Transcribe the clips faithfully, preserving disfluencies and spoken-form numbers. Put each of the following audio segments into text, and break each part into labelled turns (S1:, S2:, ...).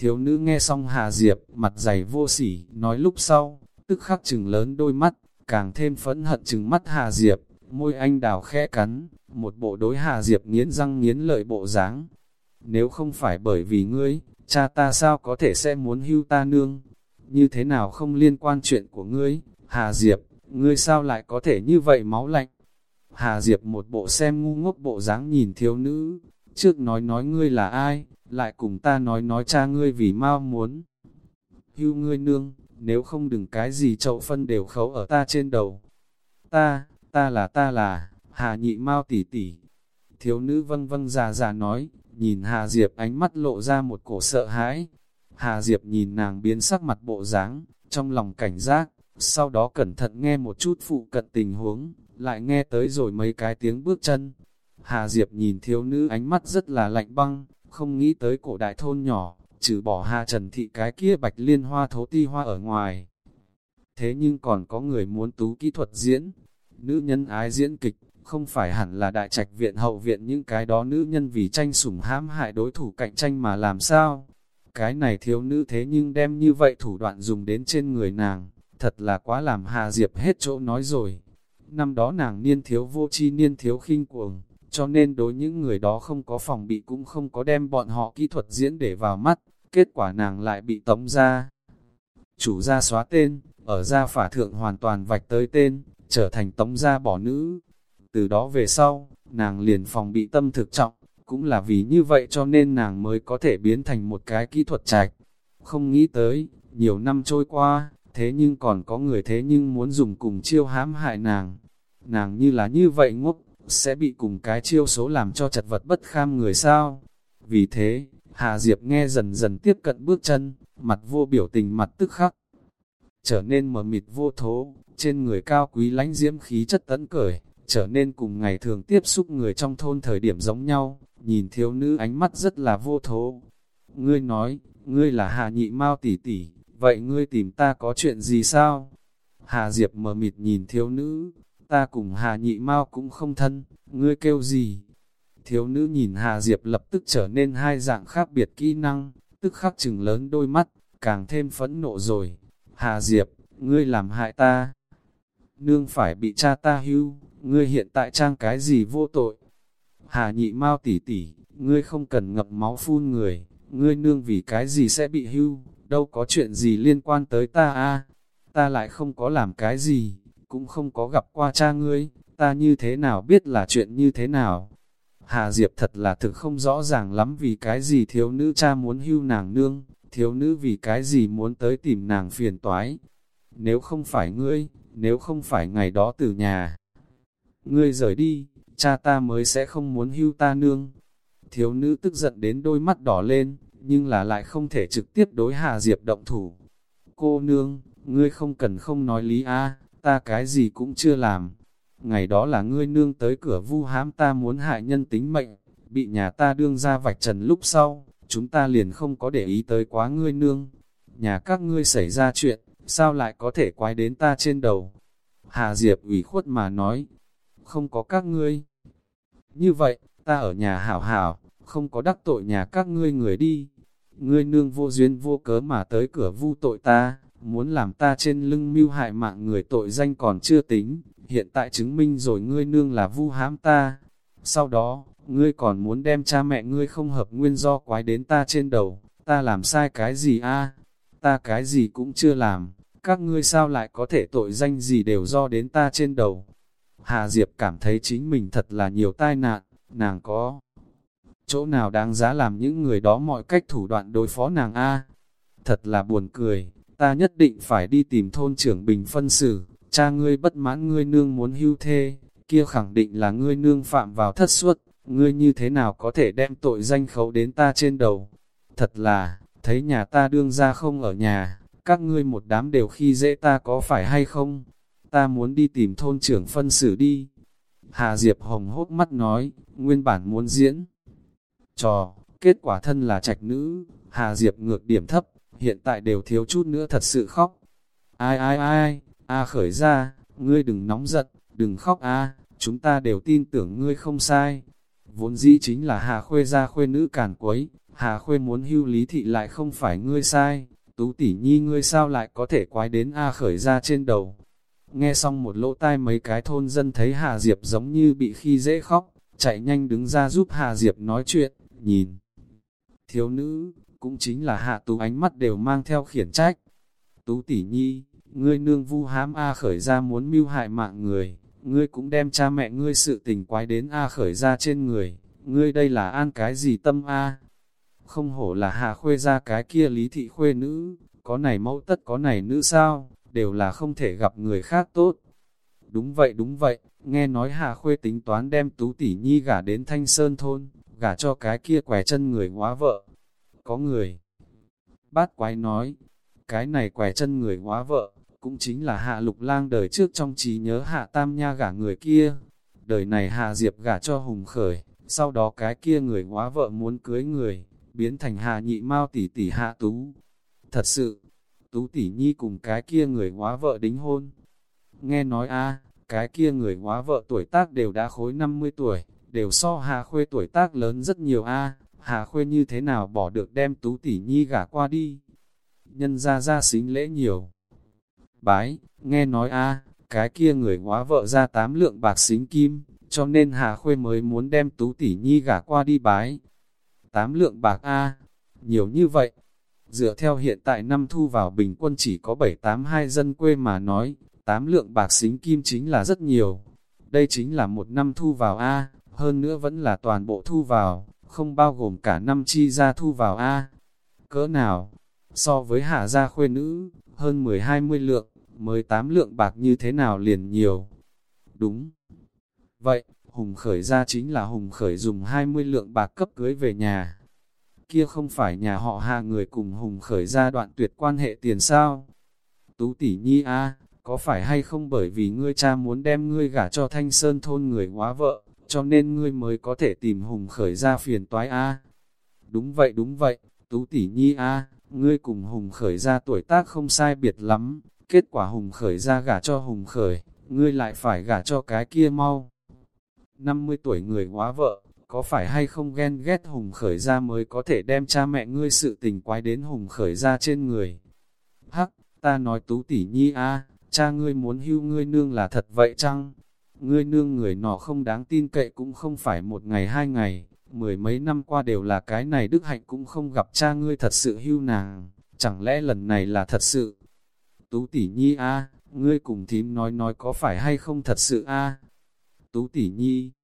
S1: Thiếu nữ nghe xong Hà Diệp, mặt dày vô sỉ, nói lúc sau, tức khắc trừng lớn đôi mắt, càng thêm phẫn hận trừng mắt Hà Diệp, môi anh đào khẽ cắn, một bộ đối Hà Diệp nghiến răng nghiến lợi bộ dáng. Nếu không phải bởi vì ngươi, cha ta sao có thể sẽ muốn hưu ta nương? Như thế nào không liên quan chuyện của ngươi? Hà Diệp, ngươi sao lại có thể như vậy máu lạnh? Hà Diệp một bộ xem ngu ngốc bộ dáng nhìn thiếu nữ, trước nói nói ngươi là ai, lại cùng ta nói nói cha ngươi vì mau muốn hưu ngươi nương, nếu không đừng cái gì chậu phân đều khấu ở ta trên đầu. Ta, ta là ta là, Hà Nhị Mao tỷ tỷ. Thiếu nữ vâng vâng già già nói, nhìn Hà Diệp ánh mắt lộ ra một cổ sợ hãi. Hà Diệp nhìn nàng biến sắc mặt bộ dáng, trong lòng cảnh giác, sau đó cẩn thận nghe một chút phụ cận tình huống, lại nghe tới rồi mấy cái tiếng bước chân. Hà Diệp nhìn thiếu nữ ánh mắt rất là lạnh băng, không nghĩ tới cổ đại thôn nhỏ, trừ bỏ Hà Trần Thị cái kia bạch liên hoa thố ti hoa ở ngoài. Thế nhưng còn có người muốn tú kỹ thuật diễn, nữ nhân ái diễn kịch, không phải hẳn là đại trạch viện hậu viện những cái đó nữ nhân vì tranh sủng hãm hại đối thủ cạnh tranh mà làm sao. Cái này thiếu nữ thế nhưng đem như vậy thủ đoạn dùng đến trên người nàng, thật là quá làm Hà Diệp hết chỗ nói rồi. Năm đó nàng niên thiếu vô tri niên thiếu khinh cuồng, cho nên đối những người đó không có phòng bị cũng không có đem bọn họ kỹ thuật diễn để vào mắt, kết quả nàng lại bị tống ra. Chủ gia xóa tên, ở gia phả thượng hoàn toàn vạch tới tên, trở thành tống gia bỏ nữ. Từ đó về sau, nàng liền phòng bị tâm thực trọng, cũng là vì như vậy cho nên nàng mới có thể biến thành một cái kỹ thuật trạch. Không nghĩ tới, nhiều năm trôi qua, thế nhưng còn có người thế nhưng muốn dùng cùng chiêu hãm hại nàng. Nàng như là như vậy ngốc, sẽ bị cùng cái chiêu số làm cho chật vật bất kham người sao. Vì thế, Hà Diệp nghe dần dần tiếp cận bước chân, mặt vô biểu tình mặt tức khắc trở nên mờ mịt vô thố, trên người cao quý lãnh diễm khí chất tấn cởi, trở nên cùng ngày thường tiếp xúc người trong thôn thời điểm giống nhau, nhìn thiếu nữ ánh mắt rất là vô thố. Ngươi nói, ngươi là Hà Nhị Mao tỷ tỷ, vậy ngươi tìm ta có chuyện gì sao? Hà Diệp mờ mịt nhìn thiếu nữ, ta cùng Hà Nhị Mao cũng không thân, ngươi kêu gì? Thiếu nữ nhìn Hà Diệp lập tức trở nên hai dạng khác biệt kỹ năng, tức khắc chừng lớn đôi mắt, càng thêm phẫn nộ rồi. Hà Diệp, ngươi làm hại ta. Nương phải bị cha ta hưu, ngươi hiện tại trang cái gì vô tội? Hà Nhị Mao tỷ tỷ, ngươi không cần ngập máu phun người, ngươi nương vì cái gì sẽ bị hưu, đâu có chuyện gì liên quan tới ta a? Ta lại không có làm cái gì, cũng không có gặp qua cha ngươi, ta như thế nào biết là chuyện như thế nào? Hà Diệp thật là thực không rõ ràng lắm vì cái gì thiếu nữ cha muốn hưu nàng nương, thiếu nữ vì cái gì muốn tới tìm nàng phiền toái. Nếu không phải ngươi, nếu không phải ngày đó từ nhà ngươi rời đi, cha ta mới sẽ không muốn hưu ta nương. Thiếu nữ tức giận đến đôi mắt đỏ lên, nhưng là lại không thể trực tiếp đối Hà Diệp động thủ. Cô nương, ngươi không cần không nói lý a, ta cái gì cũng chưa làm. Ngày đó là ngươi nương tới cửa vu hãm ta muốn hại nhân tính mệnh, bị nhà ta đương ra vạch trần lúc sau, chúng ta liền không có để ý tới quá ngươi nương. Nhà các ngươi xảy ra chuyện, sao lại có thể quái đến ta trên đầu? Hà Diệp ủy khuất mà nói, không có các ngươi. Như vậy, ta ở nhà hảo hảo, không có đắc tội nhà các ngươi người đi. Ngươi nương vô duyên vô cớ mà tới cửa vu tội ta, muốn làm ta trên lưng mưu hại mạng người tội danh còn chưa tính, hiện tại chứng minh rồi ngươi nương là vu hãm ta. Sau đó, ngươi còn muốn đem cha mẹ ngươi không hợp nguyên do quái đến ta trên đầu, ta làm sai cái gì a? Ta cái gì cũng chưa làm, các ngươi sao lại có thể tội danh gì đều do đến ta trên đầu? Hà Diệp cảm thấy chính mình thật là nhiều tai nạn, nàng có chỗ nào đáng giá làm những người đó mọi cách thủ đoạn đối phó nàng a? Thật là buồn cười, ta nhất định phải đi tìm thôn trưởng Bình phân xử, cha ngươi bất mãn ngươi nương muốn hưu thê, kia khẳng định là ngươi nương phạm vào thất suất, ngươi như thế nào có thể đem tội danh khấu đến ta trên đầu? Thật là, thấy nhà ta đương ra không ở nhà, các ngươi một đám đều khi dễ ta có phải hay không? Ta muốn đi tìm thôn trưởng phân xử đi. Hà Diệp hồng hốt mắt nói, nguyên bản muốn diễn trò, kết quả thân là trạch nữ, Hà Diệp ngược điểm thấp, hiện tại đều thiếu chút nữa thật sự khóc. Ai ai ai, a khởi ra, ngươi đừng nóng giận, đừng khóc a, chúng ta đều tin tưởng ngươi không sai. Vốn dĩ chính là Hà Khuê gia khuê nữ càn quấy, Hà Khuê muốn hưu Lý Thị lại không phải ngươi sai, Tú tỷ nhi ngươi sao lại có thể quái đến A Khởi ra trên đầu. Nghe xong một lỗ tai mấy cái thôn dân thấy Hà Diệp giống như bị khi dễ khóc, chạy nhanh đứng ra giúp Hà Diệp nói chuyện, nhìn. Thiếu nữ, cũng chính là Hạ Tú ánh mắt đều mang theo khiển trách. Tú tỷ nhi, ngươi nương vu hãm A Khởi ra muốn mưu hại mạng người, ngươi cũng đem cha mẹ ngươi sự tình quái đến A Khởi ra trên người, ngươi đây là an cái gì tâm A? Không hổ là Hạ Khuê ra cái kia Lý Thị Khuê nữ, có này mẫu tất có này nữ sao, đều là không thể gặp người khác tốt. Đúng vậy đúng vậy, nghe nói Hạ Khuê tính toán đem Tú tỷ nhi gả đến Thanh Sơn thôn, gả cho cái kia quẻ chân người hóa vợ. Có người bát quái nói, cái này quẻ chân người hóa vợ, cũng chính là Hạ Lục Lang đời trước trong trí nhớ Hạ Tam Nha gả người kia. Đời này Hạ Diệp gả cho Hùng Khởi, sau đó cái kia người hóa vợ muốn cưới người, biến thành Hạ Nhị Mao tỷ tỷ Hạ Tú. Thật sự, Tú tỷ nhi cùng cái kia người hóa vợ đính hôn. Nghe nói a, cái kia người hóa vợ tuổi tác đều đã khối năm mươi tuổi, đều so Hạ Khuê tuổi tác lớn rất nhiều a. Hạ Khuê như thế nào bỏ được đem Tú tỷ nhi gả qua đi? Nhân ra ra xính lễ nhiều. Bái, nghe nói a, cái kia người hóa vợ ra tám lượng bạc xính kim, cho nên Hạ Khuê mới muốn đem Tú tỷ nhi gả qua đi bái. Tám lượng bạc a, nhiều như vậy. Dựa theo hiện tại năm thu vào bình quân chỉ có bảy tám hai dân quê mà nói, tám lượng bạc xính kim chính là rất nhiều. Đây chính là một năm thu vào a, hơn nữa vẫn là toàn bộ thu vào, không bao gồm cả năm chi ra thu vào a. Cỡ nào? So với Hạ gia khuê nữ, hơn mười hai mươi lượng, mới tám lượng bạc như thế nào liền nhiều. Đúng. Vậy, Hùng Khởi gia chính là Hùng Khởi dùng hai mươi lượng bạc cấp cưới về nhà. Kia không phải nhà họ Hạ người cùng Hùng Khởi gia đoạn tuyệt quan hệ tiền sao? Tú tỷ nhi a, có phải hay không bởi vì ngươi cha muốn đem ngươi gả cho Thanh Sơn thôn người hóa vợ, cho nên ngươi mới có thể tìm Hùng Khởi gia phiền toái a? Đúng vậy đúng vậy, Tú tỷ nhi a, ngươi cùng Hùng Khởi gia tuổi tác không sai biệt lắm, kết quả Hùng Khởi gia gả cho Hùng Khởi, ngươi lại phải gả cho cái kia mau. năm mươi tuổi người hóa vợ, có phải hay không ghen ghét Hùng Khởi gia mới có thể đem cha mẹ ngươi sự tình quái đến Hùng Khởi gia trên người? Hắc, ta nói Tú tỷ nhi a, cha ngươi muốn hưu ngươi nương là thật vậy chăng? Ngươi nương người nọ không đáng tin cậy cũng không phải một ngày hai ngày, mười mấy năm qua đều là cái này đức hạnh cũng không gặp cha ngươi thật sự hưu nàng, chẳng lẽ lần này là thật sự? Tú tỷ nhi a, ngươi cùng thím nói nói có phải hay không thật sự a? Tú tỷ nhi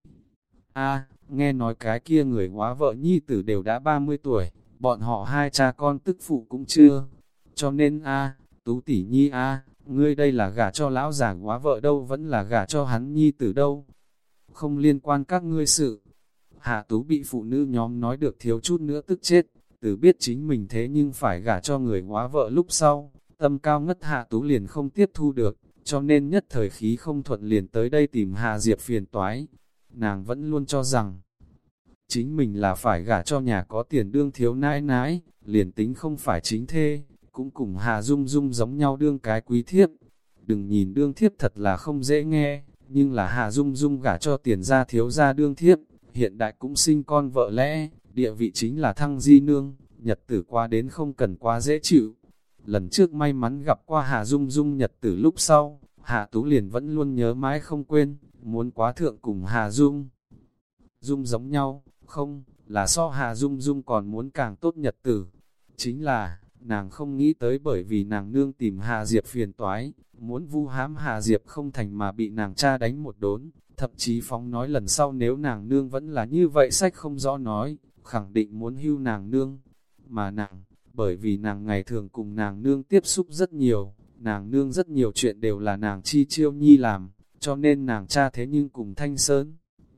S1: a, nghe nói cái kia người hóa vợ nhi tử đều đã ba mươi tuổi, bọn họ hai cha con tức phụ cũng chưa, cho nên a, Tú tỷ nhi a, ngươi đây là gả cho lão già hóa vợ đâu vẫn là gả cho hắn nhi tử đâu? Không liên quan các ngươi sự. Hạ Tú bị phụ nữ nhóm nói được thiếu chút nữa tức chết, từ biết chính mình thế nhưng phải gả cho người hóa vợ lúc sau, tâm cao ngất Hạ Tú liền không tiếp thu được, cho nên nhất thời khí không thuận liền tới đây tìm Hà Diệp phiền toái. Nàng vẫn luôn cho rằng, chính mình là phải gả cho nhà có tiền đương thiếu nãi nãi, liền tính không phải chính thê, cũng cùng Hà Dung Dung giống nhau đương cái quý thiếp. Đừng nhìn đương thiếp thật là không dễ nghe, nhưng là Hà Dung Dung gả cho tiền ra thiếu ra đương thiếp, hiện đại cũng sinh con vợ lẽ, địa vị chính là thăng di nương, nhật tử qua đến không cần quá dễ chịu. Lần trước may mắn gặp qua Hà Dung Dung nhật tử lúc sau, Hà Tú liền vẫn luôn nhớ mãi không quên, muốn quá thượng cùng Hà Dung. Dung giống nhau, không, là so Hà Dung Dung còn muốn càng tốt nhật tử. Chính là, nàng không nghĩ tới bởi vì nàng nương tìm Hà Diệp phiền toái, muốn vu hãm Hà Diệp không thành mà bị nàng cha đánh một đốn, thậm chí phóng nói lần sau nếu nàng nương vẫn là như vậy sách không rõ nói, khẳng định muốn hưu nàng nương. Mà nàng, bởi vì nàng ngày thường cùng nàng nương tiếp xúc rất nhiều, nàng nương rất nhiều chuyện đều là nàng chi chiêu nhi làm, cho nên nàng cha thế nhưng cùng Thanh Sơn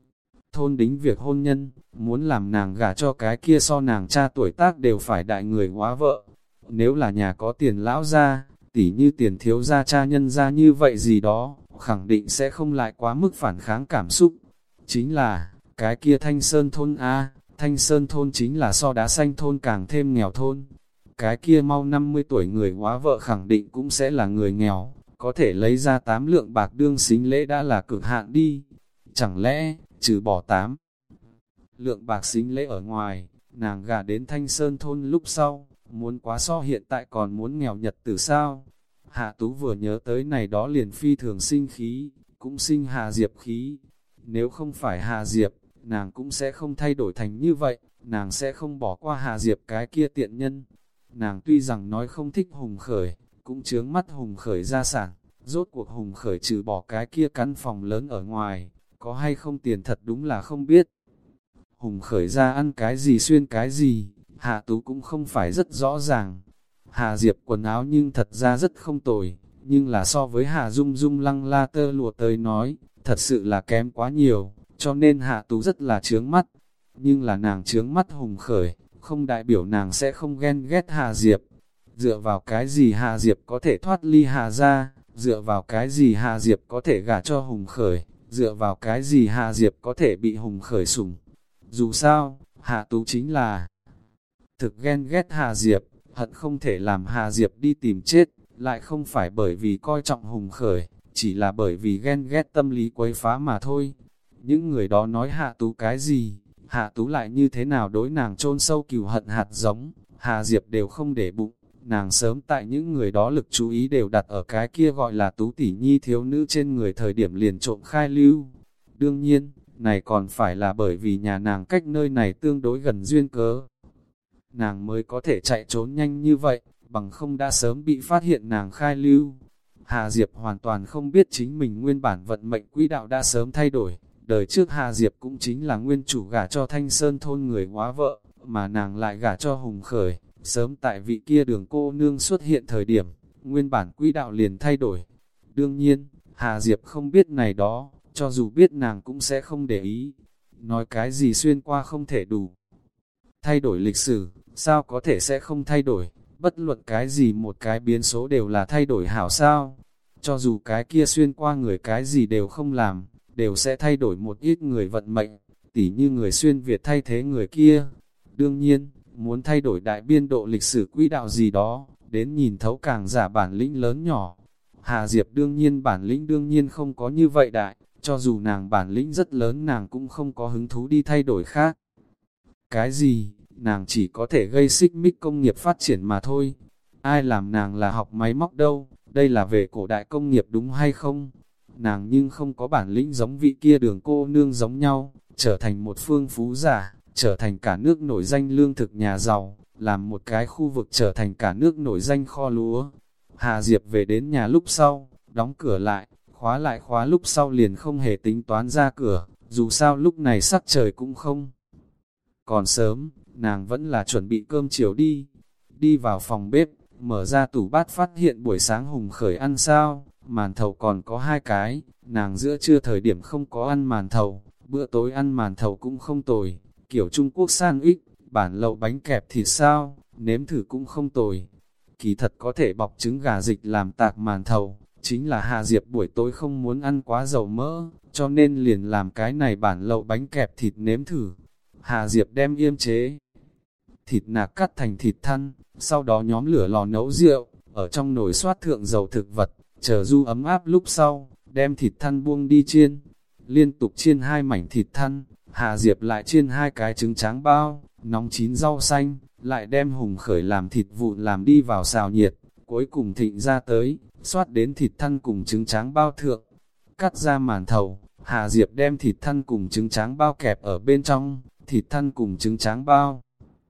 S1: thôn đính việc hôn nhân, muốn làm nàng gả cho cái kia so nàng cha tuổi tác đều phải đại người hóa vợ. Nếu là nhà có tiền lão gia, tỉ như tiền thiếu gia cha nhân gia như vậy gì đó, khẳng định sẽ không lại quá mức phản kháng cảm xúc. Chính là, cái kia Thanh Sơn thôn A, Thanh Sơn thôn chính là so đá xanh thôn càng thêm nghèo thôn. Cái kia mau năm mươi tuổi người hóa vợ khẳng định cũng sẽ là người nghèo, có thể lấy ra tám lượng bạc đương xính lễ đã là cực hạn đi. Chẳng lẽ, trừ bỏ tám lượng bạc xính lễ ở ngoài, Nàng gả đến Thanh Sơn thôn lúc sau, muốn quá so hiện tại còn muốn nghèo nhật tử sao? Hạ Tú vừa nhớ tới này đó liền phi thường sinh khí, cũng sinh Hà Diệp khí. Nếu không phải Hà Diệp, nàng cũng sẽ không thay đổi thành như vậy, nàng sẽ không bỏ qua Hà Diệp cái kia tiện nhân. Nàng tuy rằng nói không thích Hùng Khởi, cũng chướng mắt Hùng Khởi gia sản, rốt cuộc Hùng Khởi trừ bỏ cái kia căn phòng lớn ở ngoài, có hay không tiền thật đúng là không biết. Hùng Khởi ra ăn cái gì xuyên cái gì, Hạ Tú cũng không phải rất rõ ràng. Hà Diệp quần áo nhưng thật ra rất không tồi, nhưng là so với Hà Dung Dung lăng la tơ lụa tới nói, thật sự là kém quá nhiều, cho nên Hạ Tú rất là chướng mắt. Nhưng là nàng chướng mắt Hùng Khởi, không đại biểu nàng sẽ không ghen ghét Hà Diệp. Dựa vào cái gì Hà Diệp có thể thoát ly Hà ra, dựa vào cái gì Hà Diệp có thể gả cho Hùng Khởi, dựa vào cái gì Hà Diệp có thể bị Hùng Khởi sủng. Dù sao, Hạ Tú chính là thực ghen ghét Hà Diệp, hận không thể làm Hà Diệp đi tìm chết, lại không phải bởi vì coi trọng Hùng Khởi, chỉ là bởi vì ghen ghét tâm lý quấy phá mà thôi. Những người đó nói Hạ Tú cái gì, Hạ Tú lại như thế nào đối nàng chôn sâu cừu hận hạt giống, Hà Diệp đều không để bụng. Nàng sớm tại những người đó lực chú ý đều đặt ở cái kia gọi là Tú tỷ nhi thiếu nữ trên người thời điểm liền trộm khai lưu. Đương nhiên, này còn phải là bởi vì nhà nàng cách nơi này tương đối gần duyên cớ. Nàng mới có thể chạy trốn nhanh như vậy, bằng không đã sớm bị phát hiện nàng khai lưu. Hà Diệp hoàn toàn không biết chính mình nguyên bản vận mệnh quỹ đạo đã sớm thay đổi. Đời trước Hà Diệp cũng chính là nguyên chủ gả cho Thanh Sơn thôn người hóa vợ, mà nàng lại gả cho Hùng Khởi. Sớm tại vị kia đường cô nương xuất hiện thời điểm, nguyên bản quỹ đạo liền thay đổi. Đương nhiên, Hà Diệp không biết này đó, cho dù biết nàng cũng sẽ không để ý. Nói cái gì xuyên qua không thể đủ thay đổi lịch sử, sao có thể sẽ không thay đổi, bất luận cái gì một cái biến số đều là thay đổi hảo sao. Cho dù cái kia xuyên qua người cái gì đều không làm, đều sẽ thay đổi một ít người vận mệnh, tỉ như người xuyên Việt thay thế người kia. Đương nhiên, muốn thay đổi đại biên độ lịch sử quỹ đạo gì đó, đến nhìn thấu càng giả bản lĩnh lớn nhỏ. Hà Diệp đương nhiên bản lĩnh đương nhiên không có như vậy đại, cho dù nàng bản lĩnh rất lớn nàng cũng không có hứng thú đi thay đổi khác. Cái gì, nàng chỉ có thể gây xích mích công nghiệp phát triển mà thôi. Ai làm nàng là học máy móc đâu, đây là về cổ đại công nghiệp đúng hay không? Nàng nhưng không có bản lĩnh giống vị kia đường cô nương giống nhau, trở thành một phương phú giả, trở thành cả nước nổi danh lương thực nhà giàu, làm một cái khu vực trở thành cả nước nổi danh kho lúa. Hà Diệp về đến nhà lúc sau, đóng cửa lại, khóa lại khóa lúc sau liền không hề tính toán ra cửa, dù sao lúc này sắc trời cũng không. Còn sớm, nàng vẫn là chuẩn bị cơm chiều đi. Đi vào phòng bếp, mở ra tủ bát phát hiện buổi sáng Hùng Khởi ăn sao, màn thầu còn có hai cái, nàng giữa trưa thời điểm không có ăn màn thầu, bữa tối ăn màn thầu cũng không tồi, kiểu Trung Quốc sandwich, bản lậu bánh kẹp thịt sao, nếm thử cũng không tồi. Kỳ thật có thể bọc trứng gà dịch làm tạc màn thầu, chính là Hà Diệp buổi tối không muốn ăn quá dầu mỡ, cho nên liền làm cái này bản lậu bánh kẹp thịt nếm thử. Hà Diệp đem yêm chế thịt nạc cắt thành thịt thăn, sau đó nhóm lửa lò nấu rượu, ở trong nồi xoát thượng dầu thực vật, chờ du ấm áp lúc sau, đem thịt thăn buông đi chiên. Liên tục chiên hai mảnh thịt thăn, Hà Diệp lại chiên hai cái trứng tráng bao, nóng chín rau xanh, lại đem Hùng Khởi làm thịt vụn làm đi vào xào nhiệt, cuối cùng thịnh ra tới, xoát đến thịt thăn cùng trứng tráng bao thượng. Cắt ra màn thầu, Hà Diệp đem thịt thăn cùng trứng tráng bao kẹp ở bên trong, thịt thăn cùng trứng tráng bao.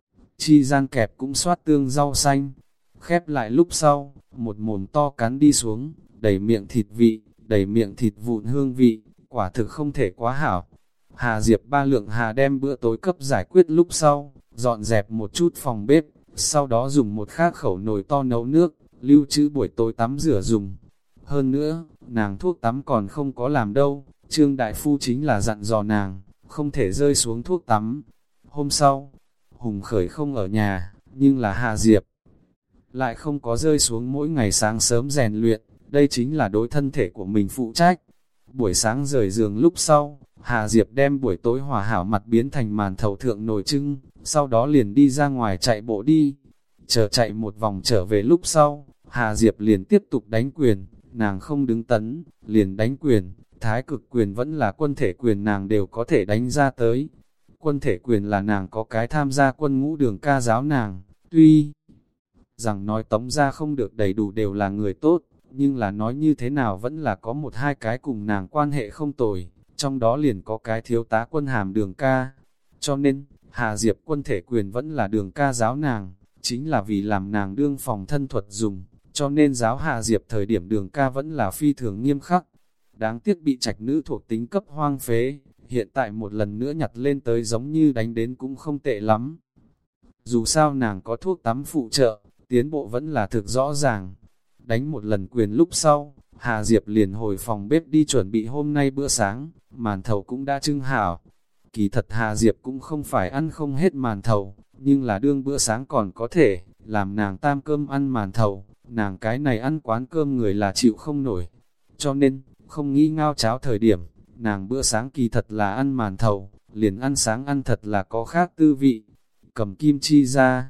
S1: Chi gian kẹp cũng xoát tương rau xanh, khép lại lúc sau, một mồm to cắn đi xuống, đầy miệng thịt vị, đầy miệng thịt vụn hương vị, quả thực không thể quá hảo. Hà Diệp ba lượng hà đem bữa tối cấp giải quyết lúc sau, dọn dẹp một chút phòng bếp, sau đó dùng một khác khẩu nồi to nấu nước, lưu trữ buổi tối tắm rửa dùng. Hơn nữa, nàng thuốc tắm còn không có làm đâu, Trương Đại Phu chính là dặn dò nàng, không thể rơi xuống thuốc tắm. Hôm sau, Hùng Khởi không ở nhà, nhưng là Hà Diệp lại không có rơi xuống mỗi ngày sáng sớm rèn luyện, đây chính là đối thân thể của mình phụ trách. Buổi sáng rời giường lúc sau, Hà Diệp đem buổi tối hòa hảo mặt biến thành màn thầu thượng nồi trưng, sau đó liền đi ra ngoài chạy bộ đi. Chờ chạy một vòng trở về lúc sau, Hà Diệp liền tiếp tục đánh quyền, nàng không đứng tấn, liền đánh quyền, thái cực quyền vẫn là quân thể quyền nàng đều có thể đánh ra tới. quân thể quyền là nàng có cái tham gia quân ngũ Đường ca giáo nàng, tuy rằng nói Tống gia không được đầy đủ đều là người tốt, nhưng là nói như thế nào vẫn là có một hai cái cùng nàng quan hệ không tồi, trong đó liền có cái thiếu tá quân hàm Đường ca. Cho nên, Hà Diệp quân thể quyền vẫn là Đường ca giáo nàng, chính là vì làm nàng đương phòng thân thuật dùng, cho nên giáo Hà Diệp thời điểm Đường ca vẫn là phi thường nghiêm khắc. Đáng tiếc bị trạch nữ thuộc tính cấp hoang phế, hiện tại một lần nữa nhặt lên tới giống như đánh đến cũng không tệ lắm. Dù sao nàng có thuốc tắm phụ trợ, tiến bộ vẫn là thực rõ ràng. Đánh một lần quyền lúc sau, Hà Diệp liền hồi phòng bếp đi chuẩn bị hôm nay bữa sáng, màn thầu cũng đã trưng hảo. Kỳ thật Hà Diệp cũng không phải ăn không hết màn thầu, nhưng là đương bữa sáng còn có thể, làm nàng tam cơm ăn màn thầu, nàng cái này ăn quán cơm người là chịu không nổi. Cho nên, không nghĩ ngao cháo thời điểm, nàng bữa sáng kỳ thật là ăn màn thầu, liền ăn sáng ăn thật là có khác tư vị. Cầm kim chi ra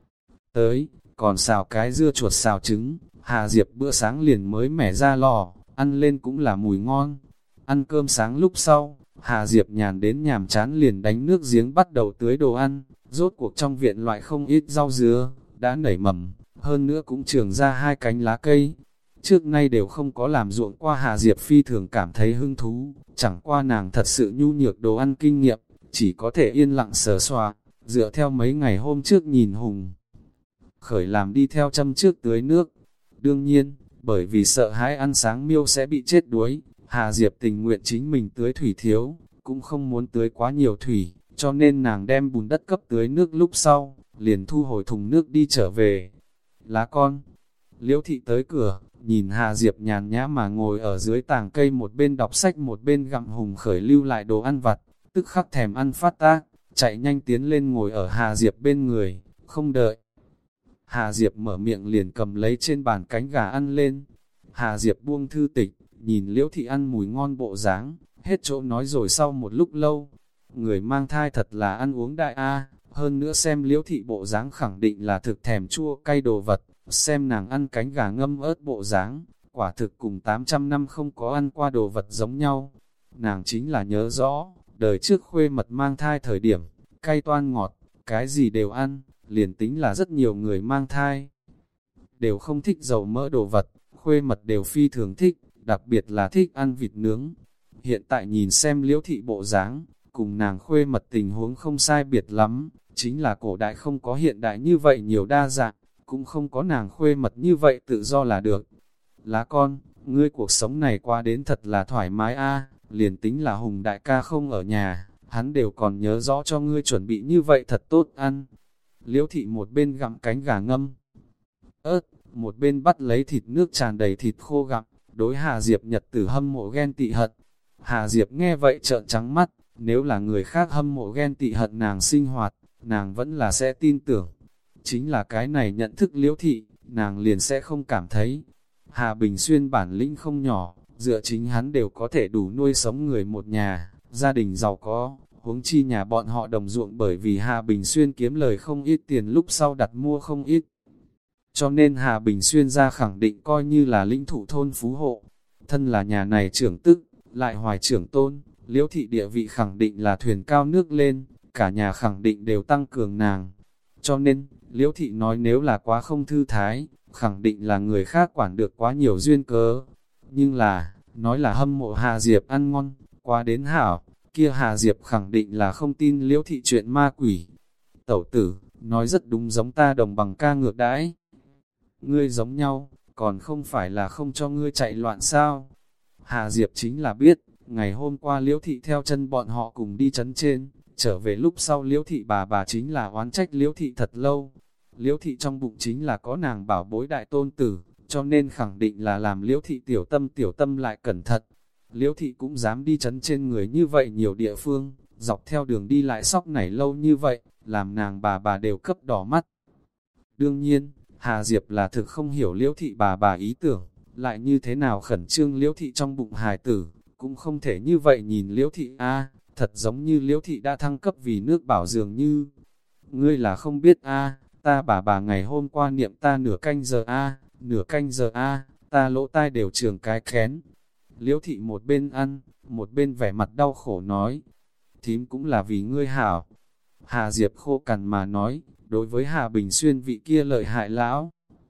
S1: tới, còn xào cái dưa chuột xào trứng, Hà Diệp bữa sáng liền mới mẻ ra lò, ăn lên cũng là mùi ngon. Ăn cơm sáng lúc sau, Hà Diệp nhàn đến nhàm chán liền đánh nước giếng bắt đầu tưới đồ ăn, rốt cuộc trong viện loại không ít rau dứa, đã nảy mầm, hơn nữa cũng trường ra hai cánh lá cây. Trước nay đều không có làm ruộng qua Hà Diệp phi thường cảm thấy hứng thú, chẳng qua nàng thật sự nhu nhược đồ ăn kinh nghiệm, chỉ có thể yên lặng sờ soạ, dựa theo mấy ngày hôm trước nhìn Hùng Khởi làm đi theo châm trước tưới nước. Đương nhiên, bởi vì sợ hãi ăn sáng miêu sẽ bị chết đuối, Hà Diệp tình nguyện chính mình tưới thủy thiếu, cũng không muốn tưới quá nhiều thủy, cho nên nàng đem bùn đất cấp tưới nước lúc sau, liền thu hồi thùng nước đi trở về. Lá con, Liễu thị tới cửa, nhìn Hà Diệp nhàn nhã mà ngồi ở dưới tàng cây một bên đọc sách một bên gặm Hùng Khởi lưu lại đồ ăn vặt, tức khắc thèm ăn phát tác, chạy nhanh tiến lên ngồi ở Hà Diệp bên người, không đợi. Hà Diệp mở miệng liền cầm lấy trên bàn cánh gà ăn lên. Hà Diệp buông thư tịch, nhìn Liễu thị ăn mùi ngon bộ dáng, hết chỗ nói rồi sau một lúc lâu. Người mang thai thật là ăn uống đại a, hơn nữa xem Liễu thị bộ dáng khẳng định là thực thèm chua cay đồ vật, xem nàng ăn cánh gà ngâm ớt bộ dáng, quả thực cùng tám trăm năm không có ăn qua đồ vật giống nhau. Nàng chính là nhớ rõ, đời trước khuê mật mang thai thời điểm, cay toan ngọt, cái gì đều ăn, liền tính là rất nhiều người mang thai, đều không thích dầu mỡ đồ vật, khuê mật đều phi thường thích, đặc biệt là thích ăn vịt nướng. Hiện tại nhìn xem Liễu thị bộ dáng, cùng nàng khuê mật tình huống không sai biệt lắm, chính là cổ đại không có hiện đại như vậy nhiều đa dạng, cũng không có nàng khuê mật như vậy tự do là được. Lá con, ngươi cuộc sống này qua đến thật là thoải mái a, liền tính là Hùng đại ca không ở nhà, hắn đều còn nhớ rõ cho ngươi chuẩn bị như vậy thật tốt ăn. Liễu thị một bên gặm cánh gà ngâm ớt, một bên bắt lấy thịt nước tràn đầy thịt khô gặm, đối Hà Diệp nhật tử hâm mộ ghen tị hận. Hà Diệp nghe vậy trợn trắng mắt, nếu là người khác hâm mộ ghen tị hận nàng sinh hoạt, nàng vẫn là sẽ tin tưởng. Chính là cái này nhận thức Liễu thị, nàng liền sẽ không cảm thấy. Hà Bình Xuyên bản lĩnh không nhỏ, dựa chính hắn đều có thể đủ nuôi sống người một nhà, gia đình giàu có, huống chi nhà bọn họ đồng ruộng bởi vì Hà Bình Xuyên kiếm lời không ít tiền lúc sau đặt mua không ít. Cho nên Hà Bình Xuyên ra khẳng định coi như là lĩnh thụ thôn phú hộ. Thân là nhà này trưởng tức, lại hoài trưởng tôn, Liễu thị địa vị khẳng định là thuyền cao nước lên, cả nhà khẳng định đều tăng cường nàng. Cho nên, Liễu thị nói nếu là quá không thư thái, khẳng định là người khác quản được quá nhiều duyên cớ. Nhưng là, nói là hâm mộ Hà Diệp ăn ngon, quá đến hảo, kia Hà Diệp khẳng định là không tin Liễu thị chuyện ma quỷ. Tẩu tử, nói rất đúng giống ta đồng bằng ca ngược đãi. Ngươi giống nhau, còn không phải là không cho ngươi chạy loạn sao? Hà Diệp chính là biết, ngày hôm qua Liễu thị theo chân bọn họ cùng đi trấn trên, trở về lúc sau Liễu thị bà bà chính là oán trách Liễu thị thật lâu. Liễu thị trong bụng chính là có nàng bảo bối đại tôn tử, cho nên khẳng định là làm Liễu thị tiểu tâm tiểu tâm lại cẩn thận. Liễu thị cũng dám đi trấn trên người như vậy nhiều địa phương, dọc theo đường đi lại sóc nảy lâu như vậy, làm nàng bà bà đều cấp đỏ mắt. Đương nhiên, Hà Diệp là thực không hiểu Liễu thị bà bà ý tưởng, lại như thế nào khẩn trương Liễu thị trong bụng hài tử, cũng không thể như vậy nhìn Liễu thị a, thật giống như Liễu thị đã thăng cấp vì nước bảo dường như. Ngươi là không biết a, ta bà bà ngày hôm qua niệm ta nửa canh giờ a, nửa canh giờ a, ta lỗ tai đều trường cái khén. Liễu thị một bên ăn, một bên vẻ mặt đau khổ nói, thím cũng là vì ngươi hảo. Hà Diệp khô cằn mà nói, đối với Hà Bình Xuyên vị kia lợi hại lão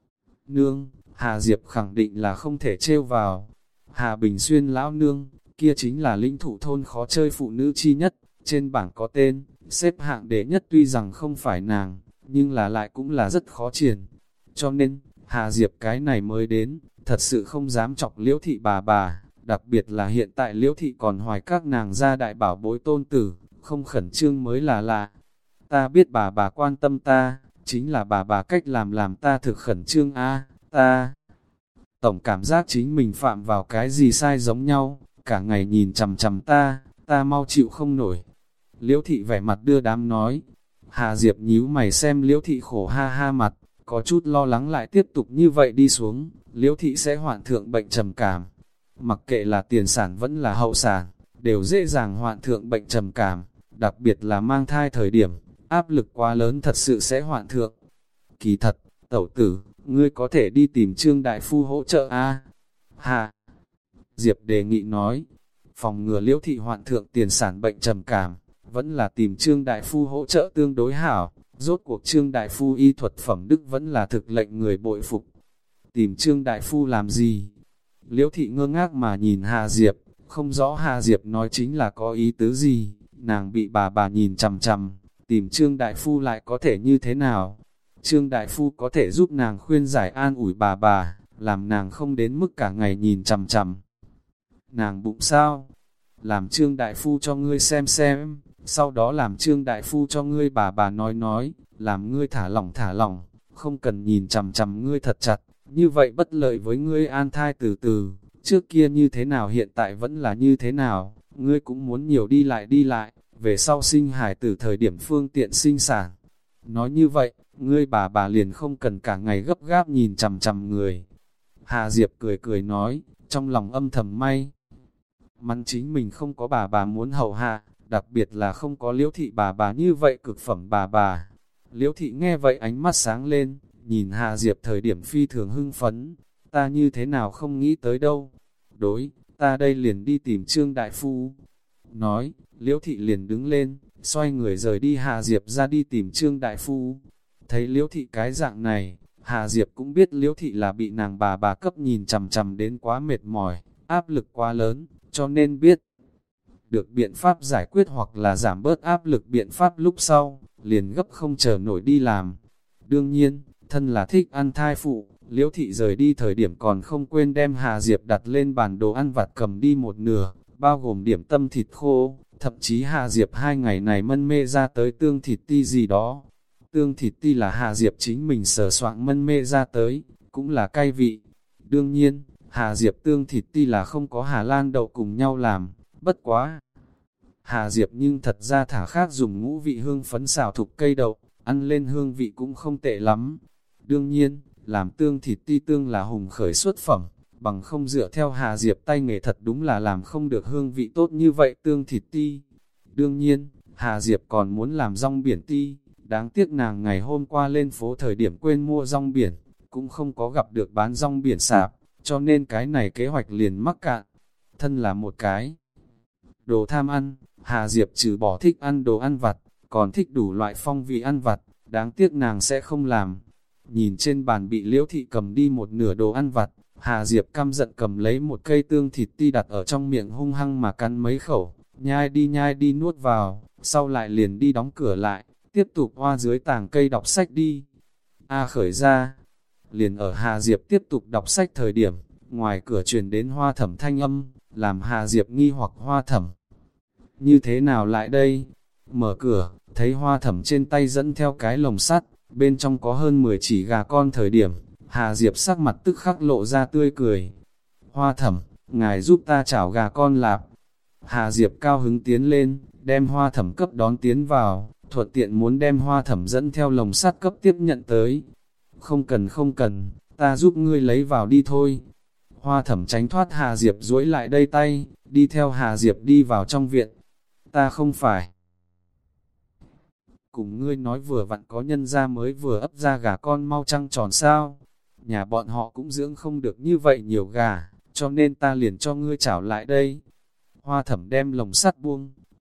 S1: nương, Hà Diệp khẳng định là không thể trêu vào. Hà Bình Xuyên lão nương, kia chính là linh thủ thôn khó chơi phụ nữ chi nhất, trên bảng có tên, xếp hạng đệ nhất tuy rằng không phải nàng, nhưng là lại cũng là rất khó triển. Cho nên, Hà Diệp cái này mới đến, thật sự không dám chọc Liễu thị bà bà, đặc biệt là hiện tại Liễu thị còn hoài các nàng gia đại bảo bối tôn tử, không khẩn trương mới là lạ. Ta biết bà bà quan tâm ta, chính là bà bà cách làm làm ta thực khẩn trương a ta. Tổng cảm giác chính mình phạm vào cái gì sai giống nhau, cả ngày nhìn chằm chằm ta, ta mau chịu không nổi. Liễu thị vẻ mặt đưa đám nói. Hà Diệp nhíu mày xem Liễu thị khổ ha ha mặt, có chút lo lắng lại tiếp tục như vậy đi xuống, Liễu thị sẽ hoạn thượng bệnh trầm cảm. Mặc kệ là tiền sản vẫn là hậu sản, đều dễ dàng hoạn thượng bệnh trầm cảm, đặc biệt là mang thai thời điểm, áp lực quá lớn thật sự sẽ hoạn thượng. Kỳ thật, tẩu tử, ngươi có thể đi tìm Trương Đại Phu hỗ trợ a. Hà Diệp đề nghị nói, phòng ngừa Liễu thị hoạn thượng tiền sản bệnh trầm cảm, vẫn là tìm Trương Đại Phu hỗ trợ tương đối hảo, rốt cuộc Trương Đại Phu y thuật phẩm đức vẫn là thực lệnh người bội phục. Tìm Trương Đại Phu làm gì? Liễu thị ngơ ngác mà nhìn Hà Diệp, không rõ Hà Diệp nói chính là có ý tứ gì, nàng bị bà bà nhìn chằm chằm, tìm Trương Đại Phu lại có thể như thế nào? Trương Đại Phu có thể giúp nàng khuyên giải an ủi bà bà, làm nàng không đến mức cả ngày nhìn chằm chằm. Nàng bụng sao? Làm Trương Đại Phu cho ngươi xem xem, sau đó làm Trương Đại Phu cho ngươi bà bà nói nói, làm ngươi thả lỏng thả lỏng, không cần nhìn chằm chằm ngươi thật chặt, như vậy bất lợi với ngươi an thai từ từ, trước kia như thế nào hiện tại vẫn là như thế nào, ngươi cũng muốn nhiều đi lại đi lại, về sau sinh hải từ thời điểm phương tiện sinh sản. Nói như vậy, ngươi bà bà liền không cần cả ngày gấp gáp nhìn chằm chằm người. Hà Diệp cười cười nói, trong lòng âm thầm may mắn chính mình không có bà bà muốn hầu hạ, đặc biệt là không có Liễu thị bà bà như vậy cực phẩm bà bà. Liễu thị nghe vậy ánh mắt sáng lên, nhìn Hà Diệp thời điểm phi thường hưng phấn, ta như thế nào không nghĩ tới đâu. Đối, ta đây liền đi tìm Trương Đại Phu. Nói, Liễu thị liền đứng lên, xoay người rời đi. Hà Diệp ra đi tìm Trương Đại Phu. Thấy Liễu thị cái dạng này, Hà Diệp cũng biết Liễu thị là bị nàng bà bà cấp nhìn chằm chằm đến quá mệt mỏi, áp lực quá lớn, cho nên biết được biện pháp giải quyết hoặc là giảm bớt áp lực biện pháp lúc sau, liền gấp không chờ nổi đi làm. Đương nhiên, thân là thích ăn thai phụ, Liễu thị rời đi thời điểm còn không quên đem Hà Diệp đặt lên bàn đồ ăn vặt cầm đi một nửa, bao gồm điểm tâm thịt khô, thậm chí Hà Diệp hai ngày này mân mê ra tới tương thịt ti gì đó. Tương thịt ti là Hà Diệp chính mình sờ soạn mân mê ra tới, cũng là cay vị. Đương nhiên, Hà Diệp tương thịt ti là không có Hà Lan đậu cùng nhau làm, bất quá. Hà Diệp nhưng thật ra thả khác dùng ngũ vị hương phấn xào thục cây đậu, ăn lên hương vị cũng không tệ lắm. Đương nhiên, làm tương thịt ti tương là hùng khởi xuất phẩm, bằng không dựa theo Hà Diệp tay nghề thật đúng là làm không được hương vị tốt như vậy tương thịt ti. Đương nhiên, Hà Diệp còn muốn làm rong biển ti, đáng tiếc nàng ngày hôm qua lên phố thời điểm quên mua rong biển, cũng không có gặp được bán rong biển sạp, cho nên cái này kế hoạch liền mắc cạn. Thân là một cái đồ tham ăn, Hà Diệp trừ bỏ thích ăn đồ ăn vặt, còn thích đủ loại phong vị ăn vặt, đáng tiếc nàng sẽ không làm. Nhìn trên bàn bị Liễu thị cầm đi một nửa đồ ăn vặt, Hà Diệp căm giận cầm lấy một cây tương thịt ti đặt ở trong miệng hung hăng mà cắn mấy khẩu, nhai đi nhai đi nuốt vào, sau lại liền đi đóng cửa lại, tiếp tục hoa dưới tàng cây đọc sách đi. A khởi ra, liền ở Hà Diệp tiếp tục đọc sách thời điểm, ngoài cửa truyền đến Hoa Thẩm thanh âm, làm Hà Diệp nghi hoặc Hoa Thẩm. Như thế nào lại đây? Mở cửa, thấy Hoa Thẩm trên tay dẫn theo cái lồng sắt, bên trong có hơn mười chỉ gà con thời điểm, Hà Diệp sắc mặt tức khắc lộ ra tươi cười. Hoa Thẩm, ngài giúp ta chảo gà con lạp. Hà Diệp cao hứng tiến lên, đem Hoa Thẩm cấp đón tiến vào, thuận tiện muốn đem Hoa Thẩm dẫn theo lồng sắt cấp tiếp nhận tới. Không cần không cần, ta giúp ngươi lấy vào đi thôi. Hoa Thẩm tránh thoát Hà Diệp duỗi lại đây tay, đi theo Hà Diệp đi vào trong viện. Ta không phải cùng ngươi nói vừa vặn có nhân ra mới vừa ấp ra gà con mau trăng tròn sao. Nhà bọn họ cũng dưỡng không được như vậy nhiều gà, cho nên ta liền cho ngươi chảo lại đây. Hoa Thẩm đem lồng sắt buông,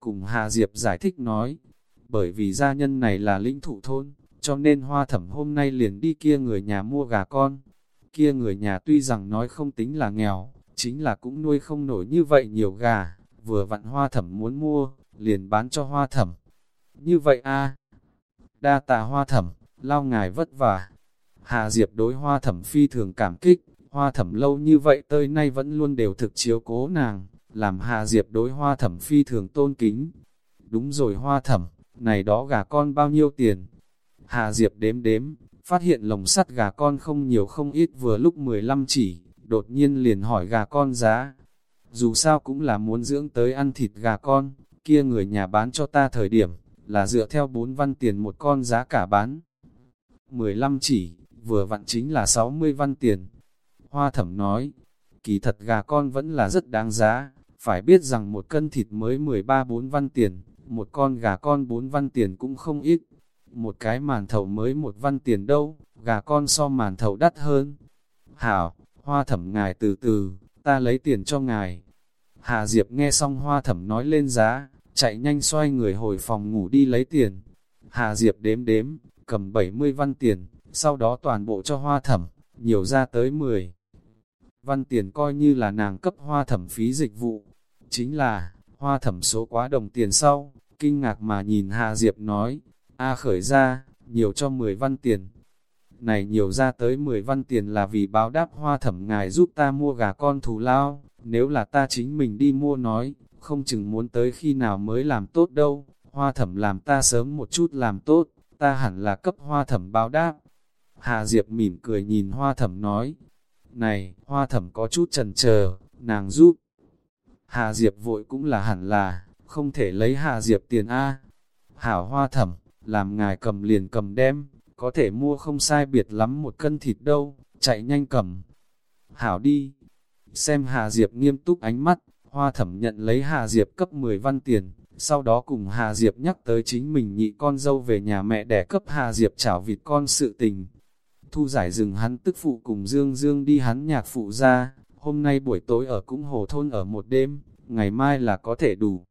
S1: cùng Hà Diệp giải thích nói, bởi vì gia nhân này là lĩnh thụ thôn, cho nên Hoa Thẩm hôm nay liền đi kia người nhà mua gà con. Kia người nhà tuy rằng nói không tính là nghèo, chính là cũng nuôi không nổi như vậy nhiều gà, vừa vặn Hoa Thẩm muốn mua, liền bán cho Hoa Thẩm. Như vậy a đa tạ Hoa Thẩm, lao ngài vất vả. Hà Diệp đối Hoa Thẩm phi thường cảm kích, Hoa Thẩm lâu như vậy tới nay vẫn luôn đều thực chiếu cố nàng, làm Hà Diệp đối Hoa Thẩm phi thường tôn kính. Đúng rồi Hoa Thẩm, này đó gà con bao nhiêu tiền? Hà Diệp đếm đếm, phát hiện lồng sắt gà con không nhiều không ít vừa lúc mười lăm chỉ, đột nhiên liền hỏi gà con giá. Dù sao cũng là muốn dưỡng tới ăn thịt gà con, kia người nhà bán cho ta thời điểm, là dựa theo bốn văn tiền một con giá cả bán. mười lăm chỉ, vừa vặn chính là sáu mươi văn tiền. Hoa Thẩm nói, kỳ thật gà con vẫn là rất đáng giá, phải biết rằng một cân thịt mới mười ba bốn văn tiền, một con gà con bốn văn tiền cũng không ít. Một cái màn thầu mới một văn tiền đâu, gà con so màn thầu đắt hơn. Hảo, Hoa Thẩm ngài từ từ, ta lấy tiền cho ngài. Hà Diệp nghe xong Hoa Thẩm nói lên giá, chạy nhanh xoay người hồi phòng ngủ đi lấy tiền. Hà Diệp đếm đếm, cầm bảy mươi văn tiền, sau đó toàn bộ cho Hoa Thẩm, nhiều ra tới mười văn tiền coi như là nàng cấp Hoa Thẩm phí dịch vụ. Chính là, Hoa Thẩm số quá đồng tiền sau, kinh ngạc mà nhìn Hà Diệp nói, A khởi ra, nhiều cho mười văn tiền. Này nhiều ra tới mười văn tiền là vì báo đáp Hoa Thẩm ngài giúp ta mua gà con thù lao, nếu là ta chính mình đi mua nói, không chừng muốn tới khi nào mới làm tốt đâu, Hoa Thẩm làm ta sớm một chút làm tốt, ta hẳn là cấp Hoa Thẩm báo đáp. Hà Diệp mỉm cười nhìn Hoa Thẩm nói, này, Hoa Thẩm có chút chần chờ, nàng giúp. Hà Diệp vội cũng là hẳn là, không thể lấy Hà Diệp tiền A. Hảo Hoa Thẩm, làm ngài cầm liền cầm đem, có thể mua không sai biệt lắm một cân thịt đâu, chạy nhanh cầm. Hảo đi. Xem Hà Diệp nghiêm túc ánh mắt, Hoa Thẩm nhận lấy Hà Diệp cấp mười văn tiền, sau đó cùng Hà Diệp nhắc tới chính mình nhị con dâu về nhà mẹ đẻ cấp Hà Diệp chảo vịt con sự tình. Thu giải rừng hắn tức phụ cùng Dương Dương đi hắn nhạc phụ ra, hôm nay buổi tối ở cũng hồ thôn ở một đêm, ngày mai là có thể đủ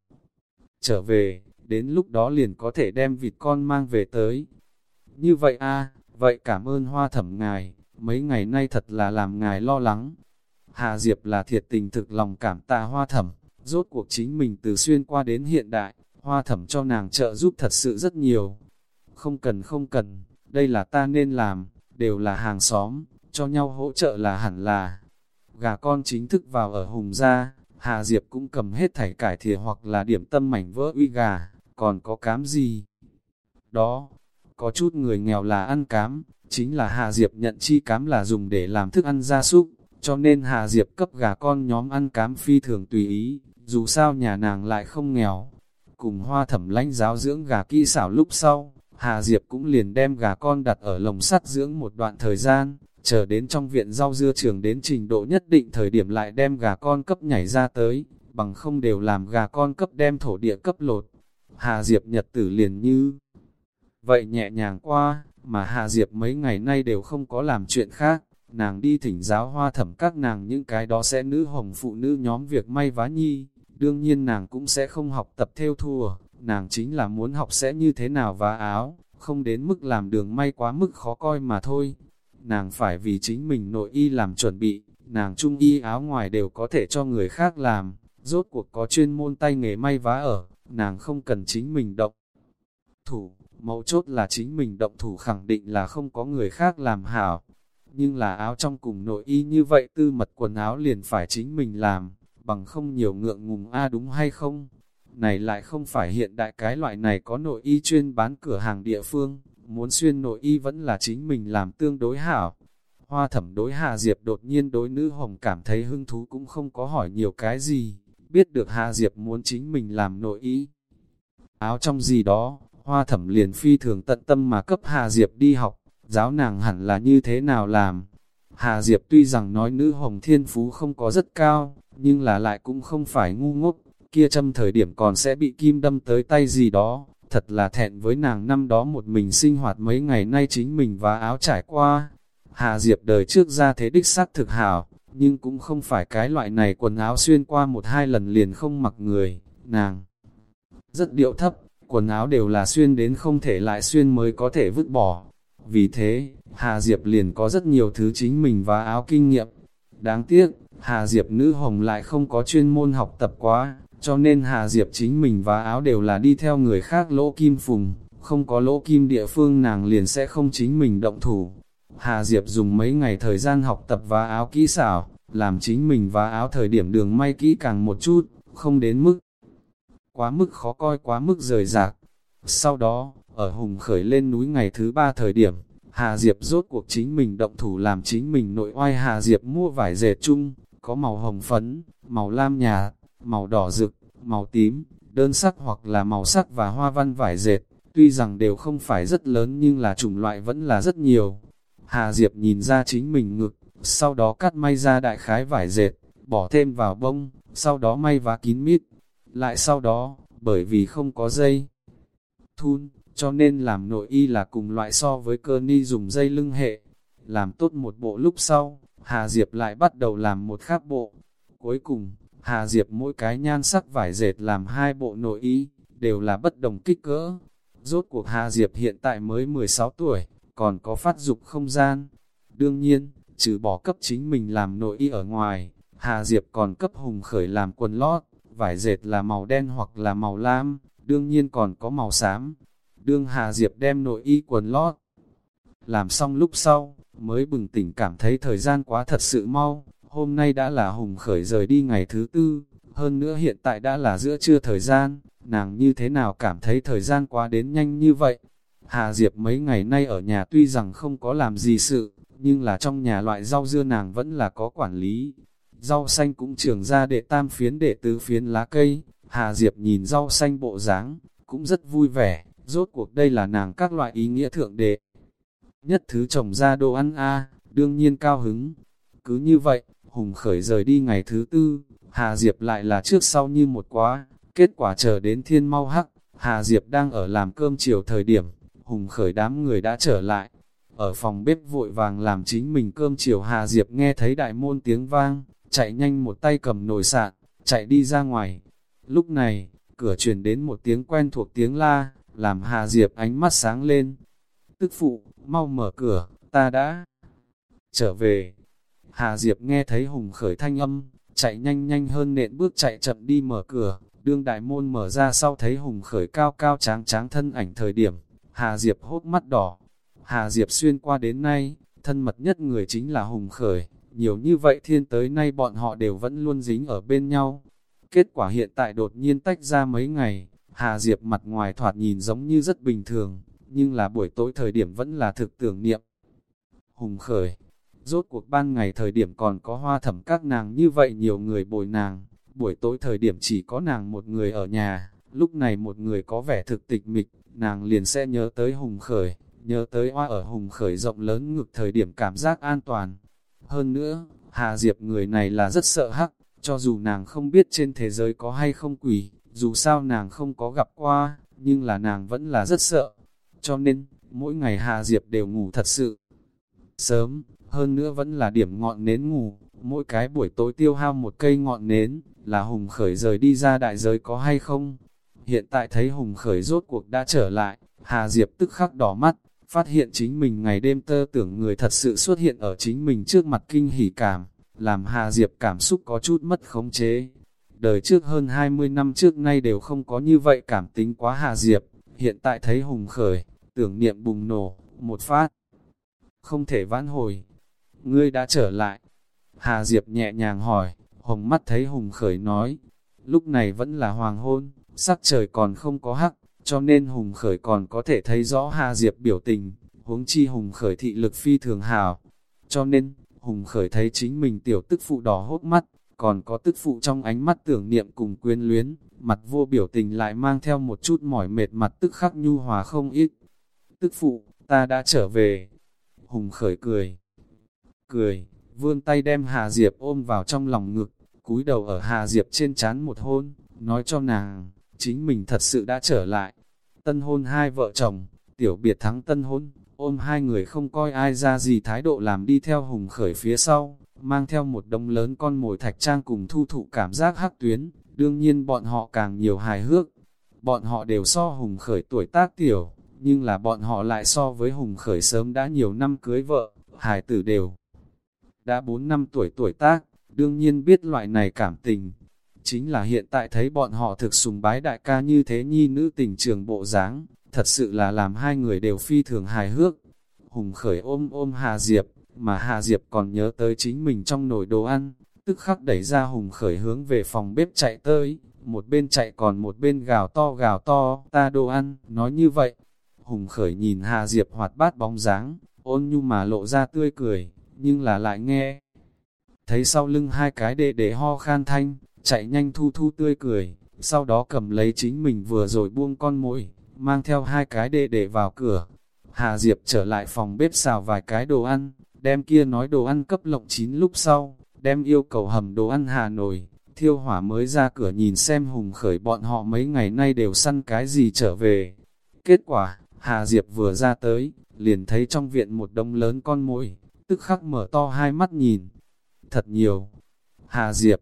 S1: trở về, đến lúc đó liền có thể đem vịt con mang về tới. Như vậy a vậy cảm ơn Hoa Thẩm ngài, mấy ngày nay thật là làm ngài lo lắng. Hà Diệp là thiệt tình thực lòng cảm tạ Hoa Thẩm, rốt cuộc chính mình từ xuyên qua đến hiện đại, Hoa Thẩm cho nàng trợ giúp thật sự rất nhiều. Không cần không cần, đây là ta nên làm, đều là hàng xóm, cho nhau hỗ trợ là hẳn là. Gà con chính thức vào ở Hùng gia, Hà Diệp cũng cầm hết thảy cải thìa hoặc là điểm tâm mảnh vỡ uy gà, còn có cám gì? Đó, có chút người nghèo là ăn cám, chính là Hà Diệp nhận chi cám là dùng để làm thức ăn gia súc, cho nên Hà Diệp cấp gà con nhóm ăn cám phi thường tùy ý, dù sao nhà nàng lại không nghèo. Cùng Hoa Thẩm lãnh giáo dưỡng gà kỹ xảo lúc sau, Hà Diệp cũng liền đem gà con đặt ở lồng sắt dưỡng một đoạn thời gian, chờ đến trong viện rau dưa trường đến trình độ nhất định thời điểm lại đem gà con cấp nhảy ra tới, bằng không đều làm gà con cấp đem thổ địa cấp lột. Hà Diệp nhật tử liền như vậy nhẹ nhàng qua, mà Hà Diệp mấy ngày nay đều không có làm chuyện khác, nàng đi thỉnh giáo Hoa Thẩm các nàng những cái đó sẽ nữ hồng phụ nữ nhóm việc may vá nhi, đương nhiên nàng cũng sẽ không học tập theo thùa, nàng chính là muốn học sẽ như thế nào vá áo, không đến mức làm đường may quá mức khó coi mà thôi. Nàng phải vì chính mình nội y làm chuẩn bị, nàng trung y áo ngoài đều có thể cho người khác làm, rốt cuộc có chuyên môn tay nghề may vá ở, nàng không cần chính mình động thủ, mấu chốt là chính mình động thủ khẳng định là không có người khác làm hảo. Nhưng là áo trong cùng nội y như vậy tư mật quần áo liền phải chính mình làm, bằng không nhiều ngượng ngùng a đúng hay không? Này lại không phải hiện đại cái loại này có nội y chuyên bán cửa hàng địa phương, muốn xuyên nội y vẫn là chính mình làm tương đối hảo. Hoa Thẩm đối Hà Diệp đột nhiên đối nữ hồng cảm thấy hứng thú cũng không có hỏi nhiều cái gì, biết được Hà Diệp muốn chính mình làm nội y áo trong gì đó, Hoa Thẩm liền phi thường tận tâm mà cấp Hà Diệp đi học, giáo nàng hẳn là như thế nào làm. Hà Diệp tuy rằng nói nữ hồng thiên phú không có rất cao, nhưng là lại cũng không phải ngu ngốc, kia châm thời điểm còn sẽ bị kim đâm tới tay gì đó, thật là thẹn với nàng năm đó một mình sinh hoạt mấy ngày nay chính mình và áo trải qua. Hà Diệp đời trước ra thế đích xác thực hảo, nhưng cũng không phải cái loại này quần áo xuyên qua một hai lần liền không mặc người, nàng rất điệu thấp, quần áo đều là xuyên đến không thể lại xuyên mới có thể vứt bỏ. Vì thế, Hà Diệp liền có rất nhiều thứ chính mình vá áo kinh nghiệm. Đáng tiếc, Hà Diệp nữ hồng lại không có chuyên môn học tập quá, cho nên Hà Diệp chính mình vá áo đều là đi theo người khác lỗ kim phùng, không có lỗ kim địa phương nàng liền sẽ không chính mình động thủ. Hà Diệp dùng mấy ngày thời gian học tập vá áo kỹ xảo, làm chính mình vá áo thời điểm đường may kỹ càng một chút, không đến mức quá mức khó coi quá mức rời rạc. Sau đó, ở Hùng Khởi lên núi ngày thứ ba thời điểm, Hà Diệp rốt cuộc chính mình động thủ làm chính mình nội oai. Hà Diệp mua vải dệt chung, có màu hồng phấn, màu lam nhạt, màu đỏ rực, màu tím, đơn sắc hoặc là màu sắc và hoa văn vải dệt, tuy rằng đều không phải rất lớn nhưng là chủng loại vẫn là rất nhiều. Hà Diệp nhìn ra chính mình ngực, sau đó cắt may ra đại khái vải dệt, bỏ thêm vào bông, sau đó may vá kín mít. Lại sau đó, bởi vì không có dây thun, cho nên làm nội y là cùng loại so với cơ ni dùng dây lưng hệ. Làm tốt một bộ lúc sau, Hà Diệp lại bắt đầu làm một khác bộ. Cuối cùng, Hà Diệp mỗi cái nhan sắc vải dệt làm hai bộ nội y, đều là bất đồng kích cỡ. Rốt cuộc Hà Diệp hiện tại mới mười sáu tuổi, còn có phát dục không gian. Đương nhiên, trừ bỏ cấp chính mình làm nội y ở ngoài, Hà Diệp còn cấp Hùng Khởi làm quần lót, vải dệt là màu đen hoặc là màu lam, đương nhiên còn có màu xám. Đương Hà Diệp đem nội y quần lót làm xong lúc sau, mới bừng tỉnh cảm thấy thời gian quá thật sự mau. Hôm nay đã là Hùng Khởi rời đi ngày thứ tư, hơn nữa hiện tại đã là giữa trưa thời gian, nàng như thế nào cảm thấy thời gian quá đến nhanh như vậy. Hà Diệp mấy ngày nay ở nhà tuy rằng không có làm gì sự, nhưng là trong nhà loại rau dưa nàng vẫn là có quản lý. Rau xanh cũng trưởng ra đệ tam phiến đệ tứ phiến lá cây, Hà Diệp nhìn rau xanh bộ dáng cũng rất vui vẻ, rốt cuộc đây là nàng các loại ý nghĩa thượng đệ. Nhất thứ trồng ra đồ ăn a, đương nhiên cao hứng. Cứ như vậy, Hùng Khởi rời đi ngày thứ tư, Hà Diệp lại là trước sau như một quá, kết quả chờ đến thiên mau hắc, Hà Diệp đang ở làm cơm chiều thời điểm, Hùng Khởi đám người đã trở lại. Ở phòng bếp vội vàng làm chính mình cơm chiều, Hà Diệp nghe thấy đại môn tiếng vang, chạy nhanh một tay cầm nồi sạn, chạy đi ra ngoài. Lúc này, cửa truyền đến một tiếng quen thuộc tiếng la, làm Hà Diệp ánh mắt sáng lên. Tức phụ, mau mở cửa, ta đã trở về. Hà Diệp nghe thấy Hùng Khởi thanh âm, chạy nhanh nhanh hơn nện bước chạy chậm đi mở cửa. Đương đại môn mở ra sau thấy Hùng Khởi cao cao tráng tráng thân ảnh thời điểm, Hà Diệp hốt mắt đỏ. Hà Diệp xuyên qua đến nay, thân mật nhất người chính là Hùng Khởi. Nhiều như vậy thiên tới nay bọn họ đều vẫn luôn dính ở bên nhau. Kết quả hiện tại đột nhiên tách ra mấy ngày, Hà Diệp mặt ngoài thoạt nhìn giống như rất bình thường, nhưng là buổi tối thời điểm vẫn là thực tưởng niệm Hùng Khởi. Rốt cuộc ban ngày thời điểm còn có Hoa Thẩm các nàng như vậy nhiều người bồi nàng, buổi tối thời điểm chỉ có nàng một người ở nhà, lúc này một người có vẻ thực tịch mịch, nàng liền sẽ nhớ tới Hùng Khởi, nhớ tới Hoa ở Hùng Khởi rộng lớn ngực thời điểm cảm giác an toàn. Hơn nữa, Hà Diệp người này là rất sợ hắc, cho dù nàng không biết trên thế giới có hay không quỷ, dù sao nàng không có gặp qua, nhưng là nàng vẫn là rất sợ. Cho nên, mỗi ngày Hà Diệp đều ngủ thật sự sớm, hơn nữa vẫn là điểm ngọn nến ngủ, mỗi cái buổi tối tiêu hao một cây ngọn nến, là Hùng Khởi rời đi ra đại giới có hay không. Hiện tại thấy Hùng Khởi rốt cuộc đã trở lại, Hà Diệp tức khắc đỏ mắt, phát hiện chính mình ngày đêm tơ tưởng người thật sự xuất hiện ở chính mình trước mặt, kinh hỉ cảm, làm Hà Diệp cảm xúc có chút mất khống chế. Đời trước hơn hai mươi năm trước nay đều không có như vậy cảm tính quá Hà Diệp, hiện tại thấy Hùng Khởi, tưởng niệm bùng nổ, một phát. Không thể vãn hồi. Ngươi đã trở lại. Hà Diệp nhẹ nhàng hỏi, hồng mắt thấy Hùng Khởi nói. Lúc này vẫn là hoàng hôn, sắc trời còn không có hắc, cho nên Hùng Khởi còn có thể thấy rõ Hà Diệp biểu tình, huống chi Hùng Khởi thị lực phi thường hảo. Cho nên, Hùng Khởi thấy chính mình tiểu tức phụ đỏ hốt mắt, còn có tức phụ trong ánh mắt tưởng niệm cùng quyến luyến, mặt vô biểu tình lại mang theo một chút mỏi mệt, mặt tức khắc nhu hòa không ít. Tức phụ, ta đã trở về. Hùng Khởi cười, cười, vươn tay đem Hà Diệp ôm vào trong lòng ngực, cúi đầu ở Hà Diệp trên trán một hôn, nói cho nàng, chính mình thật sự đã trở lại. Tân hôn hai vợ chồng, tiểu biệt thắng tân hôn, ôm hai người không coi ai ra gì thái độ làm đi theo Hùng Khởi phía sau, mang theo một đống lớn con mồi thạch trang cùng thu thụ cảm giác hắc tuyến, đương nhiên bọn họ càng nhiều hài hước. bọn họ đều so Hùng Khởi tuổi tác tiểu, nhưng là bọn họ lại so với Hùng Khởi sớm đã nhiều năm cưới vợ, hài tử đều đã bốn năm tuổi tuổi tác, đương nhiên biết loại này cảm tình. Chính là hiện tại thấy bọn họ thực sùng bái đại ca như thế nhi nữ tình trường bộ dáng, thật sự là làm hai người đều phi thường hài hước. Hùng Khởi ôm ôm Hà Diệp, mà Hà Diệp còn nhớ tới chính mình trong nồi đồ ăn, tức khắc đẩy ra Hùng Khởi hướng về phòng bếp chạy tới, một bên chạy còn một bên gào to gào to, ta đồ ăn, nói như vậy. Hùng Khởi nhìn Hà Diệp hoạt bát bóng dáng, ôn nhu mà lộ ra tươi cười, nhưng là lại nghe. Thấy sau lưng hai cái đệ đệ ho khan thanh, chạy nhanh thu thu tươi cười, sau đó cầm lấy chính mình vừa rồi buông con mồi, mang theo hai cái đệ đệ vào cửa. Hà Diệp trở lại phòng bếp xào vài cái đồ ăn, đem kia nói đồ ăn cấp lộng chín lúc sau, đem yêu cầu hầm đồ ăn hà nồi, thiêu hỏa mới ra cửa nhìn xem Hùng Khởi bọn họ mấy ngày nay đều săn cái gì trở về. Kết quả, Hà Diệp vừa ra tới, liền thấy trong viện một đống lớn con muỗi, tức khắc mở to hai mắt nhìn. Thật nhiều. Hà Diệp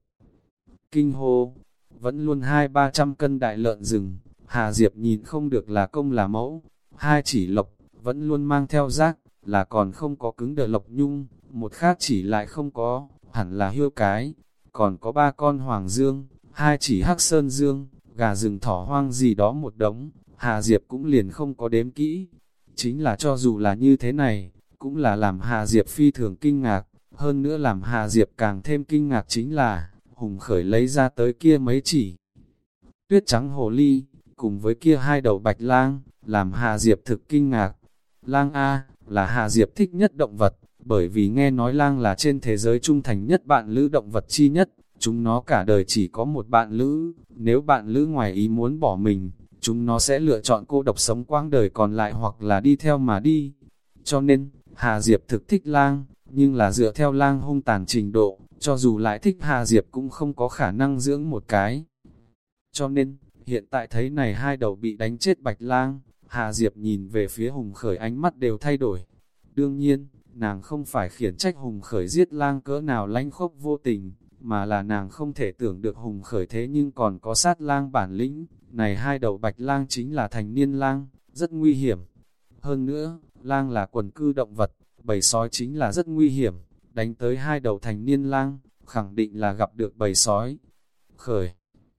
S1: kinh hô, vẫn luôn hai ba trăm cân đại lợn rừng, Hà Diệp nhìn không được là công là mẫu, hai chỉ lộc, vẫn luôn mang theo rác, là còn không có cứng đờ lộc nhung, một khác chỉ lại không có, hẳn là hươu cái, còn có ba con hoàng dương, hai chỉ hắc sơn dương, gà rừng thỏ hoang gì đó một đống, Hà Diệp cũng liền không có đếm kỹ. Chính là cho dù là như thế này, cũng là làm Hà Diệp phi thường kinh ngạc, hơn nữa làm Hà Diệp càng thêm kinh ngạc chính là, Hùng Khởi lấy ra tới kia mấy chỉ tuyết trắng hồ ly, cùng với kia hai đầu bạch lang, làm Hà Diệp thực kinh ngạc. Lang A, là Hà Diệp thích nhất động vật, bởi vì nghe nói lang là trên thế giới trung thành nhất bạn lữ động vật chi nhất, chúng nó cả đời chỉ có một bạn lữ, nếu bạn lữ ngoài ý muốn bỏ mình, chúng nó sẽ lựa chọn cô độc sống quãng đời còn lại hoặc là đi theo mà đi. Cho nên, Hà Diệp thực thích lang, nhưng là dựa theo lang hung tàn trình độ, cho dù lại thích Hà Diệp cũng không có khả năng dưỡng một cái. Cho nên, hiện tại thấy này hai đầu bị đánh chết bạch lang, Hà Diệp nhìn về phía Hùng Khởi ánh mắt đều thay đổi. Đương nhiên, nàng không phải khiển trách Hùng Khởi giết lang cỡ nào lánh khốc vô tình, mà là nàng không thể tưởng được Hùng Khởi thế nhưng còn có sát lang bản lĩnh. Này hai đầu bạch lang chính là thành niên lang, rất nguy hiểm. Hơn nữa, lang là quần cư động vật, bầy sói chính là rất nguy hiểm. Đánh tới hai đầu thành niên lang, khẳng định là gặp được bầy sói. Khởi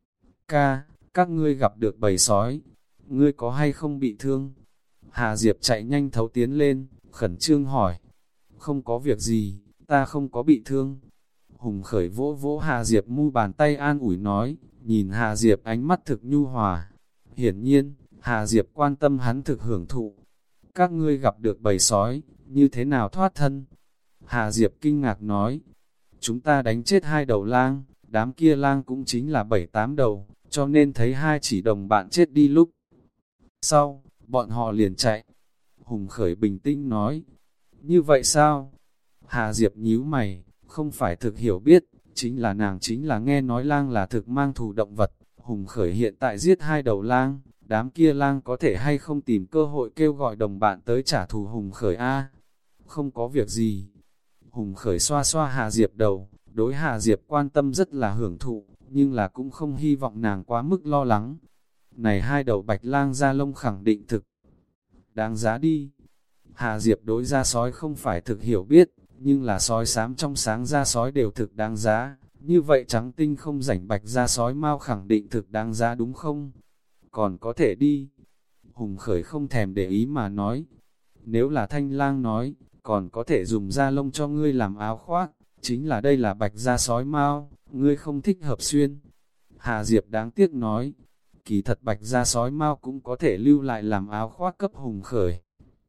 S1: ca, các ngươi gặp được bầy sói, ngươi có hay không bị thương? Hà Diệp chạy nhanh thấu tiến lên, khẩn trương hỏi. Không có việc gì, ta không có bị thương. Hùng Khởi vỗ vỗ Hà Diệp mu bàn tay an ủi nói, nhìn Hà Diệp ánh mắt thực nhu hòa. Hiển nhiên, Hà Diệp quan tâm hắn thực hưởng thụ. Các ngươi gặp được bầy sói, như thế nào thoát thân? Hà Diệp kinh ngạc nói, chúng ta đánh chết hai đầu lang, đám kia lang cũng chính là bảy tám đầu, cho nên thấy hai chỉ đồng bạn chết đi lúc. Sau, bọn họ liền chạy. Hùng Khởi bình tĩnh nói, như vậy sao? Hà Diệp nhíu mày, không phải thực hiểu biết, chính là nàng chính là nghe nói lang là thực mang thù động vật. Hùng Khởi hiện tại giết hai đầu lang, đám kia lang có thể hay không tìm cơ hội kêu gọi đồng bạn tới trả thù Hùng Khởi a? Không có việc gì. Hùng Khởi xoa xoa Hà Diệp đầu, đối Hà Diệp quan tâm rất là hưởng thụ, nhưng là cũng không hy vọng nàng quá mức lo lắng. Này hai đầu bạch lang da lông khẳng định thực đáng giá đi. Hà Diệp đối da sói không phải thực hiểu biết, nhưng là sói xám trong sáng da sói đều thực đáng giá. Như vậy trắng tinh không rảnh bạch da sói mau khẳng định thực đáng giá đúng không? Còn có thể đi. Hùng Khởi không thèm để ý mà nói. Nếu là thanh lang nói, còn có thể dùng da lông cho ngươi làm áo khoác, chính là đây là bạch da sói mau, ngươi không thích hợp xuyên. Hà Diệp đáng tiếc nói, kỳ thật bạch da sói mau cũng có thể lưu lại làm áo khoác cấp Hùng Khởi